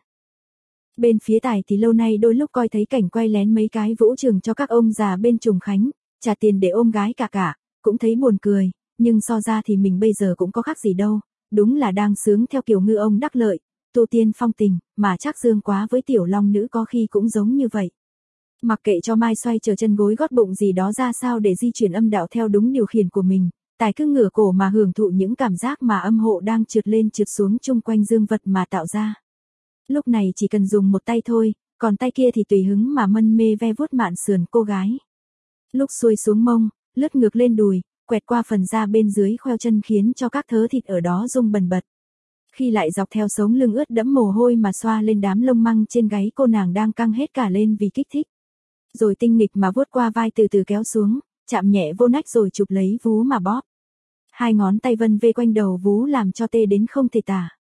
Bên phía Tài thì lâu nay đôi lúc coi thấy cảnh quay lén mấy cái vũ trường cho các ông già bên Trùng Khánh, trả tiền để ôm gái cả, cũng thấy buồn cười, nhưng so ra thì mình bây giờ cũng có khác gì đâu, đúng là đang sướng theo kiểu ngư ông đắc lợi, tu tiên phong tình, mà chắc dương quá với tiểu long nữ có khi cũng giống như vậy. Mặc kệ cho Mai xoay chờ chân gối gót bụng gì đó ra sao để di chuyển âm đạo theo đúng điều khiển của mình, Tài cứ ngửa cổ mà hưởng thụ những cảm giác mà âm hộ đang trượt lên trượt xuống chung quanh dương vật mà tạo ra. Lúc này chỉ cần dùng một tay thôi, còn tay kia thì tùy hứng mà mân mê ve vuốt mạn sườn cô gái. Lúc xuôi xuống mông, lướt ngược lên đùi, quẹt qua phần da bên dưới khoeo chân khiến cho các thớ thịt ở đó rung bần bật. Khi lại dọc theo sống lưng ướt đẫm mồ hôi mà xoa lên đám lông măng trên gáy cô nàng đang căng hết cả lên vì kích thích. Rồi tinh nghịch mà vuốt qua vai từ từ kéo xuống, chạm nhẹ vô nách rồi chụp lấy vú mà bóp. Hai ngón tay vân vê quanh đầu vú làm cho tê đến không thể tả.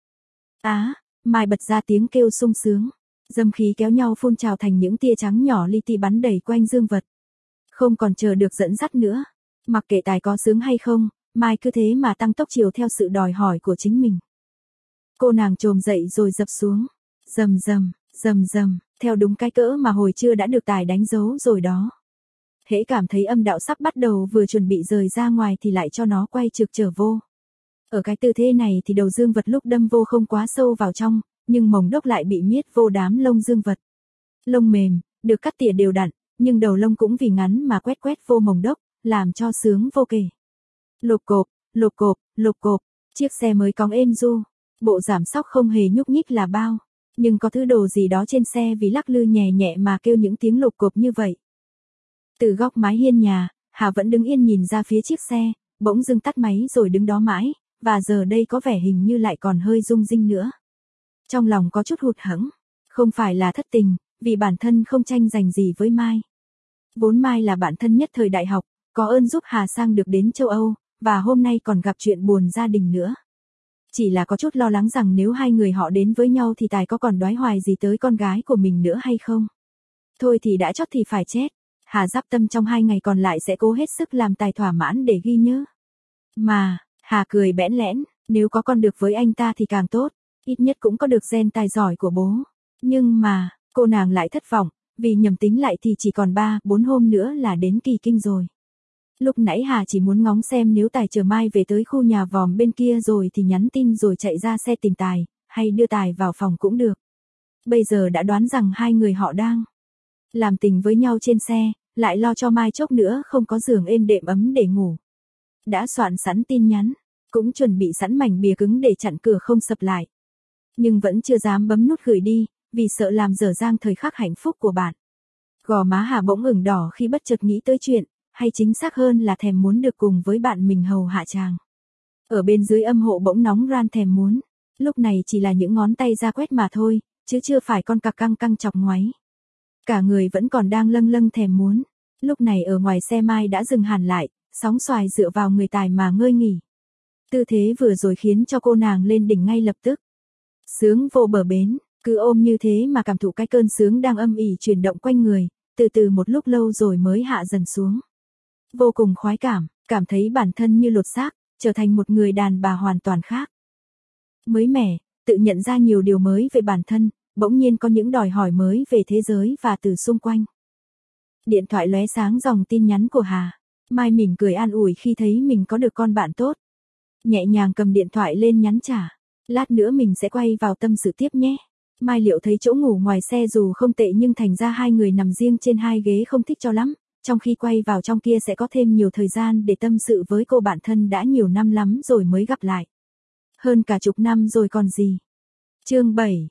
Mai bật ra tiếng kêu sung sướng. Dâm khí kéo nhau phun trào thành những tia trắng nhỏ li ti bắn đầy quanh dương vật. Không còn chờ được dẫn dắt nữa. Mặc kệ tài có sướng hay không, Mai cứ thế mà tăng tốc chiều theo sự đòi hỏi của chính mình. Cô nàng trồm dậy rồi dập xuống. Rầm rầm, rầm rầm, theo đúng cái cỡ mà hồi trưa đã được tài đánh dấu rồi đó. Hễ cảm thấy âm đạo sắp bắt đầu vừa chuẩn bị rời ra ngoài thì lại cho nó quay trực trở vô. Ở cái tư thế này thì đầu dương vật lúc đâm vô không quá sâu vào trong, nhưng mồng đốc lại bị miết vô đám lông dương vật. Lông mềm, được cắt tỉa đều đặn, nhưng đầu lông cũng vì ngắn mà quét quét vô mồng đốc, làm cho sướng vô kể. Lộp cộp, lộp cộp, lộp cộp, chiếc xe mới cong êm du, bộ giảm xóc không hề nhúc nhích là bao, nhưng có thứ đồ gì đó trên xe vì lắc lư nhẹ nhẹ mà kêu những tiếng lộp cộp như vậy. Từ góc mái hiên nhà, Hà vẫn đứng yên nhìn ra phía chiếc xe, bỗng dưng tắt máy rồi đứng đó mãi, và giờ đây có vẻ hình như lại còn hơi rung rinh nữa. Trong lòng có chút hụt hẫng, không phải là thất tình, vì bản thân không tranh giành gì với Mai. Vốn Mai là bạn thân nhất thời đại học, có ơn giúp Hà sang được đến châu Âu, và hôm nay còn gặp chuyện buồn gia đình nữa. Chỉ là có chút lo lắng rằng nếu hai người họ đến với nhau thì Tài có còn đoái hoài gì tới con gái của mình nữa hay không. Thôi thì đã chót thì phải chết. Hà giáp tâm trong 2 ngày còn lại sẽ cố hết sức làm Tài thỏa mãn để ghi nhớ. Mà, Hà cười bẽn lẽn, nếu có con được với anh ta thì càng tốt, ít nhất cũng có được gen tài giỏi của bố. Nhưng mà, cô nàng lại thất vọng, vì nhầm tính lại thì chỉ còn 3-4 hôm nữa là đến kỳ kinh rồi. Lúc nãy Hà chỉ muốn ngóng xem nếu Tài chờ Mai về tới khu nhà vòm bên kia rồi thì nhắn tin rồi chạy ra xe tìm Tài, hay đưa Tài vào phòng cũng được. Bây giờ đã đoán rằng hai người họ đang làm tình với nhau trên xe, lại lo cho Mai chốc nữa không có giường êm đệm ấm để ngủ. Đã soạn sẵn tin nhắn, cũng chuẩn bị sẵn mảnh bìa cứng để chặn cửa không sập lại. Nhưng vẫn chưa dám bấm nút gửi đi, vì sợ làm dở dang thời khắc hạnh phúc của bạn. Gò má Hà bỗng ửng đỏ khi bất chợt nghĩ tới chuyện, hay chính xác hơn là thèm muốn được cùng với bạn mình hầu hạ chàng. Ở bên dưới âm hộ bỗng nóng ran thèm muốn, lúc này chỉ là những ngón tay ra quét mà thôi, chứ chưa phải con cặc căng căng chọc ngoáy. Cả người vẫn còn đang lâng lâng thèm muốn, lúc này ở ngoài xe Mai đã dừng hẳn lại, sóng xoài dựa vào người Tài mà ngơi nghỉ. Tư thế vừa rồi khiến cho cô nàng lên đỉnh ngay lập tức. Sướng vô bờ bến, cứ ôm như thế mà cảm thụ cái cơn sướng đang âm ỉ chuyển động quanh người, từ từ một lúc lâu rồi mới hạ dần xuống. Vô cùng khoái cảm thấy bản thân như lột xác, trở thành một người đàn bà hoàn toàn khác. Mới mẻ, tự nhận ra nhiều điều mới về bản thân, bỗng nhiên có những đòi hỏi mới về thế giới và từ xung quanh. Điện thoại lóe sáng dòng tin nhắn của Hà. Mai mỉm cười an ủi khi thấy mình có được con bạn tốt. Nhẹ nhàng cầm điện thoại lên nhắn trả. Lát nữa mình sẽ quay vào tâm sự tiếp nhé. Mai liệu thấy chỗ ngủ ngoài xe dù không tệ nhưng thành ra hai người nằm riêng trên hai ghế không thích cho lắm. Trong khi quay vào trong kia sẽ có thêm nhiều thời gian để tâm sự với cô bạn thân đã nhiều năm lắm rồi mới gặp lại. Hơn cả chục năm rồi còn gì. Chương 7.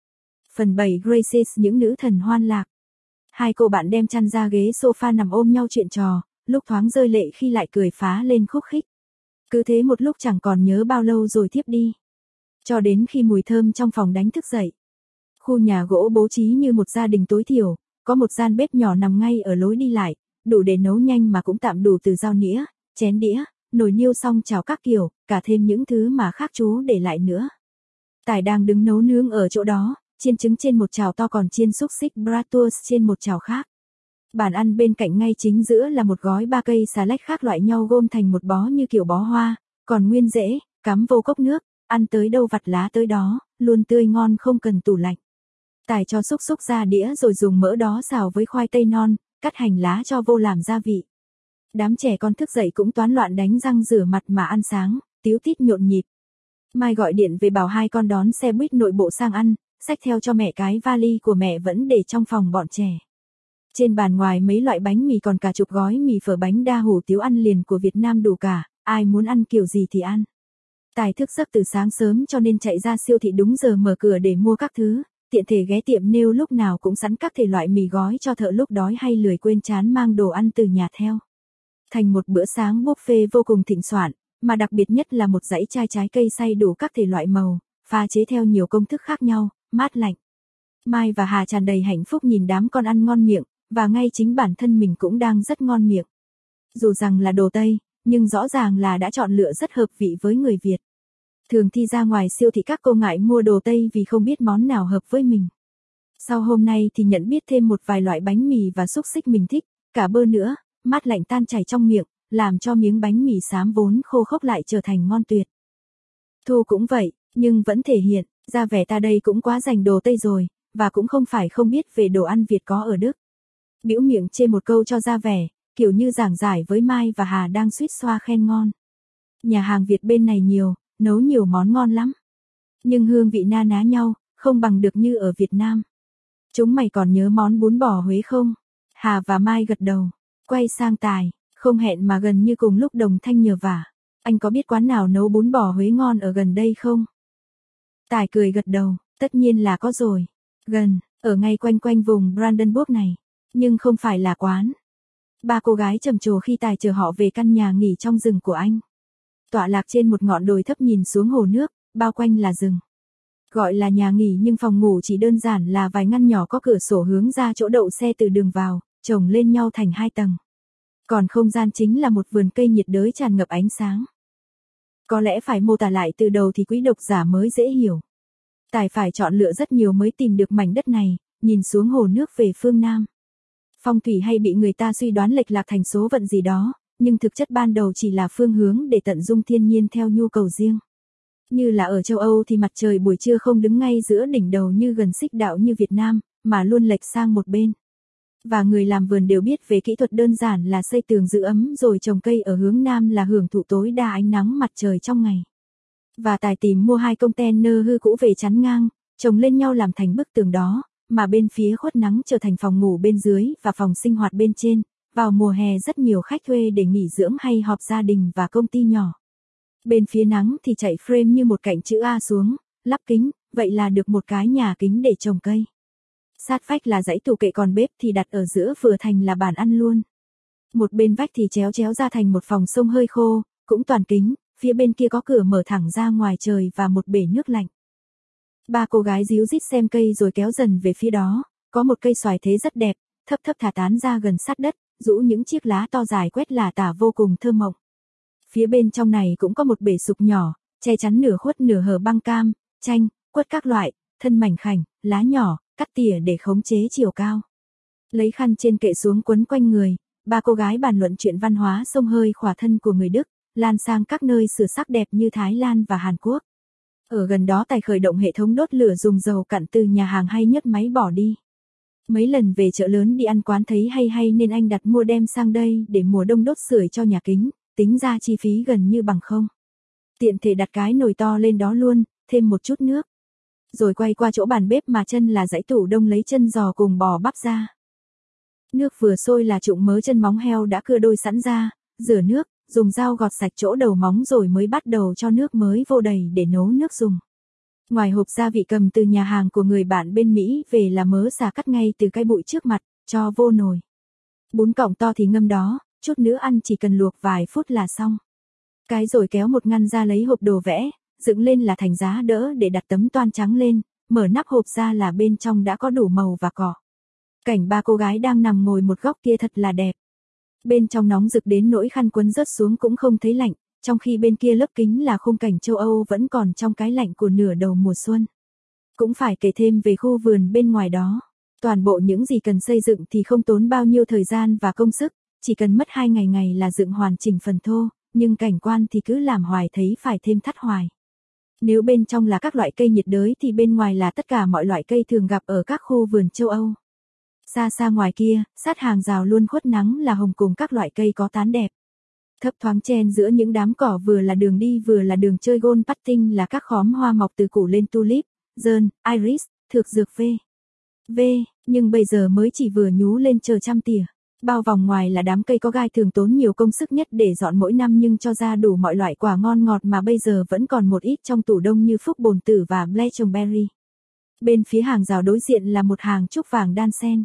Phần 7 Graces những nữ thần hoan lạc. Hai cô bạn đem chăn ra ghế sofa nằm ôm nhau chuyện trò, lúc thoáng rơi lệ khi lại cười phá lên khúc khích. Cứ thế một lúc chẳng còn nhớ bao lâu rồi thiếp đi. Cho đến khi mùi thơm trong phòng đánh thức dậy. Khu nhà gỗ bố trí như một gia đình tối thiểu, có một gian bếp nhỏ nằm ngay ở lối đi lại, đủ để nấu nhanh mà cũng tạm đủ từ dao nĩa, chén đĩa, nồi niêu xong chảo các kiểu, cả thêm những thứ mà khác chú để lại nữa. Tài đang đứng nấu nướng ở chỗ đó, chiên trứng trên một chảo to còn chiên xúc xích bratwurst trên một chảo khác. Bàn ăn bên cạnh ngay chính giữa là một gói 3 cây xà lách khác loại nhau gom thành một bó như kiểu bó hoa, còn nguyên rễ, cắm vô cốc nước, ăn tới đâu vặt lá tới đó, luôn tươi ngon không cần tủ lạnh. Tài cho xúc xúc ra đĩa rồi dùng mỡ đó xào với khoai tây non, cắt hành lá cho vô làm gia vị. Đám trẻ con thức dậy cũng toán loạn đánh răng rửa mặt mà ăn sáng, tíu tít nhộn nhịp. Mai gọi điện về bảo hai con đón xe buýt nội bộ sang ăn, xách theo cho mẹ cái vali của mẹ vẫn để trong phòng bọn trẻ. Trên bàn ngoài mấy loại bánh mì còn cả chục gói mì phở bánh đa hủ tiếu ăn liền của Việt Nam đủ cả, ai muốn ăn kiểu gì thì ăn. Tài thức giấc từ sáng sớm cho nên chạy ra siêu thị đúng giờ mở cửa để mua các thứ, tiện thể ghé tiệm nêu lúc nào cũng sẵn các thể loại mì gói cho thợ lúc đói hay lười quên chán mang đồ ăn từ nhà theo. Thành một bữa sáng buffet vô cùng thịnh soạn, mà đặc biệt nhất là một dãy chai trái cây xay đủ các thể loại màu, pha chế theo nhiều công thức khác nhau, mát lạnh. Mai và Hà tràn đầy hạnh phúc nhìn đám con ăn ngon miệng, và ngay chính bản thân mình cũng đang rất ngon miệng. Dù rằng là đồ Tây, nhưng rõ ràng là đã chọn lựa rất hợp vị với người Việt. Thường thì ra ngoài siêu thị các cô ngại mua đồ Tây vì không biết món nào hợp với mình. Sau hôm nay thì nhận biết thêm một vài loại bánh mì và xúc xích mình thích, cả bơ nữa, mát lạnh tan chảy trong miệng, làm cho miếng bánh mì xám vốn khô khốc lại trở thành ngon tuyệt. Thu cũng vậy, nhưng vẫn thể hiện, ra vẻ ta đây cũng quá dành đồ Tây rồi, và cũng không phải không biết về đồ ăn Việt có ở Đức. Bĩu miệng chê một câu cho ra vẻ, kiểu như giảng giải với Mai và Hà đang suýt xoa khen ngon. Nhà hàng Việt bên này nhiều, nấu nhiều món ngon lắm. Nhưng hương vị na ná nhau, không bằng được như ở Việt Nam. Chúng mày còn nhớ món bún bò Huế không? Hà và Mai gật đầu, quay sang Tài, không hẹn mà gần như cùng lúc đồng thanh nhờ vả. Anh có biết quán nào nấu bún bò Huế ngon ở gần đây không? Tài cười gật đầu, tất nhiên là có rồi. Gần, ở ngay quanh quanh vùng Brandenburg này. Nhưng không phải là quán. Ba cô gái trầm trồ khi Tài chờ họ về căn nhà nghỉ trong rừng của anh. Tọa lạc trên một ngọn đồi thấp nhìn xuống hồ nước, bao quanh là rừng. Gọi là nhà nghỉ nhưng phòng ngủ chỉ đơn giản là vài ngăn nhỏ có cửa sổ hướng ra chỗ đậu xe từ đường vào, chồng lên nhau thành 2 tầng. Còn không gian chính là một vườn cây nhiệt đới tràn ngập ánh sáng. Có lẽ phải mô tả lại từ đầu thì quý độc giả mới dễ hiểu. Tài phải chọn lựa rất nhiều mới tìm được mảnh đất này, nhìn xuống hồ nước về phương Nam. Phong thủy hay bị người ta suy đoán lệch lạc thành số phận gì đó, nhưng thực chất ban đầu chỉ là phương hướng để tận dung thiên nhiên theo nhu cầu riêng. Như là ở châu Âu thì mặt trời buổi trưa không đứng ngay giữa đỉnh đầu như gần xích đạo như Việt Nam, mà luôn lệch sang một bên. Và người làm vườn đều biết về kỹ thuật đơn giản là xây tường giữ ấm rồi trồng cây ở hướng Nam là hưởng thụ tối đa ánh nắng mặt trời trong ngày. Và Tài tìm mua 2 container hư cũ về chắn ngang, chồng lên nhau làm thành bức tường đó, mà bên phía khuất nắng trở thành phòng ngủ bên dưới và phòng sinh hoạt bên trên. Vào mùa hè rất nhiều khách thuê để nghỉ dưỡng hay họp gia đình và công ty nhỏ. Bên phía nắng thì chạy frame như một cạnh chữ A xuống, lắp kính, vậy là được một cái nhà kính để trồng cây. Sát vách là dãy tủ kệ còn bếp thì đặt ở giữa vừa thành là bàn ăn luôn. Một bên vách thì chéo chéo ra thành một phòng xông hơi khô, cũng toàn kính, phía bên kia có cửa mở thẳng ra ngoài trời và một bể nước lạnh. Ba cô gái díu dít xem cây rồi kéo dần về phía đó, có một cây xoài thế rất đẹp, thấp thấp thả tán ra gần sát đất, rũ những chiếc lá to dài quét lả tả vô cùng thơ mộng. Phía bên trong này cũng có một bể sục nhỏ, che chắn nửa khuất nửa hở băng cam, chanh, quất các loại, thân mảnh khảnh, lá nhỏ, cắt tỉa để khống chế chiều cao. Lấy khăn trên kệ xuống quấn quanh người, ba cô gái bàn luận chuyện văn hóa xông hơi khỏa thân của người Đức, lan sang các nơi sửa sắc đẹp như Thái Lan và Hàn Quốc. Ở gần đó Tài khởi động hệ thống đốt lửa dùng dầu cặn từ nhà hàng hay nhấc máy bỏ đi. Mấy lần về chợ lớn đi ăn quán thấy hay nên anh đặt mua đem sang đây để mùa đông đốt sưởi cho nhà kính, tính ra chi phí gần như bằng không. Tiện thể đặt cái nồi to lên đó luôn, thêm một chút nước. Rồi quay qua chỗ bàn bếp mà chân là dãy tủ đông lấy chân giò cùng bò bắp ra. Nước vừa sôi là trụng mớ chân móng heo đã cưa đôi sẵn ra, rửa nước, dùng dao gọt sạch chỗ đầu móng rồi mới bắt đầu cho nước mới vô đầy để nấu nước dùng. Ngoài hộp gia vị cầm từ nhà hàng của người bạn bên Mỹ về là mớ xà cắt ngay từ cái bụi trước mặt, cho vô nồi. Bún cọng to thì ngâm đó, chút nữa ăn chỉ cần luộc vài phút là xong. Cái rồi kéo một ngăn ra lấy hộp đồ vẽ, dựng lên là thành giá đỡ để đặt tấm toan trắng lên, mở nắp hộp ra là bên trong đã có đủ màu và cỏ. Cảnh ba cô gái đang nằm ngồi một góc kia thật là đẹp. Bên trong nóng rực đến nỗi khăn quấn rớt xuống cũng không thấy lạnh, trong khi bên kia lớp kính là khung cảnh châu Âu vẫn còn trong cái lạnh của nửa đầu mùa xuân. Cũng phải kể thêm về khu vườn bên ngoài đó. Toàn bộ những gì cần xây dựng thì không tốn bao nhiêu thời gian và công sức, chỉ cần mất 2 ngày là dựng hoàn chỉnh phần thô, nhưng cảnh quan thì cứ làm hoài thấy phải thêm thắt hoài. Nếu bên trong là các loại cây nhiệt đới thì bên ngoài là tất cả mọi loại cây thường gặp ở các khu vườn châu Âu. Xa xa ngoài kia, sát hàng rào luôn khuất nắng là hồng cùng các loại cây có tán đẹp. Thấp thoáng chen giữa những đám cỏ vừa là đường đi vừa là đường chơi golf putting là các khóm hoa mọc từ củ lên tulip, dơn, iris, thược dược v. Nhưng bây giờ mới chỉ vừa nhú lên chờ chăm tỉa. Bao vòng ngoài là đám cây có gai thường tốn nhiều công sức nhất để dọn mỗi năm nhưng cho ra đủ mọi loại quả ngon ngọt mà bây giờ vẫn còn một ít trong tủ đông như phúc bồn tử và blackberry. Bên phía hàng rào đối diện là một hàng trúc vàng đan sen.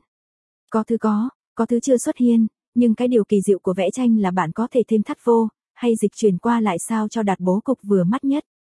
Có thứ chưa xuất hiện, nhưng cái điều kỳ diệu của vẽ tranh là bạn có thể thêm thắt vô, hay dịch chuyển qua lại sao cho đạt bố cục vừa mắt nhất.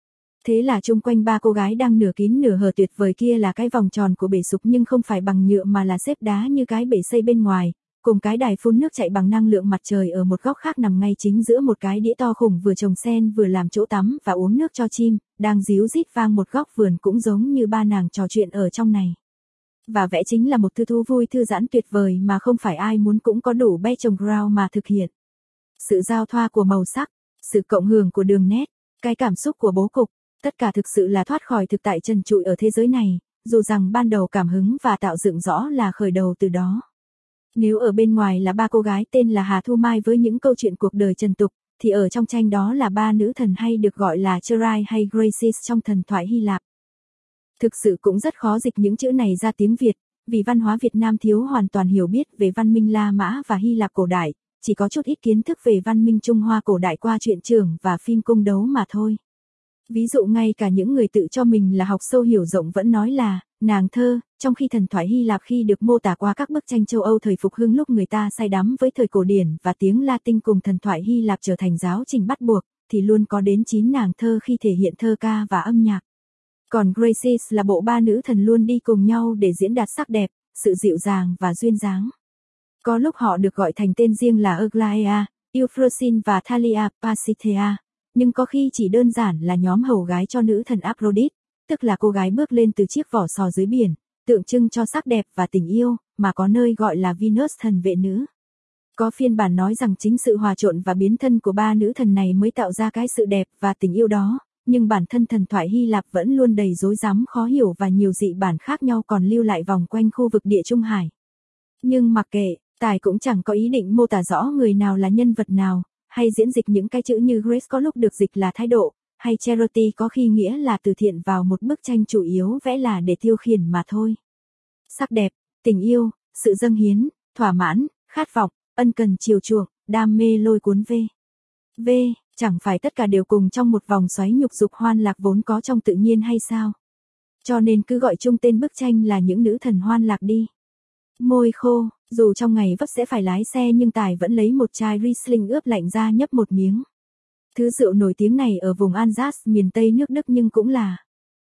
Thế là chung quanh ba cô gái đang nửa kín nửa hở tuyệt vời kia là cái vòng tròn của bể sục nhưng không phải bằng nhựa mà là xếp đá như cái bể xây bên ngoài, cùng cái đài phun nước chạy bằng năng lượng mặt trời ở một góc khác nằm ngay chính giữa một cái đĩa to khủng vừa trồng sen vừa làm chỗ tắm và uống nước cho chim, đang ríu rít vang một góc vườn cũng giống như ba nàng trò chuyện ở trong này. Và vẽ chính là một thứ thú vui thư giãn tuyệt vời mà không phải ai muốn cũng có đủ background mà thực hiện. Sự giao thoa của màu sắc, sự cộng hưởng của đường nét, cái cảm xúc của bố cục, tất cả thực sự là thoát khỏi thực tại trần trụi ở thế giới này, dù rằng ban đầu cảm hứng và tạo dựng rõ là khởi đầu từ đó. Nếu ở bên ngoài là ba cô gái tên là Hà Thu Mai với những câu chuyện cuộc đời trần tục, thì ở trong tranh đó là ba nữ thần hay được gọi là Cherai hay Graces trong thần thoại Hy Lạp. Thực sự cũng rất khó dịch những chữ này ra tiếng Việt, vì văn hóa Việt Nam thiếu hoàn toàn hiểu biết về văn minh La Mã và Hy Lạp cổ đại, chỉ có chút ít kiến thức về văn minh Trung Hoa cổ đại qua truyện trường và phim cung đấu mà thôi. Ví dụ ngay cả những người tự cho mình là học sâu hiểu rộng vẫn nói là nàng thơ, trong khi thần thoại Hy Lạp khi được mô tả qua các bức tranh châu Âu thời phục hưng lúc người ta say đắm với thời cổ điển và tiếng Latin cùng thần thoại Hy Lạp trở thành giáo trình bắt buộc, thì luôn có đến 9 nàng thơ khi thể hiện thơ ca và âm nhạc. Còn Graces là bộ ba nữ thần luôn đi cùng nhau để diễn đạt sắc đẹp, sự dịu dàng và duyên dáng. Có lúc họ được gọi thành tên riêng là Aglaea, Euphrosyne và Thalia Pasithea, nhưng có khi chỉ đơn giản là nhóm hầu gái cho nữ thần Aphrodite, tức là cô gái bước lên từ chiếc vỏ sò dưới biển, tượng trưng cho sắc đẹp và tình yêu, mà có nơi gọi là Venus thần vệ nữ. Có phiên bản nói rằng chính sự hòa trộn và biến thân của ba nữ thần này mới tạo ra cái sự đẹp và tình yêu đó, nhưng bản thân thần thoại Hy Lạp vẫn luôn đầy rối rắm khó hiểu và nhiều dị bản khác nhau còn lưu lại vòng quanh khu vực Địa Trung Hải. Nhưng mặc kệ, Tài cũng chẳng có ý định mô tả rõ người nào là nhân vật nào, hay diễn dịch những cái chữ như Grace có lúc được dịch là thái độ, hay charity có khi nghĩa là từ thiện vào một bức tranh chủ yếu vẽ là để tiêu khiển mà thôi. Sắc đẹp, tình yêu, sự dâng hiến, thỏa mãn, khát vọng, ân cần chiều chuộng, đam mê lôi cuốn v. Chẳng phải tất cả đều cùng trong một vòng xoáy nhục dục hoan lạc vốn có trong tự nhiên hay sao? Cho nên cứ gọi chung tên bức tranh là những nữ thần hoan lạc đi. Môi khô, dù trong ngày vấp sẽ phải lái xe nhưng Tài vẫn lấy một chai Riesling ướp lạnh ra nhấp một miếng. Thứ rượu nổi tiếng này ở vùng Alsace miền Tây nước Đức nhưng cũng là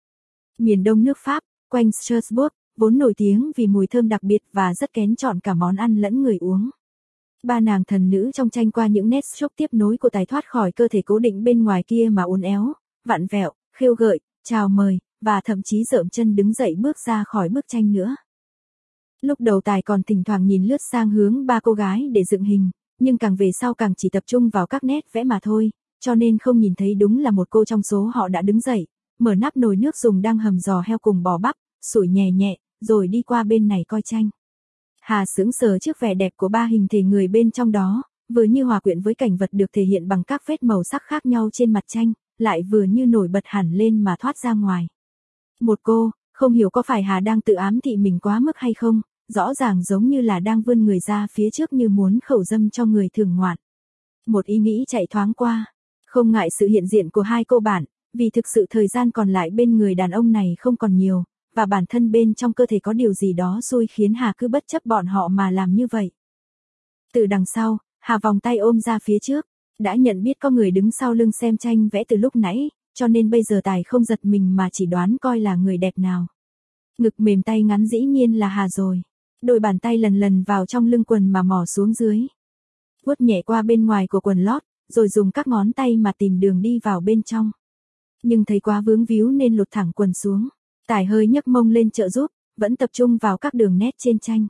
miền Đông nước Pháp, quanh Strasbourg, vốn nổi tiếng vì mùi thơm đặc biệt và rất kén chọn cả món ăn lẫn người uống. Ba nàng thần nữ trong tranh qua những nét stroke tiếp nối của Tài thoát khỏi cơ thể cố định bên ngoài kia mà uốn éo, vặn vẹo, khêu gợi, chào mời, và thậm chí dợm chân đứng dậy bước ra khỏi bức tranh nữa. Lúc đầu Tài còn thỉnh thoảng nhìn lướt sang hướng ba cô gái để dựng hình, nhưng càng về sau càng chỉ tập trung vào các nét vẽ mà thôi, cho nên không nhìn thấy đúng là một cô trong số họ đã đứng dậy, mở nắp nồi nước dùng đang hầm giò heo cùng bò bắp, sủi nhẹ nhẹ, rồi đi qua bên này coi tranh. Hà sững sờ trước vẻ đẹp của ba hình thể người bên trong đó, vừa như hòa quyện với cảnh vật được thể hiện bằng các vết màu sắc khác nhau trên mặt tranh, lại vừa như nổi bật hẳn lên mà thoát ra ngoài. Một cô, không hiểu có phải Hà đang tự ám thị mình quá mức hay không, rõ ràng giống như là đang vươn người ra phía trước như muốn khẩu dâm cho người thường ngoạn. Một ý nghĩ chạy thoáng qua, không ngại sự hiện diện của hai cô bạn, vì thực sự thời gian còn lại bên người đàn ông này không còn nhiều, và bản thân bên trong cơ thể có điều gì đó xui khiến Hà cứ bất chấp bọn họ mà làm như vậy. Từ đằng sau, Hà vòng tay ôm ra phía trước, đã nhận biết có người đứng sau lưng xem tranh vẽ từ lúc nãy, cho nên bây giờ Tài không giật mình mà chỉ đoán coi là người đẹp nào. Ngực mềm tay ngắn dĩ nhiên là Hà rồi. Đôi bàn tay lần lần vào trong lưng quần mà mò xuống dưới. Vuốt nhẹ qua bên ngoài của quần lót, rồi dùng các ngón tay mà tìm đường đi vào bên trong. Nhưng thấy quá vướng víu nên lột thẳng quần xuống. Tài hơi nhấc mông lên trợ giúp, vẫn tập trung vào các đường nét trên tranh.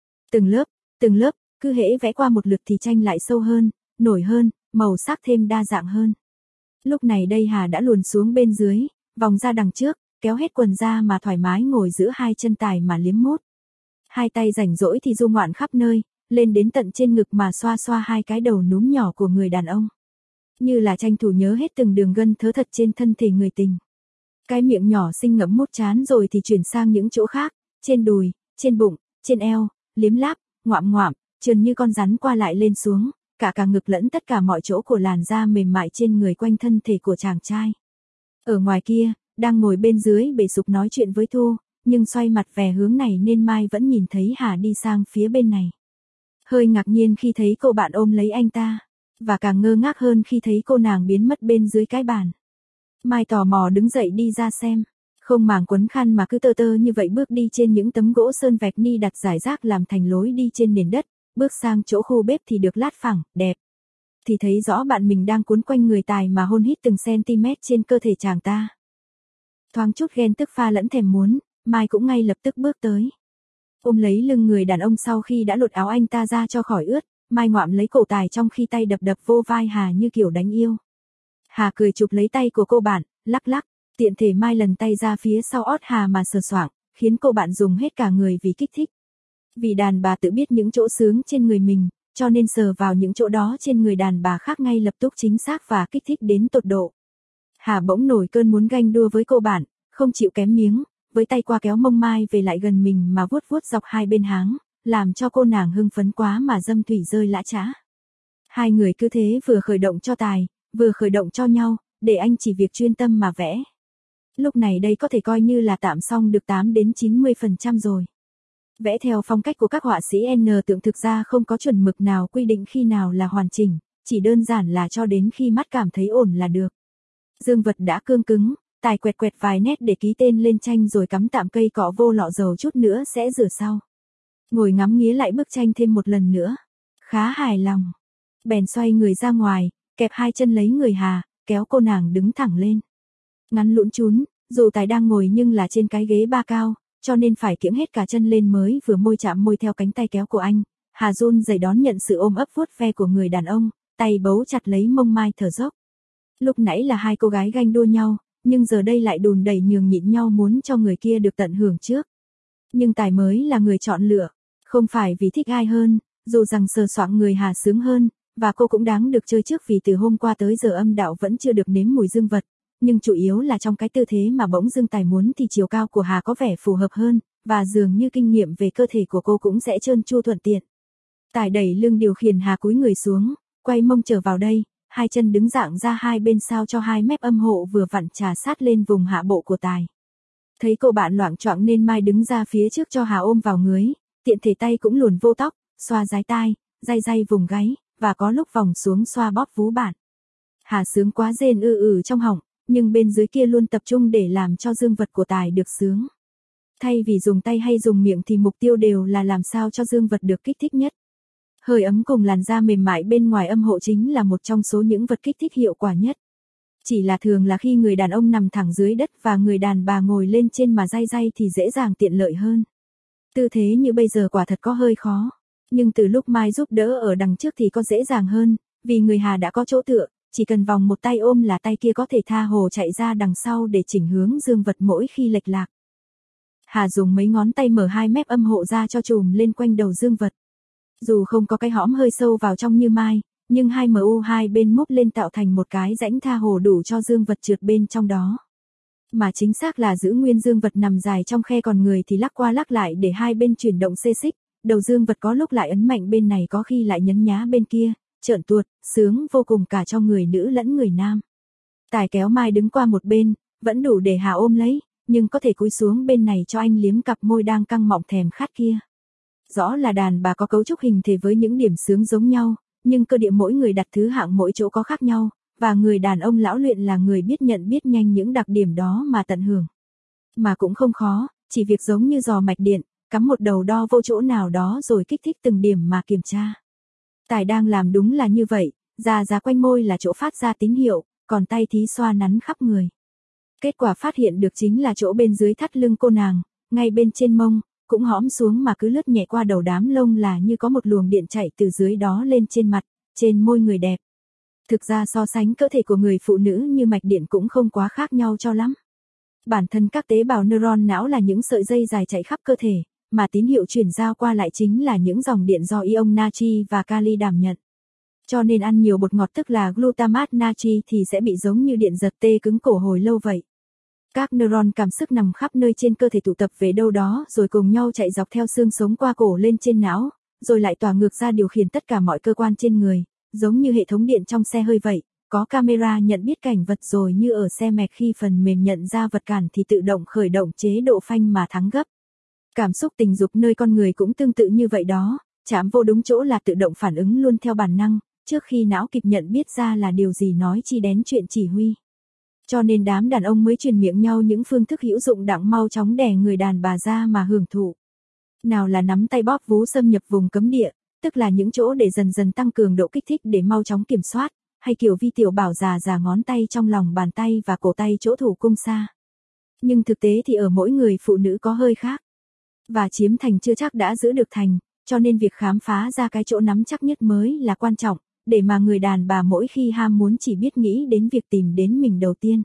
Từng lớp, cứ hễ vẽ qua một lượt thì tranh lại sâu hơn, nổi hơn, màu sắc thêm đa dạng hơn. Lúc này đây Hà đã luồn xuống bên dưới, vòng ra đằng trước, kéo hết quần ra mà thoải mái ngồi giữa hai chân Tài mà liếm mút. Hai tay rảnh rỗi thì du ngoạn khắp nơi, lên đến tận trên ngực mà xoa xoa hai cái đầu núm nhỏ của người đàn ông. Như là tranh thủ nhớ hết từng đường gân thớ thật trên thân thể người tình. Cái miệng nhỏ xinh ngẫm mút chán rồi thì chuyển sang những chỗ khác, trên đùi, trên bụng, trên eo, liếm láp, ngoạm ngoạm, trườn như con rắn qua lại lên xuống, cả ngực lẫn tất cả mọi chỗ của làn da mềm mại trên người quanh thân thể của chàng trai. Ở ngoài kia, đang ngồi bên dưới bể sục nói chuyện với Thu, nhưng xoay mặt về hướng này nên Mai vẫn nhìn thấy Hà đi sang phía bên này. Hơi ngạc nhiên khi thấy cô bạn ôm lấy anh ta, và càng ngơ ngác hơn khi thấy cô nàng biến mất bên dưới cái bàn. Mai tò mò đứng dậy đi ra xem. Không màng quấn khăn mà cứ tơ tơ như vậy bước đi trên những tấm gỗ sơn vạch ni đặt rải rác làm thành lối đi trên nền đất, bước sang chỗ khu bếp thì được lát phẳng, đẹp. Thì thấy rõ bạn mình đang cuốn quanh người Tài mà hôn hít từng cm trên cơ thể chàng ta. Thoáng chút ghen tức pha lẫn thèm muốn, Mai cũng ngay lập tức bước tới. Ôm lấy lưng người đàn ông sau khi đã lột áo anh ta ra cho khỏi ướt, Mai ngoạm lấy cổ Tài trong khi tay đập đập vô vai Hà như kiểu đánh yêu. Hà cười chụp lấy tay của cô bạn, lắc lắc, tiện thể Mai lần tay ra phía sau ót Hà mà sờ soạng, khiến cô bạn dùng hết cả người vì kích thích. Vì đàn bà tự biết những chỗ sướng trên người mình, cho nên sờ vào những chỗ đó trên người đàn bà khác ngay lập tức chính xác và kích thích đến tột độ. Hà bỗng nổi cơn muốn ganh đua với cô bạn, không chịu kém miếng, với tay qua kéo mông Mai về lại gần mình mà vuốt vuốt dọc hai bên háng, làm cho cô nàng hưng phấn quá mà dâm thủy rơi lã chã. Hai người cứ thế vừa khởi động cho Tài, vừa khởi động cho nhau, để anh chỉ việc chuyên tâm mà vẽ. Lúc này đây có thể coi như là tạm xong được 8 đến 90% rồi. Vẽ theo phong cách của các họa sĩ N tượng thực ra không có chuẩn mực nào quy định khi nào là hoàn chỉnh, chỉ đơn giản là cho đến khi mắt cảm thấy ổn là được. Dương vật đã cương cứng, Tài quẹt quẹt vài nét để ký tên lên tranh rồi cắm tạm cây cọ vô lọ dầu chút nữa sẽ rửa sau. Ngồi ngắm nghía lại bức tranh thêm một lần nữa. Khá hài lòng. Bèn xoay người ra ngoài, kẹp hai chân lấy người Hà, kéo cô nàng đứng thẳng lên. Ngắn lũn chún, dù Tài đang ngồi nhưng là trên cái ghế ba cao, cho nên phải kiễng hết cả chân lên mới vừa môi chạm môi theo cánh tay kéo của anh. Hà run rẩy đón nhận sự ôm ấp vuốt ve của người đàn ông, tay bấu chặt lấy mông Mai thở dốc. Lúc nãy là hai cô gái ganh đua nhau, nhưng giờ đây lại đùn đẩy nhường nhịn nhau muốn cho người kia được tận hưởng trước. Nhưng Tài mới là người chọn lựa, không phải vì thích ai hơn, dù rằng sờ soạng người Hà sướng hơn, và cô cũng đáng được chơi trước vì từ hôm qua tới giờ âm đạo vẫn chưa được nếm mùi dương vật. Nhưng chủ yếu là trong cái tư thế mà bỗng dưng Tài muốn thì chiều cao của Hà có vẻ phù hợp hơn, và dường như kinh nghiệm về cơ thể của cô cũng sẽ trơn tru thuận tiện. Tài đẩy lưng điều khiển Hà cúi người xuống, quay mông trở vào đây, hai chân đứng dạng ra hai bên sao cho hai mép âm hộ vừa vặn trà sát lên vùng hạ bộ của Tài. Thấy cô bạn loạng choạng nên Mai đứng ra phía trước cho Hà ôm vào ngưới, tiện thể tay cũng luồn vô tóc, xoa dái tai, day vùng gáy, và có lúc vòng xuống xoa bóp vú bạn. Hà sướng quá rên trong họng, nhưng bên dưới kia luôn tập trung để làm cho dương vật của Tài được sướng. Thay vì dùng tay hay dùng miệng thì mục tiêu đều là làm sao cho dương vật được kích thích nhất. Hơi ấm cùng làn da mềm mại bên ngoài âm hộ chính là một trong số những vật kích thích hiệu quả nhất. Chỉ là thường là khi người đàn ông nằm thẳng dưới đất và người đàn bà ngồi lên trên mà day thì dễ dàng tiện lợi hơn. Tư thế như bây giờ quả thật có hơi khó, nhưng từ lúc Mai giúp đỡ ở đằng trước thì có dễ dàng hơn, vì người Hà đã có chỗ tựa, chỉ cần vòng một tay ôm là tay kia có thể tha hồ chạy ra đằng sau để chỉnh hướng dương vật mỗi khi lệch lạc. Hà dùng mấy ngón tay mở hai mép âm hộ ra cho chùm lên quanh đầu dương vật. Dù không có cái hõm hơi sâu vào trong như Mai, nhưng hai MU hai bên múc lên tạo thành một cái rãnh tha hồ đủ cho dương vật trượt bên trong đó. Mà chính xác là giữ nguyên dương vật nằm dài trong khe, còn người thì lắc qua lắc lại để hai bên chuyển động xê xích, đầu dương vật có lúc lại ấn mạnh bên này có khi lại nhấn nhá bên kia, trợn tuột, sướng vô cùng cả cho người nữ lẫn người nam. Tài kéo Mai đứng qua một bên, vẫn đủ để Hà ôm lấy, nhưng có thể cúi xuống bên này cho anh liếm cặp môi đang căng mọng thèm khát kia. Rõ là đàn bà có cấu trúc hình thể với những điểm sướng giống nhau, nhưng cơ địa mỗi người đặt thứ hạng mỗi chỗ có khác nhau, và người đàn ông lão luyện là người biết nhận biết nhanh những đặc điểm đó mà tận hưởng. Mà cũng không khó, chỉ việc giống như giò mạch điện, cắm một đầu đo vô chỗ nào đó rồi kích thích từng điểm mà kiểm tra. Tài đang làm đúng là như vậy, da quanh môi là chỗ phát ra tín hiệu, còn tay thì xoa nắn khắp người. Kết quả phát hiện được chính là chỗ bên dưới thắt lưng cô nàng, ngay bên trên mông, cũng hõm xuống mà cứ lướt nhẹ qua đầu đám lông là như có một luồng điện chạy từ dưới đó lên trên mặt, trên môi người đẹp. Thực ra so sánh cơ thể của người phụ nữ như mạch điện cũng không quá khác nhau cho lắm. Bản thân các tế bào neuron não là những sợi dây dài chạy khắp cơ thể, mà tín hiệu chuyển giao qua lại chính là những dòng điện do ion natri và kali đảm nhận. Cho nên ăn nhiều bột ngọt tức là glutamate natri thì sẽ bị giống như điện giật tê cứng cổ hồi lâu vậy. Các neuron cảm xúc nằm khắp nơi trên cơ thể tụ tập về đâu đó rồi cùng nhau chạy dọc theo xương sống qua cổ lên trên não, rồi lại tỏa ngược ra điều khiển tất cả mọi cơ quan trên người, giống như hệ thống điện trong xe hơi vậy, có camera nhận biết cảnh vật rồi như ở xe mẹc khi phần mềm nhận ra vật cản thì tự động khởi động chế độ phanh mà thắng gấp. Cảm xúc tình dục nơi con người cũng tương tự như vậy đó, chạm vô đúng chỗ là tự động phản ứng luôn theo bản năng, trước khi não kịp nhận biết ra là điều gì nói chi đến chuyện chỉ huy. Cho nên đám đàn ông mới truyền miệng nhau những phương thức hữu dụng đặng mau chóng đè người đàn bà ra mà hưởng thụ. Nào là nắm tay bóp vú xâm nhập vùng cấm địa, tức là những chỗ để dần dần tăng cường độ kích thích để mau chóng kiểm soát, hay kiểu vi tiểu bảo già ngón tay trong lòng bàn tay và cổ tay chỗ thủ cung xa. Nhưng thực tế thì ở mỗi người phụ nữ có hơi khác. Và chiếm thành chưa chắc đã giữ được thành, cho nên việc khám phá ra cái chỗ nắm chắc nhất mới là quan trọng, để mà người đàn bà mỗi khi ham muốn chỉ biết nghĩ đến việc tìm đến mình đầu tiên.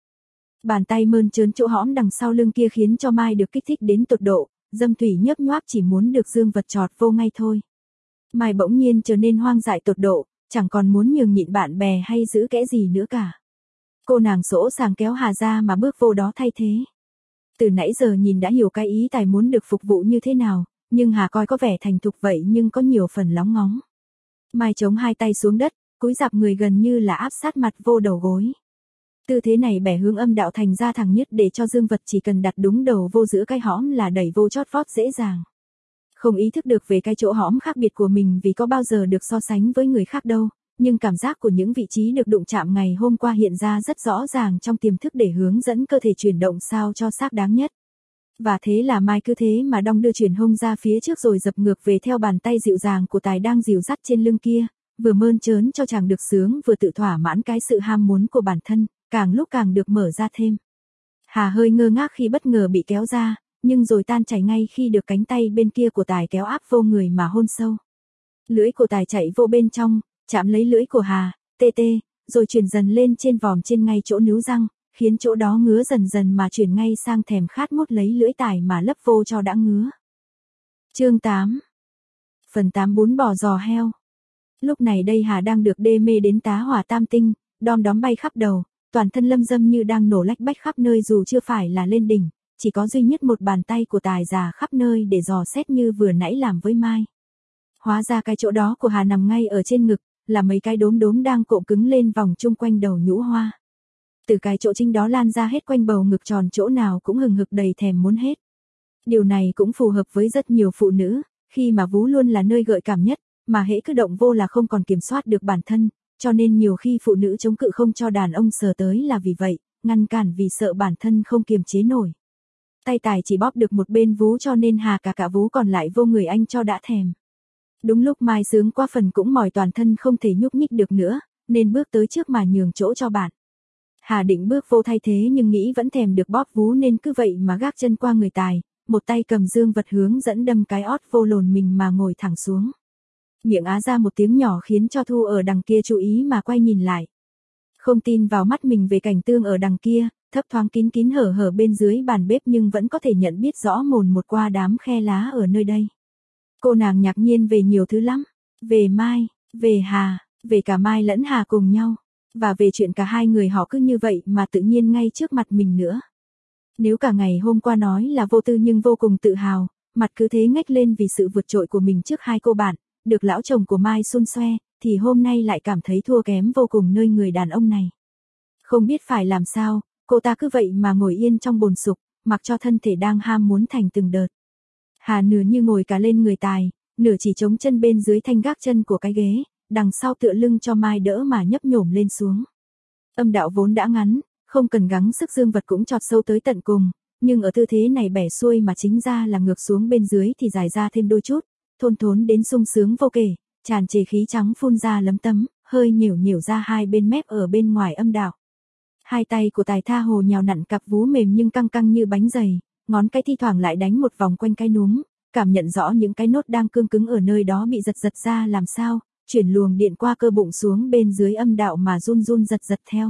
Bàn tay mơn trớn chỗ hõm đằng sau lưng kia khiến cho Mai được kích thích đến tột độ, Dâm Thủy nhấp nhoáp chỉ muốn được dương vật chọt vô ngay thôi. Mai bỗng nhiên trở nên hoang dại tột độ, chẳng còn muốn nhường nhịn bạn bè hay giữ kẽ gì nữa cả. Cô nàng sỗ sàng kéo Hà ra mà bước vô đó thay thế. Từ nãy giờ nhìn đã hiểu cái ý Tài muốn được phục vụ như thế nào, nhưng Hà coi có vẻ thành thục vậy nhưng có nhiều phần lóng ngóng. Mai chống hai tay xuống đất, cúi rạp người gần như là áp sát mặt vô đầu gối. Tư thế này bẻ hướng âm đạo thành ra thẳng nhất để cho dương vật chỉ cần đặt đúng đầu vô giữa cái hõm là đẩy vô chót vót dễ dàng. Không ý thức được về cái chỗ hõm khác biệt của mình vì có bao giờ được so sánh với người khác đâu, nhưng cảm giác của những vị trí được đụng chạm ngày hôm qua hiện ra rất rõ ràng trong tiềm thức để hướng dẫn cơ thể chuyển động sao cho xác đáng nhất. Và thế là Mai cứ thế mà đong đưa chuyển hông ra phía trước rồi dập ngược về theo bàn tay dịu dàng của Tài đang dìu dắt trên lưng kia, vừa mơn trớn cho chàng được sướng vừa tự thỏa mãn cái sự ham muốn của bản thân, càng lúc càng được mở ra thêm. Hà hơi ngơ ngác khi bất ngờ bị kéo ra, nhưng rồi tan chảy ngay khi được cánh tay bên kia của Tài kéo áp vô người mà hôn sâu. Lưỡi của Tài chạy vô bên trong, chạm lấy lưỡi của Hà, tê tê, rồi chuyển dần lên trên vòm trên ngay chỗ níu răng, khiến chỗ đó ngứa dần dần mà chuyển ngay sang thèm khát mút lấy lưỡi Tài mà lấp vô cho đã ngứa. Chương 8. Phần 8 bún bò giò heo. Lúc này đây Hà đang được đê mê đến tá hỏa tam tinh, đom đóm bay khắp đầu, toàn thân lâm dâm như đang nổ lách bách khắp nơi dù chưa phải là lên đỉnh, chỉ có duy nhất một bàn tay của Tài già khắp nơi để dò xét như vừa nãy làm với Mai. Hóa ra cái chỗ đó của Hà nằm ngay ở trên ngực, là mấy cái đốm đốm đang cộm cứng lên vòng chung quanh đầu nhũ hoa. Từ cái chỗ chính đó lan ra hết quanh bầu ngực tròn chỗ nào cũng hừng hực đầy thèm muốn hết. Điều này cũng phù hợp với rất nhiều phụ nữ, khi mà vú luôn là nơi gợi cảm nhất, mà hễ cứ động vô là không còn kiểm soát được bản thân, cho nên nhiều khi phụ nữ chống cự không cho đàn ông sờ tới là vì vậy, ngăn cản vì sợ bản thân không kiềm chế nổi. Tay Tài chỉ bóp được một bên vú cho nên Hà cả vú còn lại vô người anh cho đã thèm. Đúng lúc Mai sướng qua phần cũng mỏi toàn thân không thể nhúc nhích được nữa, nên bước tới trước mà nhường chỗ cho bạn. Hà định bước vô thay thế nhưng nghĩ vẫn thèm được bóp vú nên cứ vậy mà gác chân qua người Tài, một tay cầm dương vật hướng dẫn đâm cái ót vô lồn mình mà ngồi thẳng xuống. Miệng á ra một tiếng nhỏ khiến cho Thu ở đằng kia chú ý mà quay nhìn lại. Không tin vào mắt mình về cảnh tương ở đằng kia, thấp thoáng kín kín hở hở bên dưới bàn bếp nhưng vẫn có thể nhận biết rõ mồn một qua đám khe lá ở nơi đây. Cô nàng ngạc nhiên về nhiều thứ lắm, về Mai, về Hà, về cả Mai lẫn Hà cùng nhau, và về chuyện cả hai người họ cứ như vậy mà tự nhiên ngay trước mặt mình nữa. Nếu cả ngày hôm qua nói là vô tư nhưng vô cùng tự hào, mặt cứ thế ngách lên vì sự vượt trội của mình trước hai cô bạn, được lão chồng của Mai xun xoe, thì hôm nay lại cảm thấy thua kém vô cùng nơi người đàn ông này. Không biết phải làm sao, cô ta cứ vậy mà ngồi yên trong bồn sục, mặc cho thân thể đang ham muốn thành từng đợt. Hà nửa như ngồi cả lên người Tài, nửa chỉ chống chân bên dưới thanh gác chân của cái ghế, đằng sau tựa lưng cho Mai đỡ mà nhấp nhổm lên xuống. Âm đạo vốn đã ngắn, không cần gắng sức dương vật cũng chọt sâu tới tận cùng, nhưng ở tư thế này bẻ xuôi mà chính ra là ngược xuống bên dưới thì dài ra thêm đôi chút, thôn thốn đến sung sướng vô kể, tràn trề khí trắng phun ra lấm tấm, hơi nhểu nhểu ra hai bên mép ở bên ngoài âm đạo. Hai tay của Tài tha hồ nhào nặn cặp vú mềm nhưng căng căng như bánh dày, ngón cái thi thoảng lại đánh một vòng quanh cái núm, cảm nhận rõ những cái nốt đang cương cứng ở nơi đó bị giật giật ra làm sao, chuyển luồng điện qua cơ bụng xuống bên dưới âm đạo mà run run giật giật theo.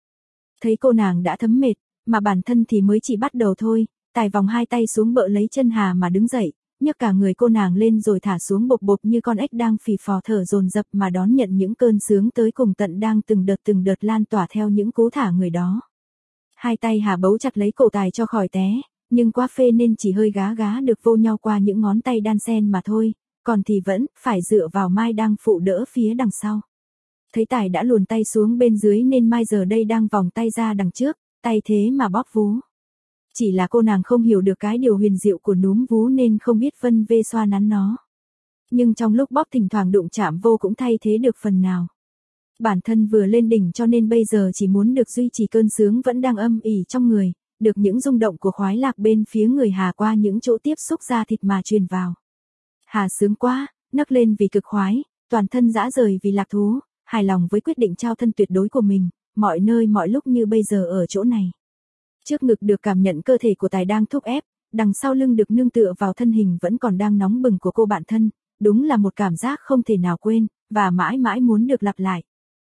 Thấy cô nàng đã thấm mệt, mà bản thân thì mới chỉ bắt đầu thôi, Tài vòng hai tay xuống bợ lấy chân Hà mà đứng dậy, nhấc cả người cô nàng lên rồi thả xuống bộp bộp như con ếch đang phì phò thở dồn dập mà đón nhận những cơn sướng tới cùng tận đang từng đợt lan tỏa theo những cú thả người đó. Hai tay Hà bấu chặt lấy cổ Tài cho khỏi té, nhưng quá phê nên chỉ hơi gá gá được vô nhau qua những ngón tay đan sen mà thôi, còn thì vẫn phải dựa vào Mai đang phụ đỡ phía đằng sau. Thấy Tài đã luồn tay xuống bên dưới nên Mai giờ đây đang vòng tay ra đằng trước, tay thế mà bóp vú. Chỉ là cô nàng không hiểu được cái điều huyền diệu của núm vú nên không biết vân vê xoa nắn nó. Nhưng trong lúc bóp thỉnh thoảng đụng chạm vô cũng thay thế được phần nào. Bản thân vừa lên đỉnh cho nên bây giờ chỉ muốn được duy trì cơn sướng vẫn đang âm ỉ trong người, được những rung động của khoái lạc bên phía người Hà qua những chỗ tiếp xúc da thịt mà truyền vào. Hà sướng quá, nấc lên vì cực khoái, toàn thân rã rời vì lạc thú, hài lòng với quyết định trao thân tuyệt đối của mình, mọi nơi mọi lúc như bây giờ ở chỗ này. Trước ngực được cảm nhận cơ thể của Tài đang thúc ép, đằng sau lưng được nương tựa vào thân hình vẫn còn đang nóng bừng của cô bạn thân, đúng là một cảm giác không thể nào quên, và mãi mãi muốn được lặp lại.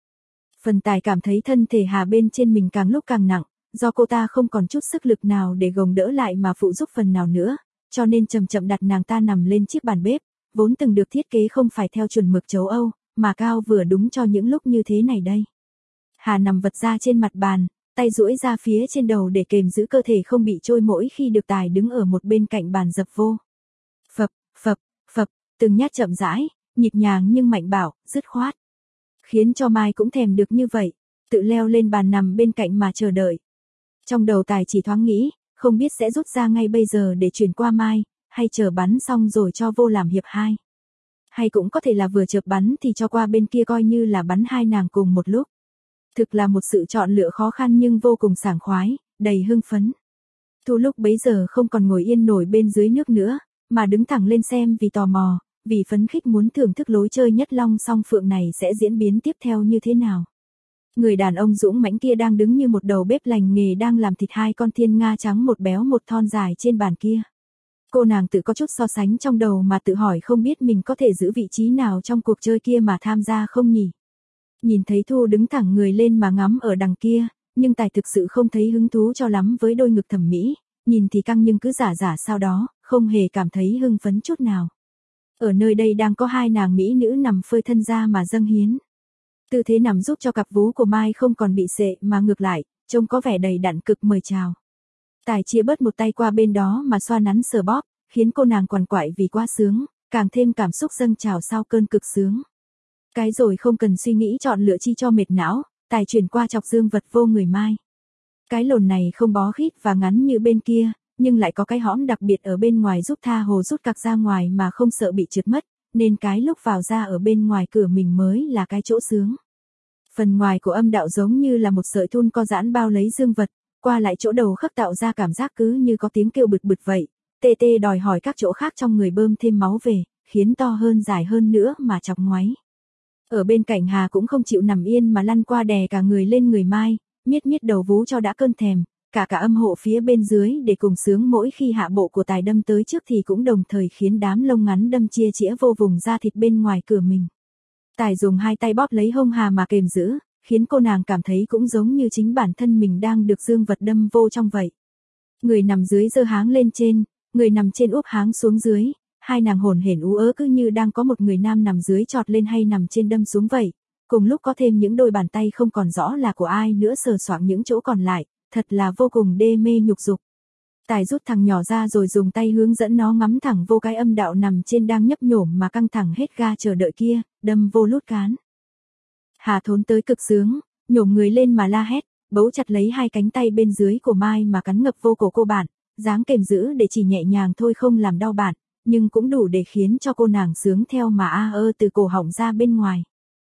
Phần Tài cảm thấy thân thể Hà bên trên mình càng lúc càng nặng, do cô ta không còn chút sức lực nào để gồng đỡ lại mà phụ giúp phần nào nữa, cho nên chậm chậm đặt nàng ta nằm lên chiếc bàn bếp, vốn từng được thiết kế không phải theo chuẩn mực châu Âu, mà cao vừa đúng cho những lúc như thế này đây. Hà nằm vật ra trên mặt bàn, tay duỗi ra phía trên đầu để kềm giữ cơ thể không bị trôi mỗi khi được Tài đứng ở một bên cạnh bàn dập vô. Phập, phập, phập, từng nhát chậm rãi, nhịp nhàng nhưng mạnh bạo, dứt khoát. Khiến cho Mai cũng thèm được như vậy, tự leo lên bàn nằm bên cạnh mà chờ đợi. Trong đầu Tài chỉ thoáng nghĩ, không biết sẽ rút ra ngay bây giờ để chuyển qua Mai, hay chờ bắn xong rồi cho vô làm hiệp 2. Hay cũng có thể là vừa chợp bắn thì cho qua bên kia coi như là bắn hai nàng cùng một lúc. Thực là một sự chọn lựa khó khăn nhưng vô cùng sảng khoái, đầy hưng phấn. Thu lúc bấy giờ không còn ngồi yên nổi bên dưới nước nữa, mà đứng thẳng lên xem vì tò mò, vì phấn khích muốn thưởng thức lối chơi nhất long song phượng này sẽ diễn biến tiếp theo như thế nào. Người đàn ông dũng mãnh kia đang đứng như một đầu bếp lành nghề đang làm thịt hai con thiên nga trắng một béo một thon dài trên bàn kia. Cô nàng tự có chút so sánh trong đầu mà tự hỏi không biết mình có thể giữ vị trí nào trong cuộc chơi kia mà tham gia không nhỉ. Nhìn thấy Thu đứng thẳng người lên mà ngắm ở đằng kia, nhưng Tài thực sự không thấy hứng thú cho lắm với đôi ngực thẩm mỹ, nhìn thì căng nhưng cứ giả giả sau đó, không hề cảm thấy hưng phấn chút nào. Ở nơi đây đang có hai nàng mỹ nữ nằm phơi thân ra mà dâng hiến. Tư thế nằm giúp cho cặp vú của Mai không còn bị sệ mà ngược lại, trông có vẻ đầy đặn cực mời chào. Tài chia bớt một tay qua bên đó mà xoa nắn sờ bóp, khiến cô nàng quằn quại vì quá sướng, càng thêm cảm xúc dâng trào sau cơn cực sướng. Cái rồi không cần suy nghĩ chọn lựa chi cho mệt não, Tài chuyển qua chọc dương vật vô người Mai. Cái lồn này không bó khít và ngắn như bên kia, nhưng lại có cái hõm đặc biệt ở bên ngoài giúp tha hồ rút cặc ra ngoài mà không sợ bị trượt mất, nên cái lúc vào ra ở bên ngoài cửa mình mới là cái chỗ sướng. Phần ngoài của âm đạo giống như là một sợi thun co giãn bao lấy dương vật, qua lại chỗ đầu khớp tạo ra cảm giác cứ như có tiếng kêu bực bực vậy, tê tê đòi hỏi các chỗ khác trong người bơm thêm máu về, khiến to hơn dài hơn nữa mà chọc ngoáy. Ở bên cạnh Hà cũng không chịu nằm yên mà lăn qua đè cả người lên người Mai, miết miết đầu vú cho đã cơn thèm, cả âm hộ phía bên dưới để cùng sướng mỗi khi hạ bộ của Tài đâm tới trước thì cũng đồng thời khiến đám lông ngắn đâm chia chĩa vô vùng da thịt bên ngoài cửa mình. Tài dùng hai tay bóp lấy hông Hà mà kềm giữ, khiến cô nàng cảm thấy cũng giống như chính bản thân mình đang được dương vật đâm vô trong vậy. Người nằm dưới giơ háng lên trên, người nằm trên úp háng xuống dưới, hai nàng hồn hển ú ớ cứ như đang có một người nam nằm dưới chọt lên hay nằm trên đâm xuống vậy. Cùng lúc có thêm những đôi bàn tay không còn rõ là của ai nữa sờ soạng những chỗ còn lại, thật là vô cùng đê mê nhục dục. Tài rút thằng nhỏ ra rồi dùng tay hướng dẫn nó ngắm thẳng vô cái âm đạo nằm trên đang nhấp nhổm mà căng thẳng hết ga chờ đợi kia, đâm vô lút cán. Hà thốn tới cực sướng, nhổm người lên mà la hét, bấu chặt lấy hai cánh tay bên dưới của Mai mà cắn ngập vô cổ cô bạn, dáng kềm giữ để chỉ nhẹ nhàng thôi không làm đau bạn, nhưng cũng đủ để khiến cho cô nàng sướng theo mà a ơ từ cổ họng ra bên ngoài.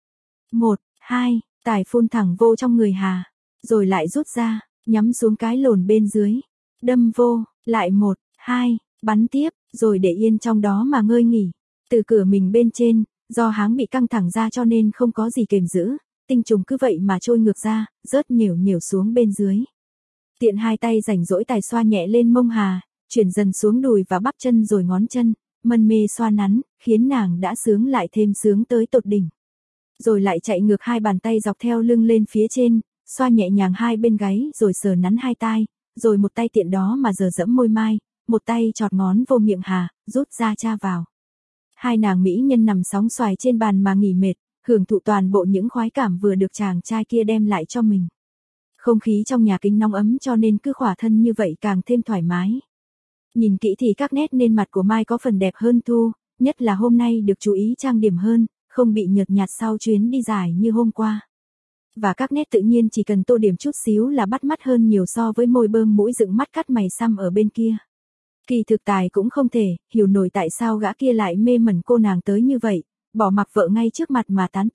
1, 2, Tài phun thẳng vô trong người Hà, rồi lại rút ra, nhắm xuống cái lồn bên dưới, đâm vô, lại 1, 2, bắn tiếp, rồi để yên trong đó mà ngơi nghỉ. Từ cửa mình bên trên, do háng bị căng thẳng ra cho nên không có gì kềm giữ, tinh trùng cứ vậy mà trôi ngược ra, rớt nhểu nhểu xuống bên dưới. Tiện hai tay rảnh rỗi Tài xoa nhẹ lên mông Hà, chuyển dần xuống đùi và bắp chân rồi ngón chân, mân mê xoa nắn, khiến nàng đã sướng lại thêm sướng tới tột đỉnh. Rồi lại chạy ngược hai bàn tay dọc theo lưng lên phía trên, xoa nhẹ nhàng hai bên gáy rồi sờ nắn hai tai, rồi một tay tiện đó mà giờ dẫm môi Mai, một tay chọt ngón vô miệng Hà, rút ra cha vào. Hai nàng mỹ nhân nằm sóng xoài trên bàn mà nghỉ mệt, hưởng thụ toàn bộ những khoái cảm vừa được chàng trai kia đem lại cho mình. Không khí trong nhà kính nóng ấm cho nên cứ khỏa thân như vậy càng thêm thoải mái. Nhìn kỹ thì các nét lên mặt của Mai có phần đẹp hơn Thu, nhất là hôm nay được chú ý trang điểm hơn, không bị nhợt nhạt sau chuyến đi dài như hôm qua. Và các nét tự nhiên chỉ cần tô điểm chút xíu là bắt mắt hơn nhiều so với môi bơm mũi dựng mắt cắt mày xăm ở bên kia. Kỳ thực Tài cũng không thể hiểu nổi tại sao gã kia lại mê mẩn cô nàng tới như vậy, bỏ mặc vợ ngay trước mặt mà tán tỉnh,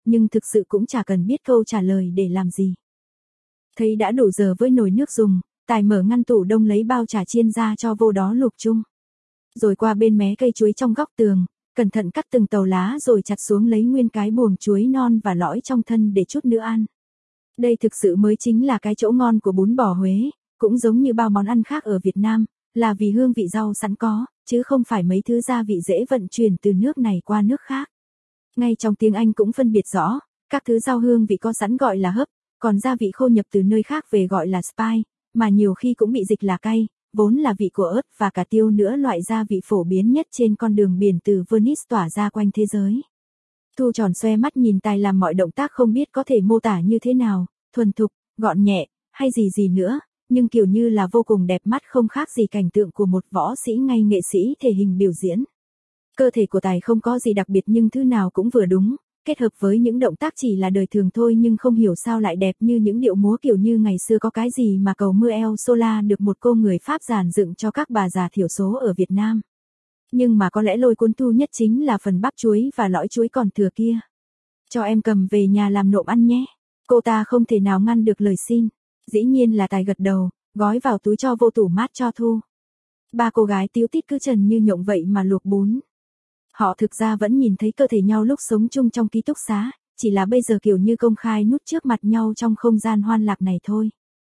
nhưng thực sự cũng chả cần biết câu trả lời để làm gì. Thấy đã đủ giờ với nồi nước dùng, Tài mở ngăn tủ đông lấy bao chả chiên ra cho vô đó luộc chung. Rồi qua bên mé cây chuối trong góc tường, cẩn thận cắt từng tàu lá rồi chặt xuống lấy nguyên cái buồm chuối non và lõi trong thân để chút nữa ăn. Đây thực sự mới chính là cái chỗ ngon của bún bò Huế, cũng giống như bao món ăn khác ở Việt Nam, là vì hương vị rau sẵn có, chứ không phải mấy thứ gia vị dễ vận chuyển từ nước này qua nước khác. Ngay trong tiếng Anh cũng phân biệt rõ, các thứ rau hương vị có sẵn gọi là hấp, còn gia vị khô nhập từ nơi khác về gọi là spice, mà nhiều khi cũng bị dịch là cay, vốn là vị của ớt và cả tiêu nữa, loại gia vị phổ biến nhất trên con đường biển từ Venice tỏa ra quanh thế giới. Thu tròn xoe mắt nhìn Tài làm mọi động tác không biết có thể mô tả như thế nào, thuần thục, gọn nhẹ, hay gì nữa, nhưng kiểu như là vô cùng đẹp mắt, không khác gì cảnh tượng của một võ sĩ ngay nghệ sĩ thể hình biểu diễn. Cơ thể của Tài không có gì đặc biệt nhưng thứ nào cũng vừa đúng, kết hợp với những động tác chỉ là đời thường thôi nhưng không hiểu sao lại đẹp như những điệu múa kiểu như ngày xưa có cái gì mà cầu mưa El Sola được một cô người Pháp dàn dựng cho các bà già thiểu số ở Việt Nam. Nhưng mà có lẽ lôi cuốn Thu nhất chính là phần bắp chuối và lõi chuối còn thừa kia. Cho em cầm về nhà làm nộm ăn nhé. Cô ta không thể nào ngăn được lời xin. Dĩ nhiên là Tài gật đầu, gói vào túi cho vô tủ mát cho Thu. Ba cô gái tíu tít cứ trần như nhộng vậy mà luộc bún. Họ thực ra vẫn nhìn thấy cơ thể nhau lúc sống chung trong ký túc xá, chỉ là bây giờ kiểu như công khai nút trước mặt nhau trong không gian hoan lạc này thôi.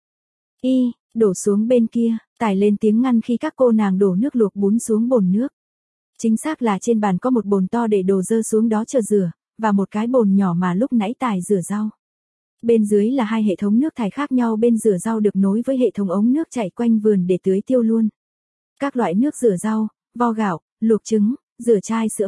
Đổ xuống bên kia, Tài lên tiếng ngăn khi các cô nàng đổ nước luộc bún xuống bồn nước. Chính xác là trên bàn có một bồn to để đổ dơ xuống đó chờ rửa, và một cái bồn nhỏ mà lúc nãy Tài rửa rau. Bên dưới là hai hệ thống nước thải khác nhau, bên rửa rau được nối với hệ thống ống nước chảy quanh vườn để tưới tiêu luôn. Các loại nước rửa rau, vo gạo, luộc trứng, rửa chai sữa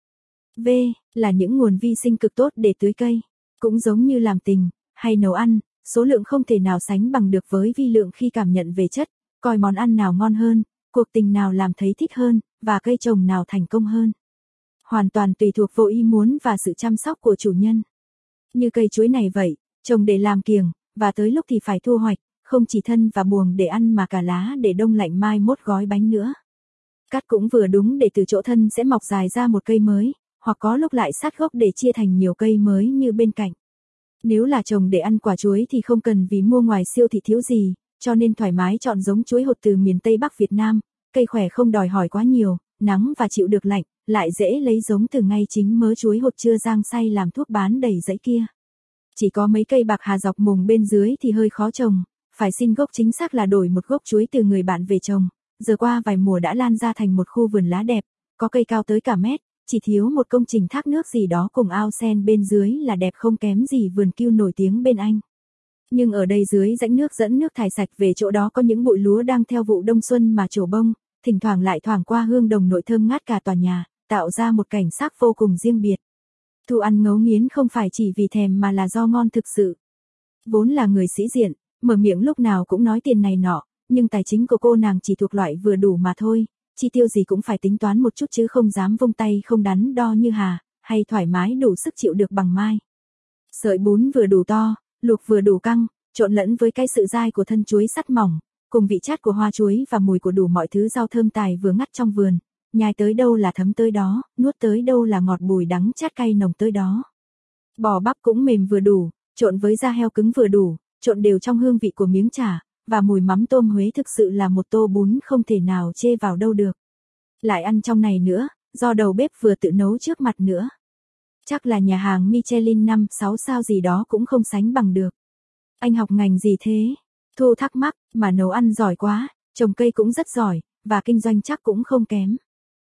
V là những nguồn vi sinh cực tốt để tưới cây. Cũng giống như làm tình, hay nấu ăn, số lượng không thể nào sánh bằng được với vi lượng khi cảm nhận về chất, coi món ăn nào ngon hơn, cuộc tình nào làm thấy thích hơn, và cây trồng nào thành công hơn. Hoàn toàn tùy thuộc vô ý muốn và sự chăm sóc của chủ nhân. Như cây chuối này vậy, trồng để làm kiểng, và tới lúc thì phải thu hoạch, không chỉ thân và buồng để ăn mà cả lá để đông lạnh mai mốt gói bánh nữa. Cắt cũng vừa đúng để từ chỗ thân sẽ mọc dài ra một cây mới, hoặc có lúc lại sát gốc để chia thành nhiều cây mới như bên cạnh. Nếu là trồng để ăn quả chuối thì không cần vì mua ngoài siêu thị thiếu gì, cho nên thoải mái chọn giống chuối hột từ miền Tây Bắc Việt Nam, cây khỏe không đòi hỏi quá nhiều, nắng và chịu được lạnh, lại dễ lấy giống từ ngay chính mớ chuối hột chưa rang xay làm thuốc bán đầy dãy kia. Chỉ có mấy cây bạc hà dọc mùng bên dưới thì hơi khó trồng, phải xin gốc, chính xác là đổi một gốc chuối từ người bạn về trồng. Giờ qua vài mùa đã lan ra thành một khu vườn lá đẹp, có cây cao tới cả mét, chỉ thiếu một công trình thác nước gì đó cùng ao sen bên dưới là đẹp không kém gì vườn kiêu nổi tiếng bên Anh. Nhưng ở đây dưới rãnh nước dẫn nước thải sạch về chỗ đó có những bụi lúa đang theo vụ đông xuân mà trổ bông, thỉnh thoảng lại thoảng qua hương đồng nội thơm ngát cả tòa nhà, tạo ra một cảnh sắc vô cùng riêng biệt. Thu ăn ngấu nghiến không phải chỉ vì thèm mà là do ngon thực sự. Vốn là người sĩ diện, mở miệng lúc nào cũng nói tiền này nọ, nhưng tài chính của cô nàng chỉ thuộc loại vừa đủ mà thôi, chi tiêu gì cũng phải tính toán một chút chứ không dám vung tay không đắn đo như Hà, hay thoải mái đủ sức chịu được bằng Mai. Sợi bún vừa đủ to, luộc vừa đủ căng, trộn lẫn với cái sự dai của thân chuối sắt mỏng, cùng vị chát của hoa chuối và mùi của đủ mọi thứ rau thơm Tài vừa ngắt trong vườn, nhai tới đâu là thấm tới đó, nuốt tới đâu là ngọt bùi đắng chát cay nồng tới đó. Bò bắp cũng mềm vừa đủ, trộn với da heo cứng vừa đủ, trộn đều trong hương vị của miếng chả, và mùi mắm tôm Huế, thực sự là một tô bún không thể nào chê vào đâu được. Lại ăn trong này nữa, do đầu bếp vừa tự nấu trước mặt nữa. Chắc là nhà hàng Michelin 5-6 sao gì đó cũng không sánh bằng được. Anh học ngành gì thế? Thu thắc mắc, mà nấu ăn giỏi quá, trồng cây cũng rất giỏi, và kinh doanh chắc cũng không kém.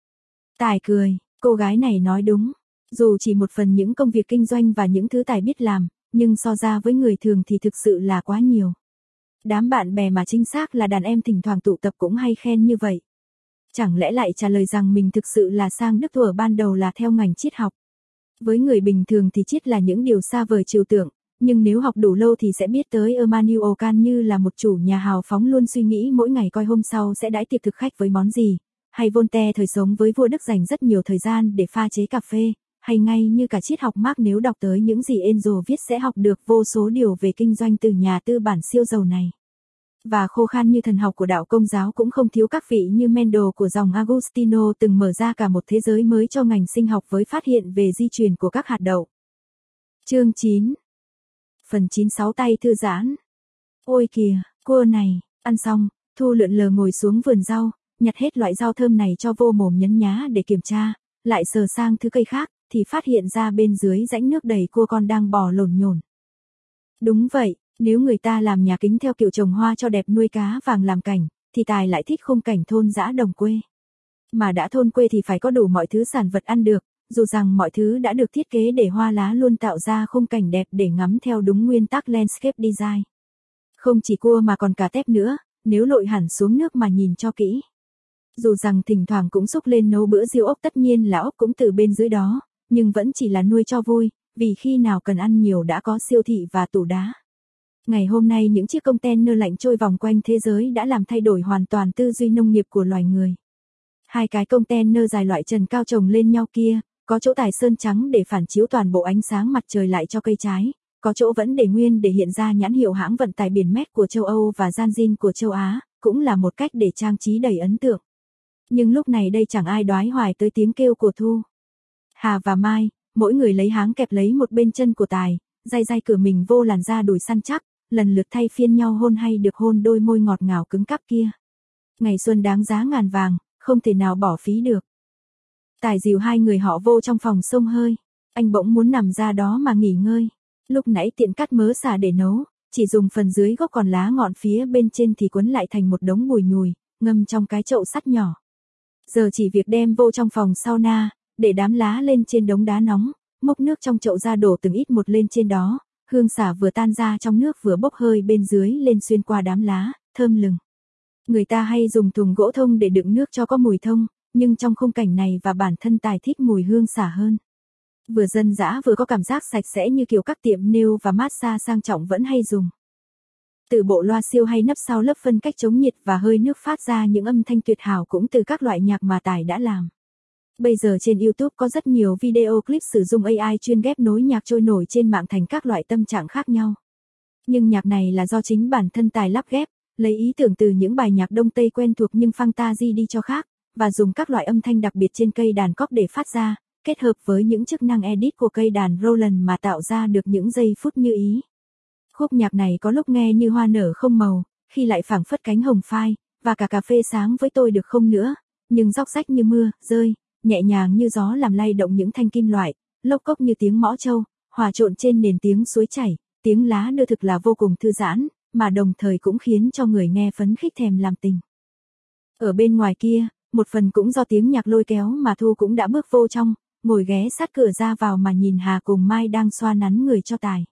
Tài cười, cô gái này nói đúng. Dù chỉ một phần những công việc kinh doanh và những thứ Tài biết làm, nhưng so ra với người thường thì thực sự là quá nhiều. Đám bạn bè mà chính xác là đàn em thỉnh thoảng tụ tập cũng hay khen như vậy. Chẳng lẽ lại trả lời rằng mình thực sự là sang Đức thuở ban đầu là theo ngành triết học. Với người bình thường thì triết là những điều xa vời trừu tượng, nhưng nếu học đủ lâu thì sẽ biết tới Immanuel Kant như là một chủ nhà hào phóng luôn suy nghĩ mỗi ngày coi hôm sau sẽ đãi tiệc thực khách với món gì, hay Voltaire thời sống với vua Đức dành rất nhiều thời gian để pha chế cà phê, hay ngay như cả triết học Marx nếu đọc tới những gì Engels viết sẽ học được vô số điều về kinh doanh từ nhà tư bản siêu giàu này. Và khô khan như thần học của đạo Công giáo cũng không thiếu các vị như Mendel của dòng Agostino từng mở ra cả một thế giới mới cho ngành sinh học với phát hiện về di truyền của các hạt đậu. Chương 9. Phần 96 tay thư giãn. Ôi kìa, cô này, ăn xong, Thu lượn lờ ngồi xuống vườn rau, nhặt hết loại rau thơm này cho vô mồm nhấn nhá để kiểm tra, lại sờ sang thứ cây khác, thì phát hiện ra bên dưới rãnh nước đầy cua con đang bò lổn nhổn. Đúng vậy, nếu người ta làm nhà kính theo kiểu trồng hoa cho đẹp nuôi cá vàng làm cảnh, thì Tài lại thích khung cảnh thôn dã đồng quê. Mà đã thôn quê thì phải có đủ mọi thứ sản vật ăn được, dù rằng mọi thứ đã được thiết kế để hoa lá luôn tạo ra khung cảnh đẹp để ngắm theo đúng nguyên tắc landscape design. Không chỉ cua mà còn cả tép nữa, nếu lội hẳn xuống nước mà nhìn cho kỹ. Dù rằng thỉnh thoảng cũng xúc lên nấu bữa riêu ốc, tất nhiên là ốc cũng từ bên dưới đó, nhưng vẫn chỉ là nuôi cho vui, vì khi nào cần ăn nhiều đã có siêu thị và tủ đá. Ngày hôm nay những chiếc container lạnh trôi vòng quanh thế giới đã làm thay đổi hoàn toàn tư duy nông nghiệp của loài người. Hai cái container dài loại trần cao chồng lên nhau kia, có chỗ Tài sơn trắng để phản chiếu toàn bộ ánh sáng mặt trời lại cho cây trái, có chỗ vẫn để nguyên để hiện ra nhãn hiệu hãng vận tải biển Med của châu Âu và Janjin của châu Á, cũng là một cách để trang trí đầy ấn tượng. Nhưng lúc này đây chẳng ai đoái hoài tới tiếng kêu của Thu. Hà và Mai, mỗi người lấy háng kẹp lấy một bên chân của Tài, day day cửa mình vô làn da đùi săn chắc, lần lượt thay phiên nhau hôn hay được hôn đôi môi ngọt ngào cứng cáp kia. Ngày xuân đáng giá ngàn vàng, không thể nào bỏ phí được. Tài dìu hai người họ vô trong phòng xông hơi, anh bỗng muốn nằm ra đó mà nghỉ ngơi. Lúc nãy tiện cắt mớ xả để nấu, chỉ dùng phần dưới gốc, còn lá ngọn phía bên trên thì quấn lại thành một đống bùi nhùi, ngâm trong cái chậu sắt nhỏ. Giờ chỉ việc đem vô trong phòng sauna, để đám lá lên trên đống đá nóng, múc nước trong chậu ra đổ từng ít một lên trên đó, hương xả vừa tan ra trong nước vừa bốc hơi bên dưới lên xuyên qua đám lá, thơm lừng. Người ta hay dùng thùng gỗ thông để đựng nước cho có mùi thông, nhưng trong khung cảnh này và bản thân Tài thích mùi hương xả hơn. Vừa dân dã vừa có cảm giác sạch sẽ như kiểu các tiệm nail và massage sang trọng vẫn hay dùng. Từ bộ loa siêu hay nấp sau lớp phân cách chống nhiệt và hơi nước phát ra những âm thanh tuyệt hảo cũng từ các loại nhạc mà Tài đã làm. Bây giờ trên YouTube có rất nhiều video clip sử dụng AI chuyên ghép nối nhạc trôi nổi trên mạng thành các loại tâm trạng khác nhau. Nhưng nhạc này là do chính bản thân Tài lắp ghép, lấy ý tưởng từ những bài nhạc Đông Tây quen thuộc nhưng fantasy đi cho khác, và dùng các loại âm thanh đặc biệt trên cây đàn cork để phát ra, kết hợp với những chức năng edit của cây đàn Roland mà tạo ra được những giây phút như ý. Khúc nhạc này có lúc nghe như hoa nở không màu, khi lại phảng phất cánh hồng phai, và cả cà phê sáng với tôi được không nữa, nhưng róc rách như mưa, rơi, nhẹ nhàng như gió làm lay động những thanh kim loại, lốc cốc như tiếng mõ trâu, hòa trộn trên nền tiếng suối chảy, tiếng lá đưa thực là vô cùng thư giãn, mà đồng thời cũng khiến cho người nghe phấn khích thèm làm tình. Ở bên ngoài kia, một phần cũng do tiếng nhạc lôi kéo mà Thu cũng đã bước vô trong, ngồi ghé sát cửa ra vào mà nhìn Hà cùng Mai đang xoa nắn người cho Tài.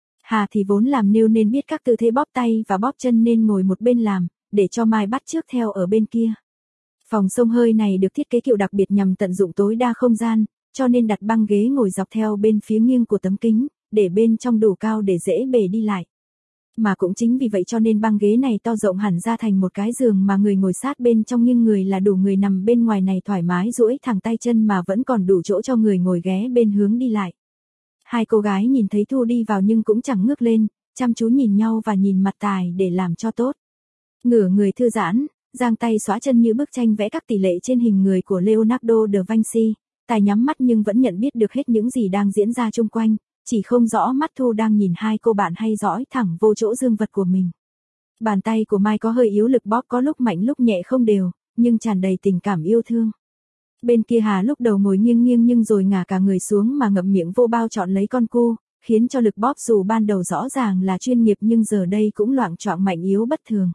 Hà thì vốn làm nail nên biết các tư thế bóp tay và bóp chân nên ngồi một bên làm, để cho Mai bắt chước theo ở bên kia. Phòng xông hơi này được thiết kế kiểu đặc biệt nhằm tận dụng tối đa không gian, cho nên đặt băng ghế ngồi dọc theo bên phía nghiêng của tấm kính, để bên trong đủ cao để dễ bề đi lại. Mà cũng chính vì vậy cho nên băng ghế này to rộng hẳn ra thành một cái giường mà người ngồi sát bên trong nghiêng người là đủ, người nằm bên ngoài này thoải mái duỗi thẳng tay chân mà vẫn còn đủ chỗ cho người ngồi ghé bên hướng đi lại. Hai cô gái nhìn thấy Thu đi vào nhưng cũng chẳng ngước lên, chăm chú nhìn nhau và nhìn mặt Tài để làm cho tốt. Ngửa người thư giãn, giang tay xóa chân như bức tranh vẽ các tỷ lệ trên hình người của Leonardo da Vinci, Tài nhắm mắt nhưng vẫn nhận biết được hết những gì đang diễn ra xung quanh, chỉ không rõ mắt Thu đang nhìn hai cô bạn hay dõi thẳng vô chỗ dương vật của mình. Bàn tay của Mai có hơi yếu lực bóp, có lúc mạnh lúc nhẹ không đều, nhưng tràn đầy tình cảm yêu thương. Bên kia Hà lúc đầu ngồi nghiêng nghiêng nhưng rồi ngả cả người xuống mà ngậm miệng vô bao chọn lấy con cu, khiến cho lực bóp dù ban đầu rõ ràng là chuyên nghiệp nhưng giờ đây cũng loạng choạng mạnh yếu bất thường.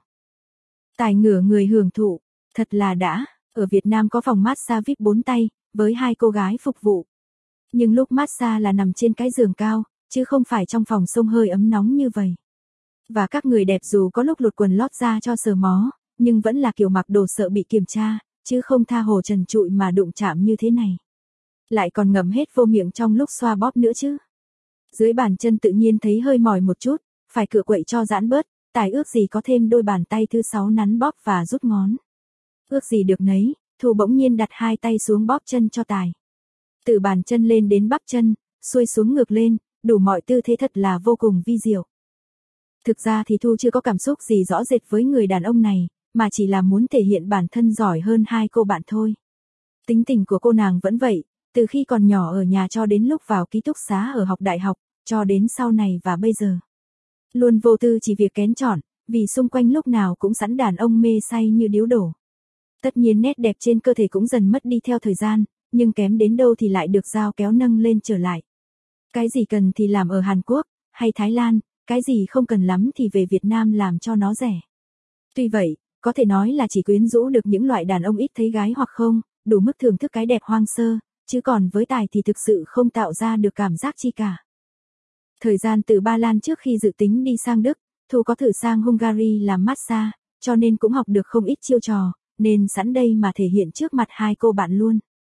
Tài ngửa người hưởng thụ, thật là đã, ở Việt Nam có phòng massage VIP 4 tay, với hai cô gái phục vụ. Nhưng lúc massage là nằm trên cái giường cao, chứ không phải trong phòng xông hơi ấm nóng như vậy. Và các người đẹp dù có lúc lột quần lót ra cho sờ mó, nhưng vẫn là kiểu mặc đồ sợ bị kiểm tra, chứ không tha hồ trần trụi mà đụng chạm như thế này. Lại còn ngậm hết vô miệng trong lúc xoa bóp nữa chứ. Dưới bàn chân tự nhiên thấy hơi mỏi một chút, phải cựa quậy cho giãn bớt, Tài ước gì có thêm đôi bàn tay thứ 6 nắn bóp và rút ngón. Ước gì được nấy, Thu bỗng nhiên đặt hai tay xuống bóp chân cho Tài. Từ bàn chân lên đến bắp chân, xuôi xuống ngược lên, đủ mọi tư thế thật là vô cùng vi diệu. Thực ra thì Thu chưa có cảm xúc gì rõ rệt với người đàn ông này, mà chỉ là muốn thể hiện bản thân giỏi hơn hai cô bạn thôi. Tính tình của cô nàng vẫn vậy, từ khi còn nhỏ ở nhà cho đến lúc vào ký túc xá ở học đại học, cho đến sau này và bây giờ. Luôn vô tư chỉ việc kén chọn, vì xung quanh lúc nào cũng sẵn đàn ông mê say như điếu đổ. Tất nhiên nét đẹp trên cơ thể cũng dần mất đi theo thời gian, nhưng kém đến đâu thì lại được dao kéo nâng lên trở lại. Cái gì cần thì làm ở Hàn Quốc, hay Thái Lan, cái gì không cần lắm thì về Việt Nam làm cho nó rẻ. Tuy vậy, có thể nói là chỉ quyến rũ được những loại đàn ông ít thấy gái hoặc không, đủ mức thưởng thức cái đẹp hoang sơ, chứ còn với Tài thì thực sự không tạo ra được cảm giác chi cả. Thời gian từ Ba Lan trước khi dự tính đi sang Đức, Thu có thử sang Hungary làm massage, cho nên cũng học được không ít chiêu trò, nên sẵn đây mà thể hiện trước mặt hai cô bạn luôn.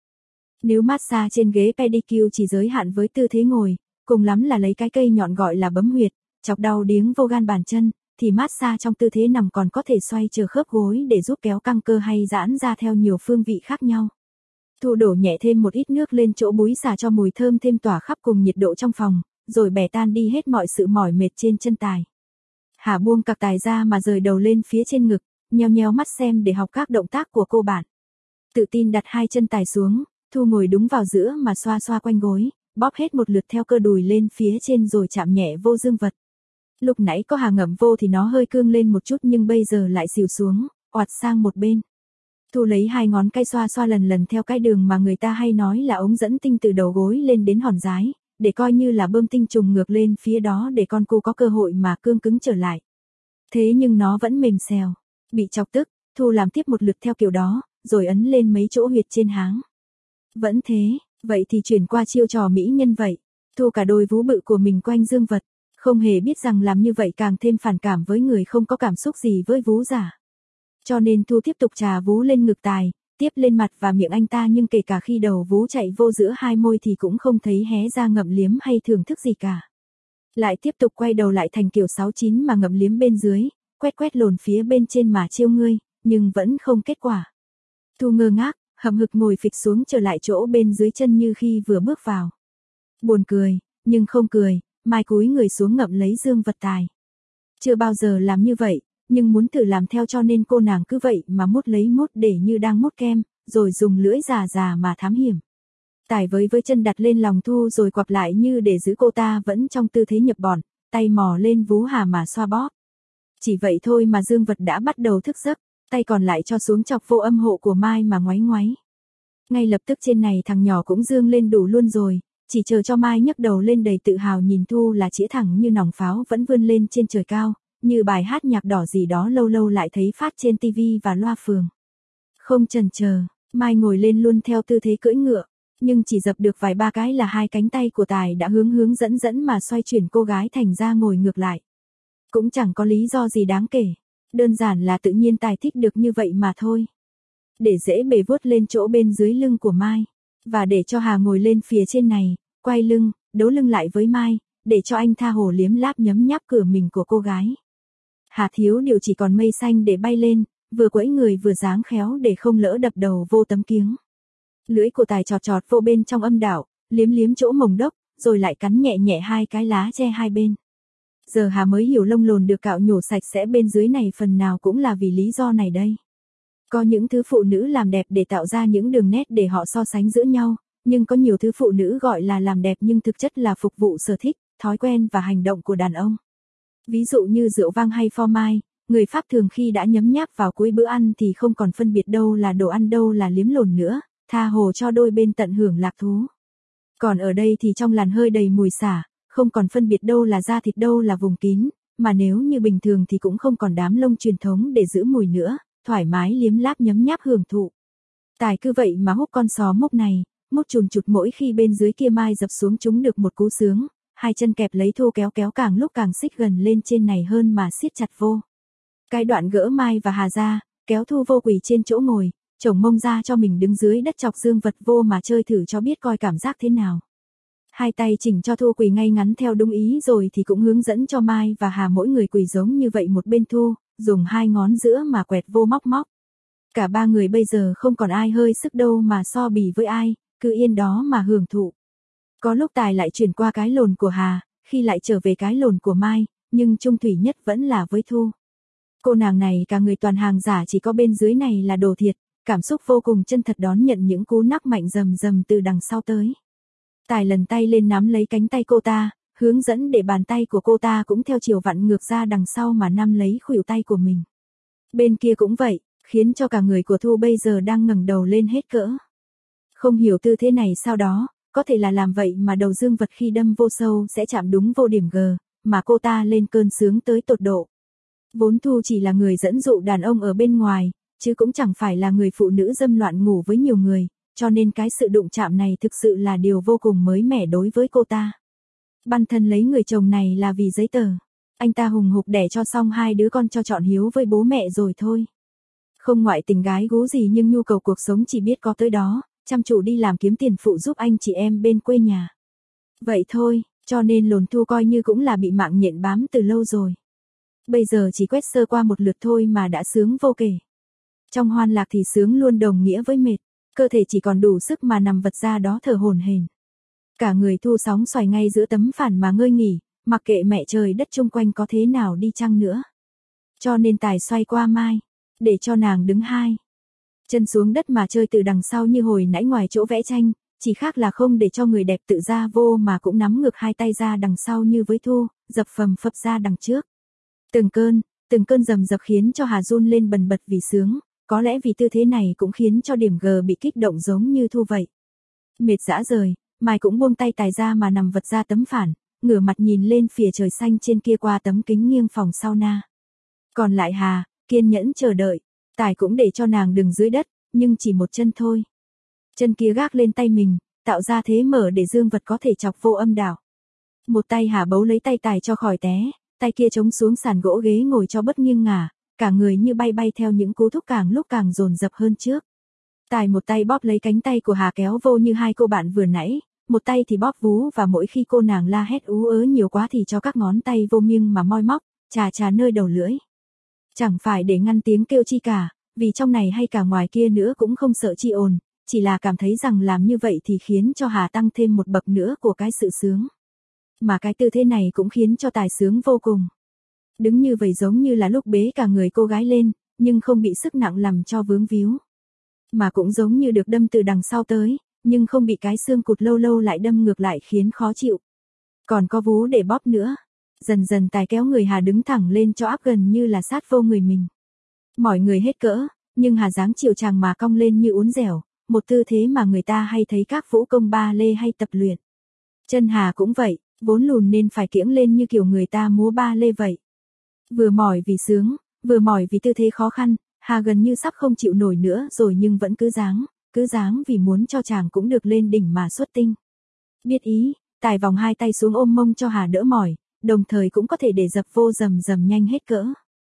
Nếu massage trên ghế pedicure chỉ giới hạn với tư thế ngồi, cùng lắm là lấy cái cây nhọn gọi là bấm huyệt, chọc đau điếng vô gan bàn chân, thì massage trong tư thế nằm còn có thể xoay chờ khớp gối để giúp kéo căng cơ hay giãn ra theo nhiều phương vị khác nhau. Thu đổ nhẹ thêm một ít nước lên chỗ búi xả cho mùi thơm thêm tỏa khắp cùng nhiệt độ trong phòng, rồi bẻ tan đi hết mọi sự mỏi mệt trên chân Tài. Hà buông cặc Tài ra mà rời đầu lên phía trên ngực, nheo nheo mắt xem để học các động tác của cô bạn. Tự tin đặt hai chân Tài xuống, Thu ngồi đúng vào giữa mà xoa xoa quanh gối, bóp hết một lượt theo cơ đùi lên phía trên rồi chạm nhẹ vô dương vật. Lúc nãy có Hà ngậm vô thì nó hơi cương lên một chút nhưng bây giờ lại xìu xuống, oạt sang một bên. Thu lấy hai ngón cái xoa xoa lần lần theo cái đường mà người ta hay nói là ống dẫn tinh từ đầu gối lên đến hòn dái, để coi như là bơm tinh trùng ngược lên phía đó để con cu có cơ hội mà cương cứng trở lại. Thế nhưng nó vẫn mềm xèo. Bị chọc tức, Thu làm tiếp một lượt theo kiểu đó, rồi ấn lên mấy chỗ huyệt trên háng. Vẫn thế, vậy thì chuyển qua chiêu trò mỹ nhân vậy. Thu cả đôi vú bự của mình quanh dương vật, không hề biết rằng làm như vậy càng thêm phản cảm với người không có cảm xúc gì với vú giả. Cho nên Thu tiếp tục chà vú lên ngực Tài, tiếp lên mặt và miệng anh ta, nhưng kể cả khi đầu vú chạy vô giữa hai môi thì cũng không thấy hé ra ngậm liếm hay thưởng thức gì cả. Lại tiếp tục quay đầu lại thành kiểu 69 mà ngậm liếm bên dưới, quét quét lồn phía bên trên mà chiêu ngươi, nhưng vẫn không kết quả. Thu ngơ ngác, hậm hực ngồi phịch xuống trở lại chỗ bên dưới chân như khi vừa bước vào. Buồn cười, nhưng không cười, Mai cúi người xuống ngậm lấy dương vật Tài. Chưa bao giờ làm như vậy, nhưng muốn thử làm theo cho nên cô nàng cứ vậy mà mút lấy mút để như đang mút kem, rồi dùng lưỡi già già mà thám hiểm. Tài với chân đặt lên lòng Thu rồi quặp lại như để giữ cô ta vẫn trong tư thế nhập bỏn, tay mò lên vú Hà mà xoa bóp. Chỉ vậy thôi mà dương vật đã bắt đầu thức giấc, tay còn lại cho xuống chọc vô âm hộ của Mai mà ngoáy ngoáy. Ngay lập tức trên này thằng nhỏ cũng dương lên đủ luôn rồi, chỉ chờ cho Mai nhấc đầu lên đầy tự hào nhìn Thu là chĩa thẳng như nòng pháo vẫn vươn lên trên trời cao, như bài hát nhạc đỏ gì đó lâu lâu lại thấy phát trên tivi và loa phường. Không chần chờ, Mai ngồi lên luôn theo tư thế cưỡi ngựa, nhưng chỉ dập được vài ba cái là hai cánh tay của Tài đã hướng dẫn mà xoay chuyển cô gái thành ra ngồi ngược lại. Cũng chẳng có lý do gì đáng kể, đơn giản là tự nhiên Tài thích được như vậy mà thôi. Để dễ bề vuốt lên chỗ bên dưới lưng của Mai, và để cho Hà ngồi lên phía trên này, quay lưng, đấu lưng lại với Mai, để cho anh tha hồ liếm láp nhấm nháp cửa mình của cô gái. Hà thiếu điều chỉ còn mây xanh để bay lên, vừa quẫy người vừa dáng khéo để không lỡ đập đầu vô tấm kiếng. Lưỡi của Tài chọt chọt vô bên trong âm đạo, liếm chỗ mồng đốc, rồi lại cắn nhẹ nhẹ hai cái lá che hai bên. Giờ Hà mới hiểu lông lồn được cạo nhổ sạch sẽ bên dưới này phần nào cũng là vì lý do này đây. Có những thứ phụ nữ làm đẹp để tạo ra những đường nét để họ so sánh giữa nhau, nhưng có nhiều thứ phụ nữ gọi là làm đẹp nhưng thực chất là phục vụ sở thích, thói quen và hành động của đàn ông. Ví dụ như rượu vang hay phô mai, người Pháp thường khi đã nhấm nháp vào cuối bữa ăn thì không còn phân biệt đâu là đồ ăn đâu là liếm lồn nữa, tha hồ cho đôi bên tận hưởng lạc thú. Còn ở đây thì trong làn hơi đầy mùi xả, không còn phân biệt đâu là da thịt đâu là vùng kín, mà nếu như bình thường thì cũng không còn đám lông truyền thống để giữ mùi nữa, thoải mái liếm láp nhấm nháp hưởng thụ. Tài cứ vậy mà hút con sò mốc này, mút chùn chụt mỗi khi bên dưới kia Mai dập xuống chúng được một cú sướng, hai chân kẹp lấy Thu kéo càng lúc càng xích gần lên trên này hơn mà siết chặt vô. Cái đoạn gỡ Mai và Hà ra, kéo Thu vô quỳ trên chỗ ngồi, chồng mông ra cho mình đứng dưới đất chọc dương vật vô mà chơi thử cho biết coi cảm giác thế nào. Hai tay chỉnh cho Thu quỳ ngay ngắn theo đúng ý rồi thì cũng hướng dẫn cho Mai và Hà mỗi người quỳ giống như vậy một bên Thu, dùng hai ngón giữa mà quẹt vô móc. Cả ba người bây giờ không còn ai hơi sức đâu mà so bì với ai, cứ yên đó mà hưởng thụ. Có lúc Tài lại chuyển qua cái lồn của Hà, khi lại trở về cái lồn của Mai, nhưng chung thủy nhất vẫn là với Thu. Cô nàng này cả người toàn hàng giả, chỉ có bên dưới này là đồ thiệt, cảm xúc vô cùng chân thật đón nhận những cú nắc mạnh rầm rầm từ đằng sau tới. Tài lần tay lên nắm lấy cánh tay cô ta, hướng dẫn để bàn tay của cô ta cũng theo chiều vặn ngược ra đằng sau mà nắm lấy khuỷu tay của mình. Bên kia cũng vậy, khiến cho cả người của Thu bây giờ đang ngẩng đầu lên hết cỡ. Không hiểu tư thế này sau đó, có thể là làm vậy mà đầu dương vật khi đâm vô sâu sẽ chạm đúng vô điểm G, mà cô ta lên cơn sướng tới tột độ. Vốn Thu chỉ là người dẫn dụ đàn ông ở bên ngoài, chứ cũng chẳng phải là người phụ nữ dâm loạn ngủ với nhiều người, cho nên cái sự đụng chạm này thực sự là điều vô cùng mới mẻ đối với cô ta. Bản thân lấy người chồng này là vì giấy tờ. Anh ta hùng hục đẻ cho xong 2 đứa con cho chọn hiếu với bố mẹ rồi thôi. Không ngoại tình gái gú gì nhưng nhu cầu cuộc sống chỉ biết có tới đó, chăm chủ đi làm kiếm tiền phụ giúp anh chị em bên quê nhà. Vậy thôi, cho nên lồn Thu coi như cũng là bị mạng nhện bám từ lâu rồi. Bây giờ chỉ quét sơ qua một lượt thôi mà đã sướng vô kể. Trong hoan lạc thì sướng luôn đồng nghĩa với mệt, cơ thể chỉ còn đủ sức mà nằm vật ra đó thở hổn hển. Cả người Thu sóng xoài ngay giữa tấm phản mà ngơi nghỉ, mặc kệ mẹ trời đất chung quanh có thế nào đi chăng nữa. Cho nên Tài xoay qua Mai, để cho nàng đứng 2 chân xuống đất mà chơi từ đằng sau như hồi nãy ngoài chỗ vẽ tranh, chỉ khác là không để cho người đẹp tự ra vô mà cũng nắm ngược 2 tay ra đằng sau như với Thu, dập phầm phập ra đằng trước. Từng cơn rầm rập khiến cho Hà run lên bần bật vì sướng, có lẽ vì tư thế này cũng khiến cho điểm G bị kích động giống như Thu vậy. Mệt dã rời, Mai cũng buông tay Tài ra mà nằm vật ra tấm phản, ngửa mặt nhìn lên phía trời xanh trên kia qua tấm kính nghiêng phòng sauna. Còn lại Hà, kiên nhẫn chờ đợi, Tài cũng để cho nàng đừng dưới đất, nhưng chỉ một chân thôi. Chân kia gác lên tay mình, tạo ra thế mở để dương vật có thể chọc vô âm đạo. Một tay Hà bấu lấy tay Tài cho khỏi té, tay kia chống xuống sàn gỗ ghế ngồi cho bất nghiêng ngả, cả người như bay bay theo những cú thúc càng lúc càng dồn dập hơn trước. Tài một tay bóp lấy cánh tay của Hà kéo vô như 2 cô bạn vừa nãy, một tay thì bóp vú và mỗi khi cô nàng la hét ú ớ nhiều quá thì cho các ngón tay vô miêng mà moi móc, chà nơi đầu lưỡi. Chẳng phải để ngăn tiếng kêu chi cả, vì trong này hay cả ngoài kia nữa cũng không sợ chi ồn, chỉ là cảm thấy rằng làm như vậy thì khiến cho Hà tăng thêm một bậc nữa của cái sự sướng. Mà cái tư thế này cũng khiến cho Tài sướng vô cùng. Đứng như vậy giống như là lúc bế cả người cô gái lên, nhưng không bị sức nặng làm cho vướng víu. Mà cũng giống như được đâm từ đằng sau tới, nhưng không bị cái xương cụt lâu lâu lại đâm ngược lại khiến khó chịu. Còn có vú để bóp nữa. Dần dần Tài kéo người Hà đứng thẳng lên cho áp gần như là sát vô người mình. Mỏi người hết cỡ, nhưng Hà dáng chiều chàng mà cong lên như uốn dẻo, một tư thế mà người ta hay thấy các vũ công ba lê hay tập luyện. Chân Hà cũng vậy, vốn lùn nên phải kiễng lên như kiểu người ta múa ba lê vậy. Vừa mỏi vì sướng, vừa mỏi vì tư thế khó khăn, Hà gần như sắp không chịu nổi nữa rồi nhưng vẫn cứ dáng vì muốn cho chàng cũng được lên đỉnh mà xuất tinh. Biết ý, Tài vòng 2 tay xuống ôm mông cho Hà đỡ mỏi, đồng thời cũng có thể để dập vô rầm nhanh hết cỡ.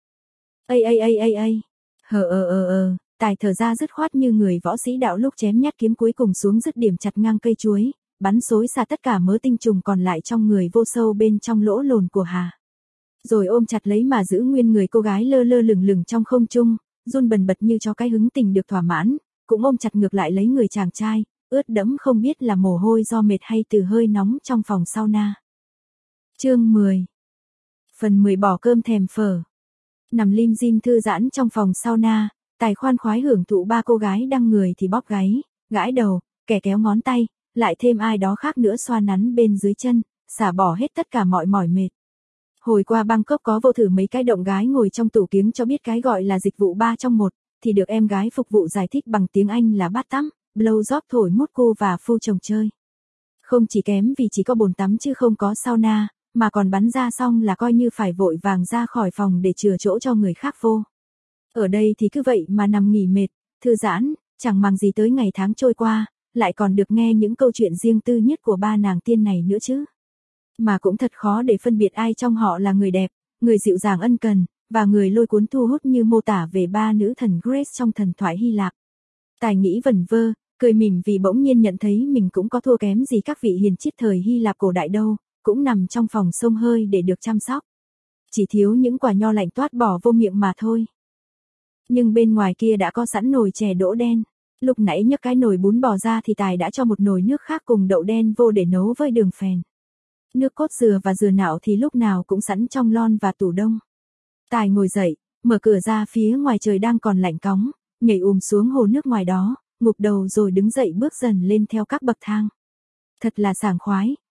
Tài thở ra dứt khoát như người võ sĩ đạo lúc chém nhát kiếm cuối cùng xuống dứt điểm chặt ngang cây chuối, bắn xối xa tất cả mớ tinh trùng còn lại trong người vô sâu bên trong lỗ lồn của Hà. Rồi ôm chặt lấy mà giữ nguyên người cô gái lơ lửng trong không trung, run bần bật như cho cái hứng tình được thỏa mãn, cũng ôm chặt ngược lại lấy người chàng trai, ướt đẫm không biết là mồ hôi do mệt hay từ hơi nóng trong phòng sauna. Chương 10. Phần 10 bỏ cơm thèm phở. Nằm lim dim thư giãn trong phòng sauna, Tài khoan khoái hưởng thụ 3 cô gái đang người thì bóp gáy, gãi đầu, kẻ kéo ngón tay, lại thêm ai đó khác nữa xoa nắn bên dưới chân, xả bỏ hết tất cả mọi mỏi mệt. Hồi qua Bangkok có vô thử mấy cái động gái ngồi trong tủ kiếng cho biết cái gọi là dịch vụ 3 trong 1, thì được em gái phục vụ giải thích bằng tiếng Anh là bát tắm, blow job thổi mút cô và phu chồng chơi. Không chỉ kém vì chỉ có bồn tắm chứ không có sauna, mà còn bắn ra xong là coi như phải vội vàng ra khỏi phòng để chừa chỗ cho người khác vô. Ở đây thì cứ vậy mà nằm nghỉ mệt, thư giãn, chẳng màng gì tới ngày tháng trôi qua, lại còn được nghe những câu chuyện riêng tư nhất của 3 nàng tiên này nữa chứ. Mà cũng thật khó để phân biệt ai trong họ là người đẹp, người dịu dàng ân cần, và người lôi cuốn thu hút như mô tả về 3 nữ thần Grace trong thần thoại Hy Lạp. Tài nghĩ vẩn vơ, cười mỉm vì bỗng nhiên nhận thấy mình cũng có thua kém gì các vị hiền triết thời Hy Lạp cổ đại đâu, cũng nằm trong phòng xông hơi để được chăm sóc. Chỉ thiếu những quả nho lạnh toát bỏ vô miệng mà thôi. Nhưng bên ngoài kia đã có sẵn nồi chè đỗ đen. Lúc nãy nhấc cái nồi bún bò ra thì Tài đã cho một nồi nước khác cùng đậu đen vô để nấu với đường phèn. Nước cốt dừa và dừa nạo thì lúc nào cũng sẵn trong lon và tủ đông. Tài ngồi dậy, mở cửa ra phía ngoài trời đang còn lạnh cóng, nhảy xuống hồ nước ngoài đó, ngụp đầu rồi đứng dậy bước dần lên theo các bậc thang. Thật là sảng khoái,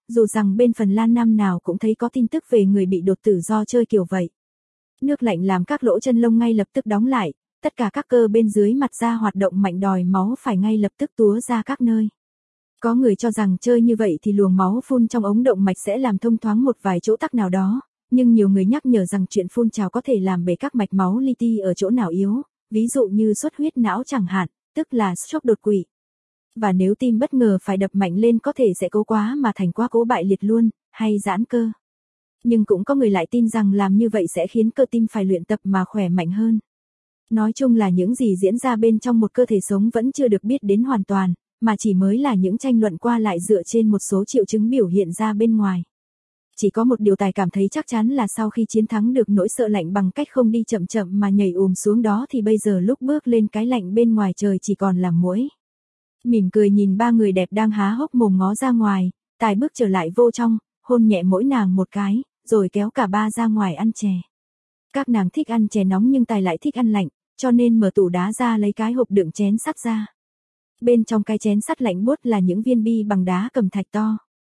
dù rằng bên Phần Lan năm nào cũng thấy có tin tức về người bị đột tử do chơi kiểu vậy. Nước lạnh làm các lỗ chân lông ngay lập tức đóng lại, tất cả các cơ bên dưới mặt da hoạt động mạnh đòi máu phải ngay lập tức túa ra các nơi. Có người cho rằng chơi như vậy thì luồng máu phun trong ống động mạch sẽ làm thông thoáng một vài chỗ tắc nào đó, nhưng nhiều người nhắc nhở rằng chuyện phun trào có thể làm bể các mạch máu li ti ở chỗ nào yếu, ví dụ như xuất huyết não chẳng hạn, tức là stroke đột quỵ. Và nếu tim bất ngờ phải đập mạnh lên có thể sẽ cố quá mà thành quá cố bại liệt luôn, hay giãn cơ. Nhưng cũng có người lại tin rằng làm như vậy sẽ khiến cơ tim phải luyện tập mà khỏe mạnh hơn. Nói chung là những gì diễn ra bên trong một cơ thể sống vẫn chưa được biết đến hoàn toàn, mà chỉ mới là những tranh luận qua lại dựa trên một số triệu chứng biểu hiện ra bên ngoài. Chỉ có một điều Tài cảm thấy chắc chắn là sau khi chiến thắng được nỗi sợ lạnh bằng cách không đi chậm chậm mà nhảy xuống đó thì bây giờ lúc bước lên cái lạnh bên ngoài trời chỉ còn là muỗi. Mỉm cười nhìn ba người đẹp đang há hốc mồm ngó ra ngoài, Tài bước trở lại vô trong, hôn nhẹ mỗi nàng một cái, rồi kéo cả ba ra ngoài ăn chè. Các nàng thích ăn chè nóng nhưng Tài lại thích ăn lạnh, cho nên mở tủ đá ra lấy cái hộp đựng chén sắt ra. Bên trong cái chén sắt lạnh buốt là những viên bi bằng đá cẩm thạch to.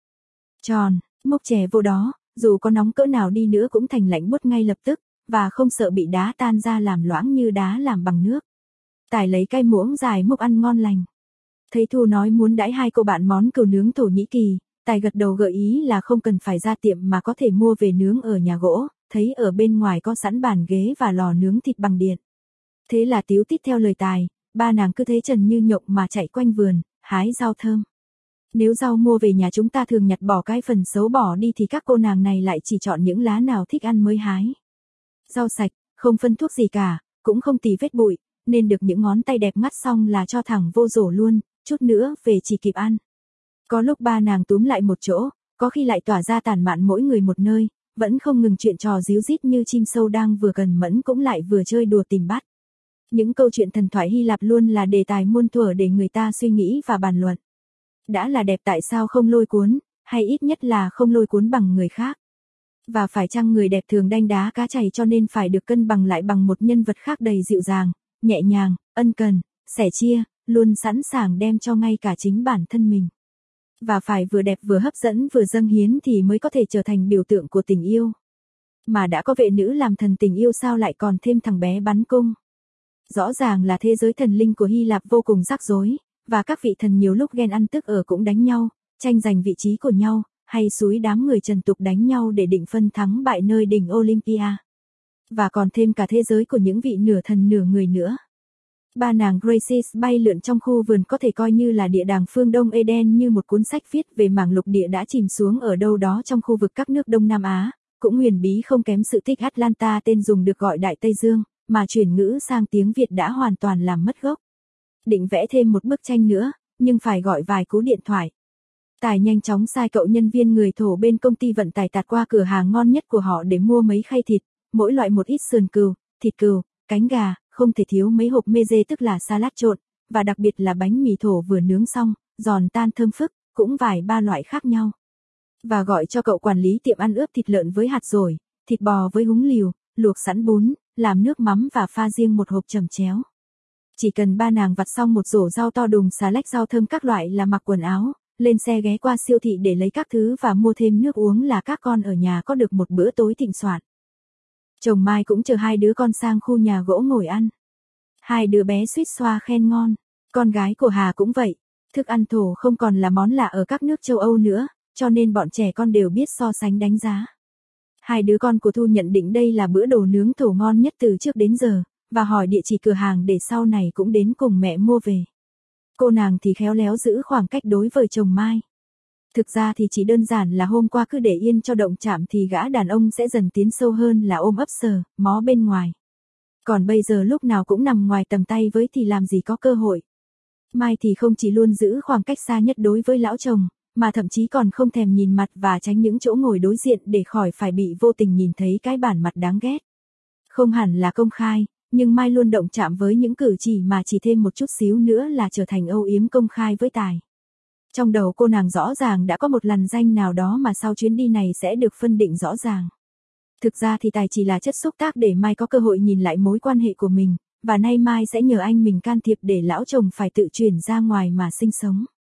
Tròn, múc chè vô đó, dù có nóng cỡ nào đi nữa cũng thành lạnh buốt ngay lập tức, và không sợ bị đá tan ra làm loãng như đá làm bằng nước. Tài lấy cái muỗng dài múc ăn ngon lành. Thấy Thu nói muốn đãi hai cô bạn món cừu nướng Thổ Nhĩ Kỳ, Tài gật đầu gợi ý là không cần phải ra tiệm mà có thể mua về nướng ở nhà gỗ, thấy ở bên ngoài có sẵn bàn ghế và lò nướng thịt bằng điện. Thế là tíu tít theo lời Tài, ba nàng cứ thế trần như nhộng mà chạy quanh vườn, hái rau thơm. Nếu rau mua về nhà chúng ta thường nhặt bỏ cái phần xấu bỏ đi thì các cô nàng này lại chỉ chọn những lá nào thích ăn mới hái. Rau sạch, không phân thuốc gì cả, cũng không tì vết bụi, nên được những ngón tay đẹp mắt xong là cho thẳng vô rổ luôn, chút nữa về chỉ kịp ăn. Có lúc ba nàng túm lại một chỗ, có khi lại tỏa ra tản mạn mỗi người một nơi, vẫn không ngừng chuyện trò díu dít như chim sâu đang vừa cần mẫn cũng lại vừa chơi đùa tìm bắt. Những câu chuyện thần thoại Hy Lạp luôn là đề tài muôn thuở để người ta suy nghĩ và bàn luận. Đã là đẹp tại sao không lôi cuốn, hay ít nhất là không lôi cuốn bằng người khác. Và phải chăng người đẹp thường đanh đá cá chày cho nên phải được cân bằng lại bằng một nhân vật khác đầy dịu dàng, nhẹ nhàng, ân cần, sẻ chia, luôn sẵn sàng đem cho ngay cả chính bản thân mình. Và phải vừa đẹp vừa hấp dẫn vừa dâng hiến thì mới có thể trở thành biểu tượng của tình yêu. Mà đã có vệ nữ làm thần tình yêu sao lại còn thêm thằng bé bắn cung. Rõ ràng là thế giới thần linh của Hy Lạp vô cùng rắc rối, và các vị thần nhiều lúc ghen ăn tức ở cũng đánh nhau, tranh giành vị trí của nhau, hay xúi đám người trần tục đánh nhau để định phân thắng bại nơi đỉnh Olympia. Và còn thêm cả thế giới của những vị nửa thần nửa người nữa. Ba nàng Graces bay lượn trong khu vườn có thể coi như là địa đàng phương Đông Eden như một cuốn sách viết về mảng lục địa đã chìm xuống ở đâu đó trong khu vực các nước Đông Nam Á, cũng huyền bí không kém sự tích Atlanta tên dùng được gọi Đại Tây Dương, mà chuyển ngữ sang tiếng Việt đã hoàn toàn làm mất gốc. Định vẽ thêm một bức tranh nữa, nhưng phải gọi vài cú điện thoại. Tài nhanh chóng sai cậu nhân viên người Thổ bên công ty vận tải tạt qua cửa hàng ngon nhất của họ để mua mấy khay thịt, mỗi loại một ít sườn cừu, thịt cừu, cánh gà, không thể thiếu mấy hộp meze tức là salad trộn, và đặc biệt là bánh mì Thổ vừa nướng xong, giòn tan thơm phức, cũng vài ba loại khác nhau. Và gọi cho cậu quản lý tiệm ăn ướp thịt lợn với hạt dổi, thịt bò với húng liều, luộc sẵn bún, làm nước mắm và pha riêng một hộp chẩm chéo. Chỉ cần ba nàng vặt xong một rổ rau to đùng xà lách rau thơm các loại là mặc quần áo, lên xe ghé qua siêu thị để lấy các thứ và mua thêm nước uống là các con ở nhà có được một bữa tối thịnh soạn. Chồng Mai cũng chờ hai đứa con sang khu nhà gỗ ngồi ăn. Hai đứa bé suýt xoa khen ngon, con gái của Hà cũng vậy. Thức ăn Thổ không còn là món lạ ở các nước châu Âu nữa, cho nên bọn trẻ con đều biết so sánh đánh giá. Hai đứa con của Thu nhận định đây là bữa đồ nướng Thổ ngon nhất từ trước đến giờ, và hỏi địa chỉ cửa hàng để sau này cũng đến cùng mẹ mua về. Cô nàng thì khéo léo giữ khoảng cách đối với chồng Mai. Thực ra thì chỉ đơn giản là hôm qua cứ để yên cho động chạm thì gã đàn ông sẽ dần tiến sâu hơn là ôm ấp sờ, mó bên ngoài. Còn bây giờ lúc nào cũng nằm ngoài tầm tay với thì làm gì có cơ hội. Mai thì không chỉ luôn giữ khoảng cách xa nhất đối với lão chồng, mà thậm chí còn không thèm nhìn mặt và tránh những chỗ ngồi đối diện để khỏi phải bị vô tình nhìn thấy cái bản mặt đáng ghét. Không hẳn là công khai, nhưng Mai luôn động chạm với những cử chỉ mà chỉ thêm một chút xíu nữa là trở thành âu yếm công khai với Tài. Trong đầu cô nàng rõ ràng đã có một lằn danh nào đó mà sau chuyến đi này sẽ được phân định rõ ràng. Thực ra thì Tài chỉ là chất xúc tác để Mai có cơ hội nhìn lại mối quan hệ của mình, và nay Mai sẽ nhờ anh mình can thiệp để lão chồng phải tự chuyển ra ngoài mà sinh sống.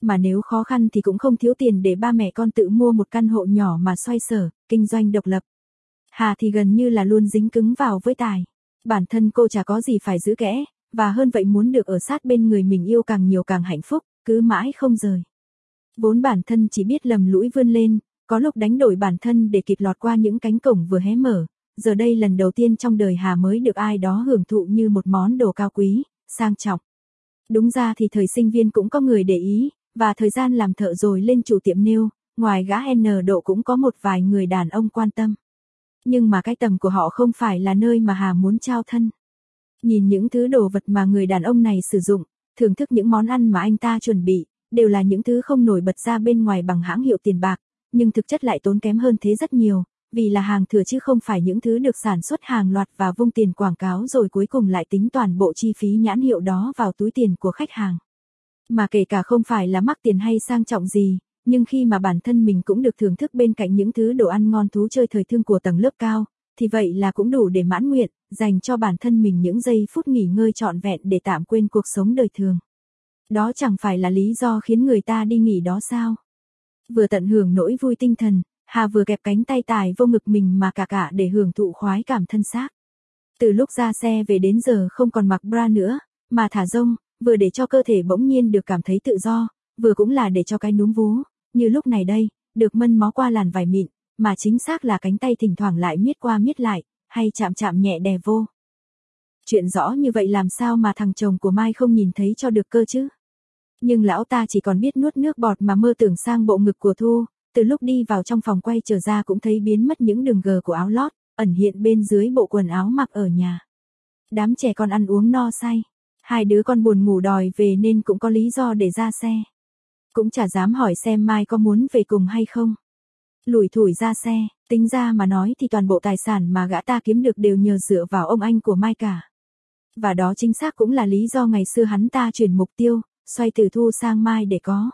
Mà nếu khó khăn thì cũng không thiếu tiền để ba mẹ con tự mua một căn hộ nhỏ mà xoay sở, kinh doanh độc lập. Hà thì gần như là luôn dính cứng vào với Tài. Bản thân cô chả có gì phải giữ kẽ, và hơn vậy muốn được ở sát bên người mình yêu càng nhiều càng hạnh phúc, cứ mãi không rời. Vốn bản thân chỉ biết lầm lũi vươn lên, có lúc đánh đổi bản thân để kịp lọt qua những cánh cổng vừa hé mở, giờ đây lần đầu tiên trong đời Hà mới được ai đó hưởng thụ như một món đồ cao quý, sang trọng. Đúng ra thì thời sinh viên cũng có người để ý, và thời gian làm thợ rồi lên chủ tiệm nail, ngoài gã N độ cũng có một vài người đàn ông quan tâm. Nhưng mà cái tầm của họ không phải là nơi mà Hà muốn trao thân. Nhìn những thứ đồ vật mà người đàn ông này sử dụng, thưởng thức những món ăn mà anh ta chuẩn bị, đều là những thứ không nổi bật ra bên ngoài bằng hãng hiệu tiền bạc, nhưng thực chất lại tốn kém hơn thế rất nhiều, vì là hàng thừa chứ không phải những thứ được sản xuất hàng loạt và vung tiền quảng cáo rồi cuối cùng lại tính toàn bộ chi phí nhãn hiệu đó vào túi tiền của khách hàng. Mà kể cả không phải là mắc tiền hay sang trọng gì, nhưng khi mà bản thân mình cũng được thưởng thức bên cạnh những thứ đồ ăn ngon thú chơi thời thương của tầng lớp cao, thì vậy là cũng đủ để mãn nguyện, dành cho bản thân mình những giây phút nghỉ ngơi trọn vẹn để tạm quên cuộc sống đời thường. Đó chẳng phải là lý do khiến người ta đi nghỉ đó sao? Vừa tận hưởng nỗi vui tinh thần, Hà vừa kẹp cánh tay Tài vô ngực mình mà cả để hưởng thụ khoái cảm thân xác. Từ lúc ra xe về đến giờ không còn mặc bra nữa, mà thả rông, vừa để cho cơ thể bỗng nhiên được cảm thấy tự do, vừa cũng là để cho cái núm vú, như lúc này đây, được mân mó qua làn vải mịn, mà chính xác là cánh tay thỉnh thoảng lại miết qua miết lại, hay chạm chạm nhẹ đè vô. Chuyện rõ như vậy làm sao mà thằng chồng của Mai không nhìn thấy cho được cơ chứ? Nhưng lão ta chỉ còn biết nuốt nước bọt mà mơ tưởng sang bộ ngực của Thu, từ lúc đi vào trong phòng quay trở ra cũng thấy biến mất những đường gờ của áo lót, ẩn hiện bên dưới bộ quần áo mặc ở nhà. Đám trẻ con ăn uống no say, hai đứa con buồn ngủ đòi về nên cũng có lý do để ra xe. Cũng chả dám hỏi xem Mai có muốn về cùng hay không. Lủi thủi ra xe, tính ra mà nói thì toàn bộ tài sản mà gã ta kiếm được đều nhờ dựa vào ông anh của Mai cả. Và đó chính xác cũng là lý do ngày xưa hắn ta chuyển mục tiêu, xoay từ Thu sang Mai để có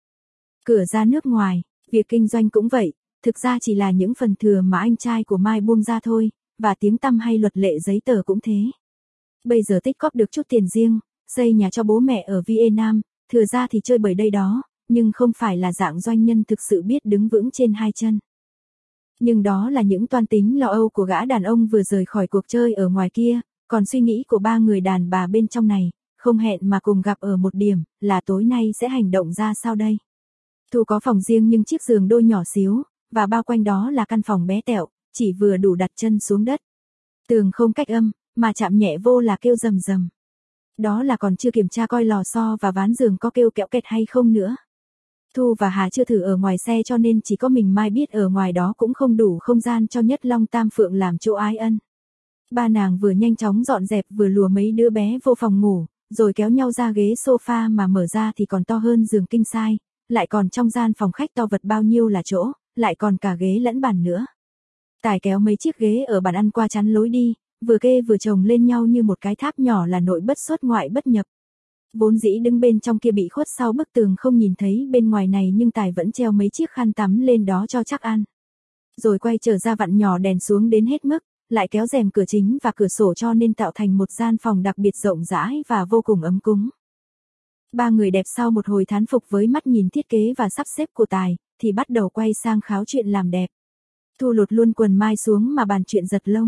cửa ra nước ngoài. Việc kinh doanh cũng vậy, thực ra chỉ là những phần thừa mà anh trai của Mai buông ra thôi, và tiếng tăm hay luật lệ giấy tờ cũng thế. Bây giờ tích cóp được chút tiền riêng, xây nhà cho bố mẹ ở Vietnam, thừa ra thì chơi bời đây đó, nhưng không phải là dạng doanh nhân thực sự biết đứng vững trên hai chân. Nhưng đó là những toan tính lo âu của gã đàn ông vừa rời khỏi cuộc chơi ở ngoài kia, còn suy nghĩ của ba người đàn bà bên trong này, không hẹn mà cùng gặp ở một điểm, là tối nay sẽ hành động ra sao đây. Thu có phòng riêng nhưng chiếc giường đôi nhỏ xíu, và bao quanh đó là căn phòng bé tẹo, chỉ vừa đủ đặt chân xuống đất. Tường không cách âm, mà chạm nhẹ vô là kêu rầm rầm. Đó là còn chưa kiểm tra coi lò xo và ván giường có kêu kẹo kẹt hay không nữa. Thu và Hà chưa thử ở ngoài xe cho nên chỉ có mình Mai biết ở ngoài đó cũng không đủ không gian cho Nhất Long Tam Phượng làm chỗ ái ân. Ba nàng vừa nhanh chóng dọn dẹp vừa lùa mấy đứa bé vô phòng ngủ, rồi kéo nhau ra ghế sofa mà mở ra thì còn to hơn giường king size, lại còn trong gian phòng khách to vật bao nhiêu là chỗ, lại còn cả ghế lẫn bàn nữa. Tài kéo mấy chiếc ghế ở bàn ăn qua chắn lối đi, vừa kê vừa chồng lên nhau như một cái tháp nhỏ là nội bất xuất ngoại bất nhập. Vốn dĩ đứng bên trong kia bị khuất sau bức tường không nhìn thấy bên ngoài này nhưng Tài vẫn treo mấy chiếc khăn tắm lên đó cho chắc ăn. Rồi quay trở ra vặn nhỏ đèn xuống đến hết mức, lại kéo rèm cửa chính và cửa sổ cho nên tạo thành một gian phòng đặc biệt rộng rãi và vô cùng ấm cúng. Ba người đẹp sau một hồi thán phục với mắt nhìn thiết kế và sắp xếp của Tài, thì bắt đầu quay sang kháo chuyện làm đẹp. Thu lột luôn quần Mai xuống mà bàn chuyện giật lông.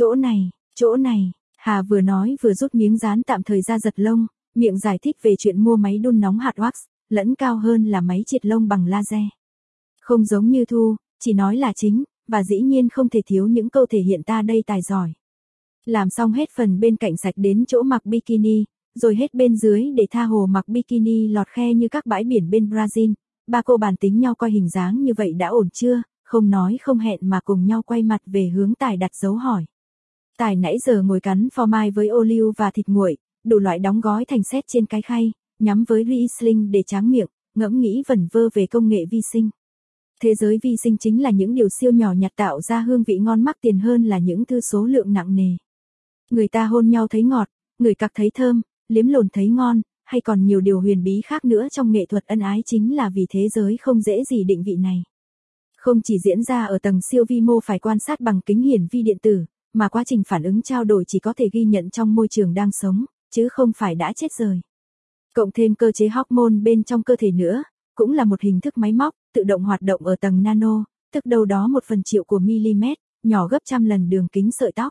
Chỗ này, Hà vừa nói vừa rút miếng dán tạm thời ra giật lông, miệng giải thích về chuyện mua máy đun nóng hạt wax, lẫn cao hơn là máy triệt lông bằng laser. Không giống như Thu, chỉ nói là chính, và dĩ nhiên không thể thiếu những câu thể hiện ta đây tài giỏi. Làm xong hết phần bên cạnh sạch đến chỗ mặc bikini, rồi hết bên dưới để tha hồ mặc bikini lọt khe như các bãi biển bên Brazil. Ba cô bàn tính nhau coi hình dáng như vậy đã ổn chưa, không nói không hẹn mà cùng nhau quay mặt về hướng Tài đặt dấu hỏi. Tài nãy giờ ngồi cắn phò mai với ô liu và thịt nguội, đủ loại đóng gói thành set trên cái khay, nhắm với Riesling để tráng miệng, ngẫm nghĩ vẩn vơ về công nghệ vi sinh. Thế giới vi sinh chính là những điều siêu nhỏ nhặt tạo ra hương vị ngon mắc tiền hơn là những thứ số lượng nặng nề. Người ta hôn nhau thấy ngọt, ngửi cặc thấy thơm, liếm lồn thấy ngon, hay còn nhiều điều huyền bí khác nữa trong nghệ thuật ân ái chính là vì thế giới không dễ gì định vị này. Không chỉ diễn ra ở tầng siêu vi mô phải quan sát bằng kính hiển vi điện tử, mà quá trình phản ứng trao đổi chỉ có thể ghi nhận trong môi trường đang sống, chứ không phải đã chết rồi. Cộng thêm cơ chế hormone bên trong cơ thể nữa, cũng là một hình thức máy móc, tự động hoạt động ở tầng nano, tức đâu đó 1/1.000.000 của mm, nhỏ gấp trăm lần đường kính sợi tóc.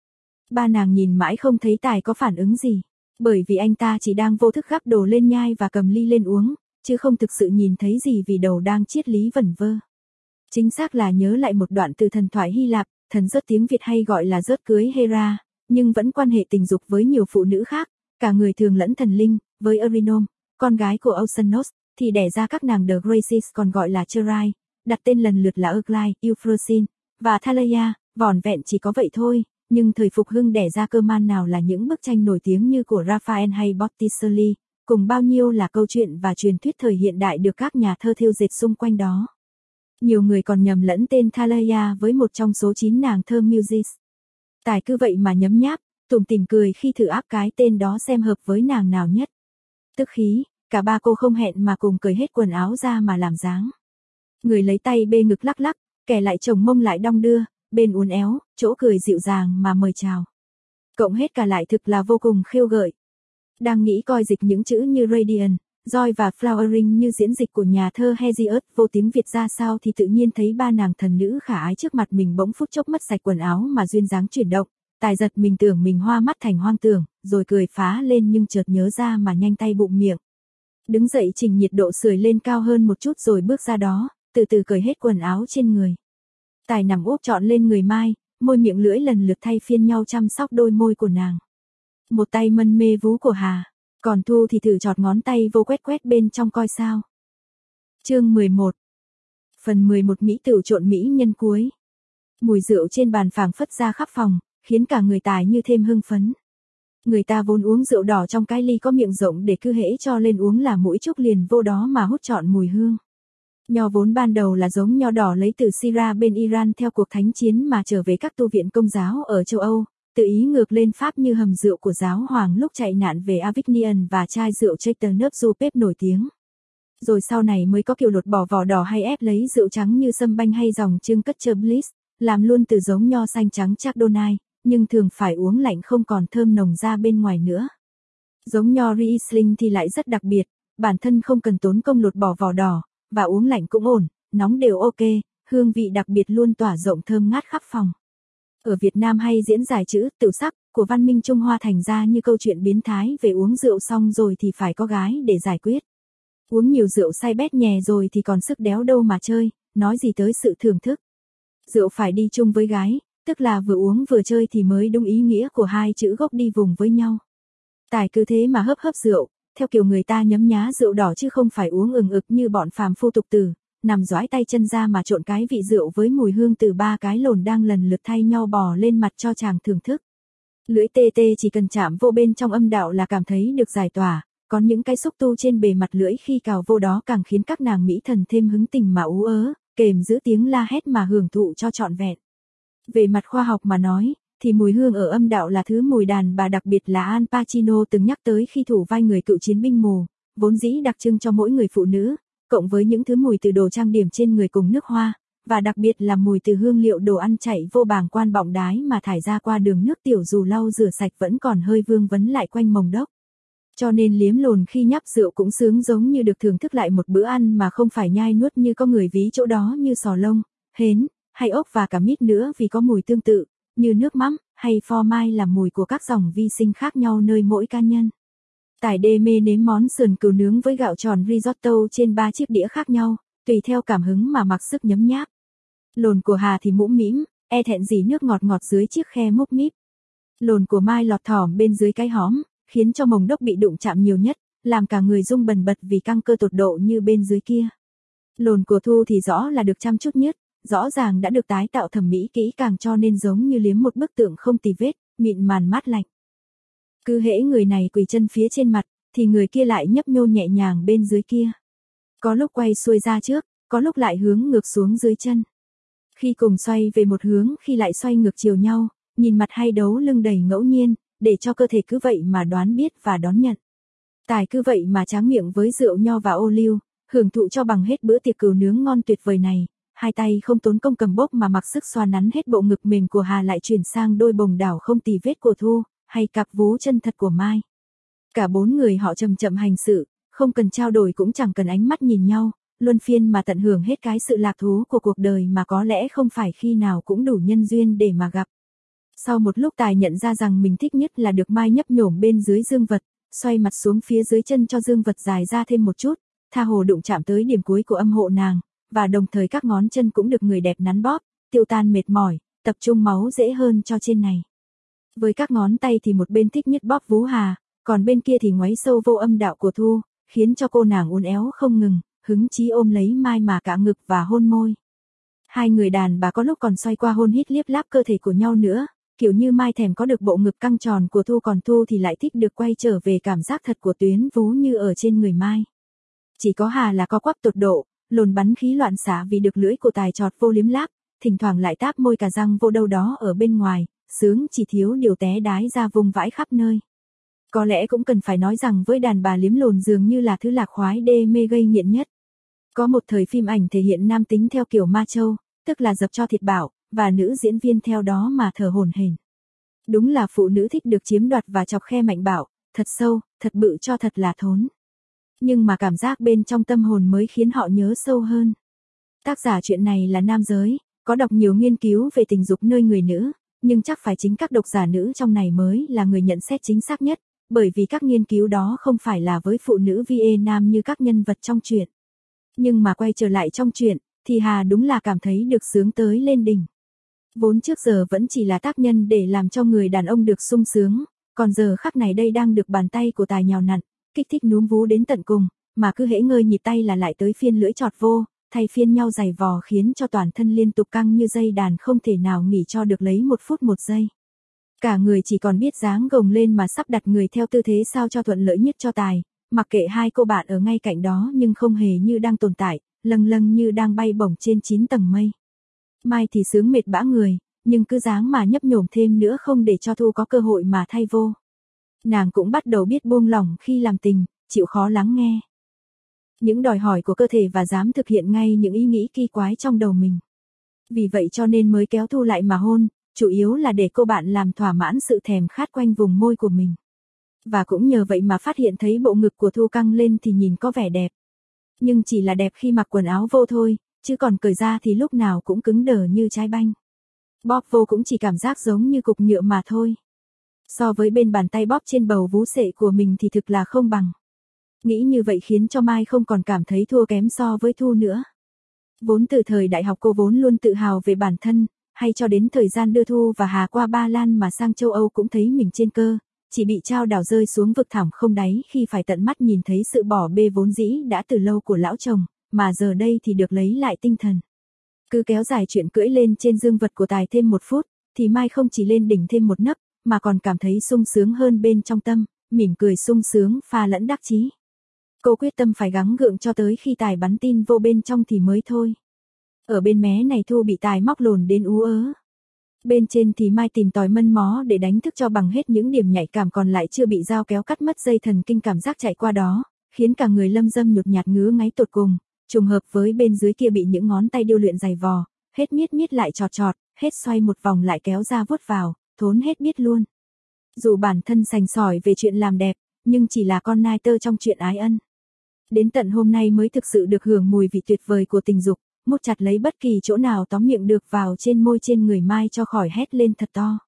Ba nàng nhìn mãi không thấy Tài có phản ứng gì, bởi vì anh ta chỉ đang vô thức gắp đồ lên nhai và cầm ly lên uống, chứ không thực sự nhìn thấy gì vì đầu đang triết lý vẩn vơ. Chính xác là nhớ lại một đoạn từ thần thoại Hy Lạp, thần Rớt tiếng Việt hay gọi là Rớt cưới Hera, nhưng vẫn quan hệ tình dục với nhiều phụ nữ khác, cả người thường lẫn thần linh, với Eurynome, con gái của Oceanos, thì đẻ ra các nàng The Graces còn gọi là Cherai, đặt tên lần lượt là Aglae, Euphrosyne, và Thaleia, vỏn vẹn chỉ có vậy thôi, nhưng thời phục hưng đẻ ra cơ man nào là những bức tranh nổi tiếng như của Raphael hay Botticelli, cùng bao nhiêu là câu chuyện và truyền thuyết thời hiện đại được các nhà thơ thêu dệt xung quanh đó. Nhiều người còn nhầm lẫn tên Thaleia với một trong số 9 nàng thơ Muses. Tài cứ vậy mà nhấm nháp, tủm tỉm cười khi thử áp cái tên đó xem hợp với nàng nào nhất. Tức khí, cả ba cô không hẹn mà cùng cởi hết quần áo ra mà làm dáng. Người lấy tay bê ngực lắc lắc, kẻ lại chồng mông lại đong đưa, bên uốn éo, chỗ cười dịu dàng mà mời chào. Cộng hết cả lại thực là vô cùng khêu gợi. Đang nghĩ coi dịch những chữ như Radiant, Joy và Flowering như diễn dịch của nhà thơ Hesiod vô tiếng Việt ra sao thì tự nhiên thấy ba nàng thần nữ khả ái trước mặt mình bỗng phút chốc mất sạch quần áo mà duyên dáng chuyển động. Tài giật mình tưởng mình hoa mắt thành hoang tưởng, rồi cười phá lên nhưng chợt nhớ ra mà nhanh tay bụng miệng. Đứng dậy chỉnh nhiệt độ sưởi lên cao hơn một chút rồi bước ra đó, từ từ cởi hết quần áo trên người. Tài nằm úp trọn lên người Mai, môi miệng lưỡi lần lượt thay phiên nhau chăm sóc đôi môi của nàng. Một tay mân mê vú của Hà, còn Thu thì thử chọt ngón tay vô quét quét bên trong coi sao. Chương 11. Phần 11 Mỹ tửu trộn mỹ nhân cuối. Mùi rượu trên bàn phảng phất ra khắp phòng, khiến cả người Tài như thêm hưng phấn. Người ta vốn uống rượu đỏ trong cái ly có miệng rộng để cứ hễ cho lên uống là mũi trúc liền vô đó mà hút trọn mùi hương. Nho vốn ban đầu là giống nho đỏ lấy từ Syria bên Iran theo cuộc thánh chiến mà trở về các tu viện Công giáo ở châu Âu, tự ý ngược lên Pháp như hầm rượu của giáo hoàng lúc chạy nạn về Avignon và chai rượu Chateauneuf du Pape nổi tiếng. Rồi sau này mới có kiểu lột bỏ vỏ đỏ hay ép lấy rượu trắng như sâm banh hay dòng trưng Cutcher Bliss, làm luôn từ giống nho xanh trắng Chardonnay, nhưng thường phải uống lạnh không còn thơm nồng ra bên ngoài nữa. Giống nho Riesling thì lại rất đặc biệt, bản thân không cần tốn công lột bỏ vỏ đỏ, và uống lạnh cũng ổn, nóng đều ok, hương vị đặc biệt luôn tỏa rộng thơm ngát khắp phòng. Ở Việt Nam hay diễn giải chữ tự sắc của văn minh Trung Hoa thành ra như câu chuyện biến thái về uống rượu xong rồi thì phải có gái để giải quyết. Uống nhiều rượu say bét nhè rồi thì còn sức đéo đâu mà chơi, nói gì tới sự thưởng thức. Rượu phải đi chung với gái, tức là vừa uống vừa chơi thì mới đúng ý nghĩa của hai chữ gốc đi vùng với nhau. Tài cứ thế mà hớp hớp rượu, theo kiểu người ta nhấm nhá rượu đỏ chứ không phải uống ừng ực như bọn phàm phu tục tử, nằm dõi tay chân ra mà trộn cái vị rượu với mùi hương từ ba cái lồn đang lần lượt thay nho bò lên mặt cho chàng thưởng thức. Lưỡi tê tê chỉ cần chạm vô bên trong âm đạo là cảm thấy được giải tỏa, còn những cái xúc tu trên bề mặt lưỡi khi cào vô đó càng khiến các nàng mỹ thần thêm hứng tình mà ú ớ, kèm giữ tiếng la hét mà hưởng thụ cho trọn vẹn. Về mặt khoa học mà nói, thì mùi hương ở âm đạo là thứ mùi đàn bà đặc biệt là Al Pacino từng nhắc tới khi thủ vai người cựu chiến binh mù, vốn dĩ đặc trưng cho mỗi người phụ nữ, cộng với những thứ mùi từ đồ trang điểm trên người cùng nước hoa, và đặc biệt là mùi từ hương liệu đồ ăn chạy vô bàng quan bọng đái mà thải ra qua đường nước tiểu dù lau rửa sạch vẫn còn hơi vương vấn lại quanh mồng đốc. Cho nên liếm lồn khi nhấp rượu cũng sướng giống như được thưởng thức lại một bữa ăn mà không phải nhai nuốt như có người ví chỗ đó như sò lông, hến, hay ốc và cả mít nữa vì có mùi tương tự, như nước mắm, hay phô mai là mùi của các dòng vi sinh khác nhau nơi mỗi cá nhân. Tài đê mê nếm món sườn cừu nướng với gạo tròn risotto trên 3 chiếc đĩa khác nhau, tùy theo cảm hứng mà mặc sức nhấm nháp. Lồn của Hà thì mũm mĩm, e thẹn dỉ nước ngọt ngọt dưới chiếc khe múp míp. Lồn của Mai lọt thỏm bên dưới cái hóm, khiến cho mồng đốc bị đụng chạm nhiều nhất, làm cả người rung bần bật vì căng cơ tột độ như bên dưới kia. Lồn của Thu thì rõ là được chăm chút nhất, rõ ràng đã được tái tạo thẩm mỹ kỹ càng cho nên giống như liếm một bức tượng không tì vết, mịn màn mát lạnh. Cứ hễ người này quỳ chân phía trên mặt, thì người kia lại nhấp nhô nhẹ nhàng bên dưới kia. Có lúc quay xuôi ra trước, có lúc lại hướng ngược xuống dưới chân. Khi cùng xoay về một hướng khi lại xoay ngược chiều nhau, nhìn mặt hay đấu lưng đầy ngẫu nhiên, để cho cơ thể cứ vậy mà đoán biết và đón nhận. Tài cứ vậy mà tráng miệng với rượu nho và ô liu, hưởng thụ cho bằng hết bữa tiệc cừu nướng ngon tuyệt vời này. Hai tay không tốn công cầm bốc mà mặc sức xoa nắn hết bộ ngực mềm của Hà lại chuyển sang đôi bồng đảo không tì vết của Thu, hay cặp vú chân thật của Mai. Cả 4 người họ chậm chậm hành sự, không cần trao đổi cũng chẳng cần ánh mắt nhìn nhau, luân phiên mà tận hưởng hết cái sự lạc thú của cuộc đời mà có lẽ không phải khi nào cũng đủ nhân duyên để mà gặp. Sau một lúc Tài nhận ra rằng mình thích nhất là được Mai nhấp nhổm bên dưới dương vật, xoay mặt xuống phía dưới chân cho dương vật dài ra thêm một chút, tha hồ đụng chạm tới điểm cuối của âm hộ nàng, và đồng thời các ngón chân cũng được người đẹp nắn bóp, tiêu tan mệt mỏi, tập trung máu dễ hơn cho trên này. Với các ngón tay thì một bên thích nhất bóp vú Hà, còn bên kia thì ngoáy sâu vô âm đạo của Thu, khiến cho cô nàng uốn éo không ngừng, hứng chí ôm lấy Mai mà cả ngực và hôn môi. Hai người đàn bà có lúc còn xoay qua hôn hít liếp láp cơ thể của nhau nữa, kiểu như Mai thèm có được bộ ngực căng tròn của Thu, còn Thu thì lại thích được quay trở về cảm giác thật của tuyến vú như ở trên người Mai. Chỉ có Hà là co quắp tột độ, lồn bắn khí loạn xạ vì được lưỡi của Tài chọt vô liếm láp, thỉnh thoảng lại táp môi cả răng vô đâu đó ở bên ngoài, sướng chỉ thiếu điều té đái ra vùng vãi khắp nơi. Có lẽ cũng cần phải nói rằng với đàn bà liếm lồn dường như là thứ lạc khoái đê mê gây nghiện nhất. Có một thời phim ảnh thể hiện nam tính theo kiểu ma châu, tức là dập cho thịt bảo, và nữ diễn viên theo đó mà thở hổn hển. Đúng là phụ nữ thích được chiếm đoạt và chọc khe mạnh bạo, thật sâu, thật bự cho thật là thốn. Nhưng mà cảm giác bên trong tâm hồn mới khiến họ nhớ sâu hơn. Tác giả chuyện này là nam giới, có đọc nhiều nghiên cứu về tình dục nơi người nữ, nhưng chắc phải chính các độc giả nữ trong này mới là người nhận xét chính xác nhất, bởi vì các nghiên cứu đó không phải là với phụ nữ VA nam như các nhân vật trong truyện. Nhưng mà quay trở lại trong truyện, thì Hà đúng là cảm thấy được sướng tới lên đỉnh. Vốn trước giờ vẫn chỉ là tác nhân để làm cho người đàn ông được sung sướng, còn giờ khắc này đây đang được bàn tay của Tài nhào nặn, kích thích núm vú đến tận cùng, mà cứ hễ ngơi nhịp tay là lại tới phiên lưỡi chọt vô, thay phiên nhau giày vò khiến cho toàn thân liên tục căng như dây đàn, không thể nào nghỉ cho được lấy 1 phút 1 giây. Cả người chỉ còn biết dáng gồng lên mà sắp đặt người theo tư thế sao cho thuận lợi nhất cho Tài, mặc kệ hai cô bạn ở ngay cạnh đó nhưng không hề như đang tồn tại, lâng lâng như đang bay bổng trên 9 tầng mây. Mai thì sướng mệt bã người, nhưng cứ dáng mà nhấp nhổm thêm nữa không để cho Thu có cơ hội mà thay vô. Nàng cũng bắt đầu biết buông lỏng khi làm tình, chịu khó lắng nghe những đòi hỏi của cơ thể và dám thực hiện ngay những ý nghĩ kỳ quái trong đầu mình. Vì vậy cho nên mới kéo Thu lại mà hôn, chủ yếu là để cô bạn làm thỏa mãn sự thèm khát quanh vùng môi của mình. Và cũng nhờ vậy mà phát hiện thấy bộ ngực của Thu căng lên thì nhìn có vẻ đẹp. Nhưng chỉ là đẹp khi mặc quần áo vô thôi, chứ còn cởi ra thì lúc nào cũng cứng đờ như trái banh. Bóp vô cũng chỉ cảm giác giống như cục nhựa mà thôi. So với bên bàn tay bóp trên bầu vú sệ của mình thì thực là không bằng. Nghĩ như vậy khiến cho Mai không còn cảm thấy thua kém so với Thu nữa. Vốn từ thời đại học cô vốn luôn tự hào về bản thân, hay cho đến thời gian đưa Thu và Hà qua Ba Lan mà sang châu Âu cũng thấy mình trên cơ, chỉ bị trao đảo rơi xuống vực thẳm không đáy khi phải tận mắt nhìn thấy sự bỏ bê vốn dĩ đã từ lâu của lão chồng, mà giờ đây thì được lấy lại tinh thần. Cứ kéo dài chuyện cưỡi lên trên dương vật của Tài thêm 1 phút, thì Mai không chỉ lên đỉnh thêm một nấc, mà còn cảm thấy sung sướng hơn bên trong tâm, mỉm cười sung sướng pha lẫn đắc chí. Cô quyết tâm phải gắng gượng cho tới khi Tài bắn tin vô bên trong thì mới thôi. Ở bên mé này Thu bị Tài móc lồn đến ú ớ. Bên trên thì Mai tìm tòi mân mó để đánh thức cho bằng hết những điểm nhạy cảm còn lại chưa bị dao kéo cắt mất dây thần kinh cảm giác chạy qua đó, khiến cả người lâm dâm nhột nhạt ngứa ngáy tột cùng, trùng hợp với bên dưới kia bị những ngón tay điêu luyện giày vò, hết miết miết lại chọt chọt, hết xoay một vòng lại kéo ra vuốt vào, thốn hết biết luôn. Dù bản thân sành sỏi về chuyện làm đẹp, nhưng chỉ là con nai tơ trong chuyện ái ân. Đến tận hôm nay mới thực sự được hưởng mùi vị tuyệt vời của tình dục, mút chặt lấy bất kỳ chỗ nào tóm miệng được vào trên môi trên người Mai cho khỏi hét lên thật to.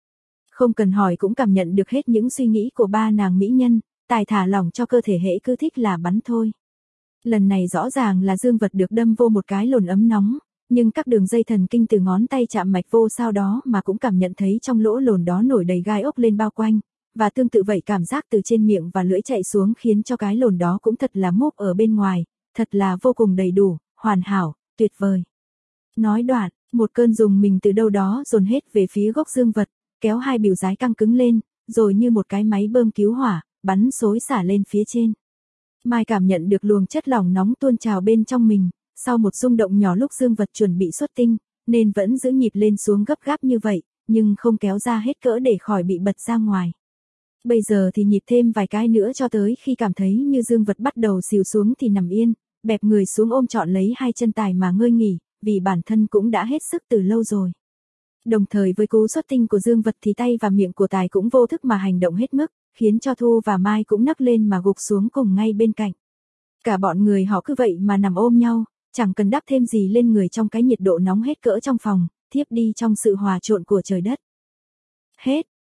Không cần hỏi cũng cảm nhận được hết những suy nghĩ của ba nàng mỹ nhân, Tài thả lỏng cho cơ thể hễ cứ thích là bắn thôi. Lần này rõ ràng là dương vật được đâm vô một cái lồn ấm nóng, nhưng các đường dây thần kinh từ ngón tay chạm mạch vô sau đó mà cũng cảm nhận thấy trong lỗ lồn đó nổi đầy gai ốc lên bao quanh, và tương tự vậy cảm giác từ trên miệng và lưỡi chạy xuống khiến cho cái lồn đó cũng thật là múp ở bên ngoài, thật là vô cùng đầy đủ, hoàn hảo, tuyệt vời. Nói đoạn, một cơn rùng mình từ đâu đó dồn hết về phía gốc dương vật, kéo hai bìu dái căng cứng lên, rồi như một cái máy bơm cứu hỏa, bắn xối xả lên phía trên. Mai cảm nhận được luồng chất lỏng nóng tuôn trào bên trong mình, sau một rung động nhỏ lúc dương vật chuẩn bị xuất tinh, nên vẫn giữ nhịp lên xuống gấp gáp như vậy, nhưng không kéo ra hết cỡ để khỏi bị bật ra ngoài. Bây giờ thì nhịp thêm vài cái nữa cho tới khi cảm thấy như dương vật bắt đầu xìu xuống thì nằm yên, bẹp người xuống ôm trọn lấy hai chân Tài mà ngơi nghỉ, vì bản thân cũng đã hết sức từ lâu rồi. Đồng thời với cú xuất tinh của dương vật thì tay và miệng của Tài cũng vô thức mà hành động hết mức, khiến cho Thu và Mai cũng nấc lên mà gục xuống cùng ngay bên cạnh. Cả bọn người họ cứ vậy mà nằm ôm nhau, chẳng cần đắp thêm gì lên người trong cái nhiệt độ nóng hết cỡ trong phòng, thiếp đi trong sự hòa trộn của trời đất. Hết.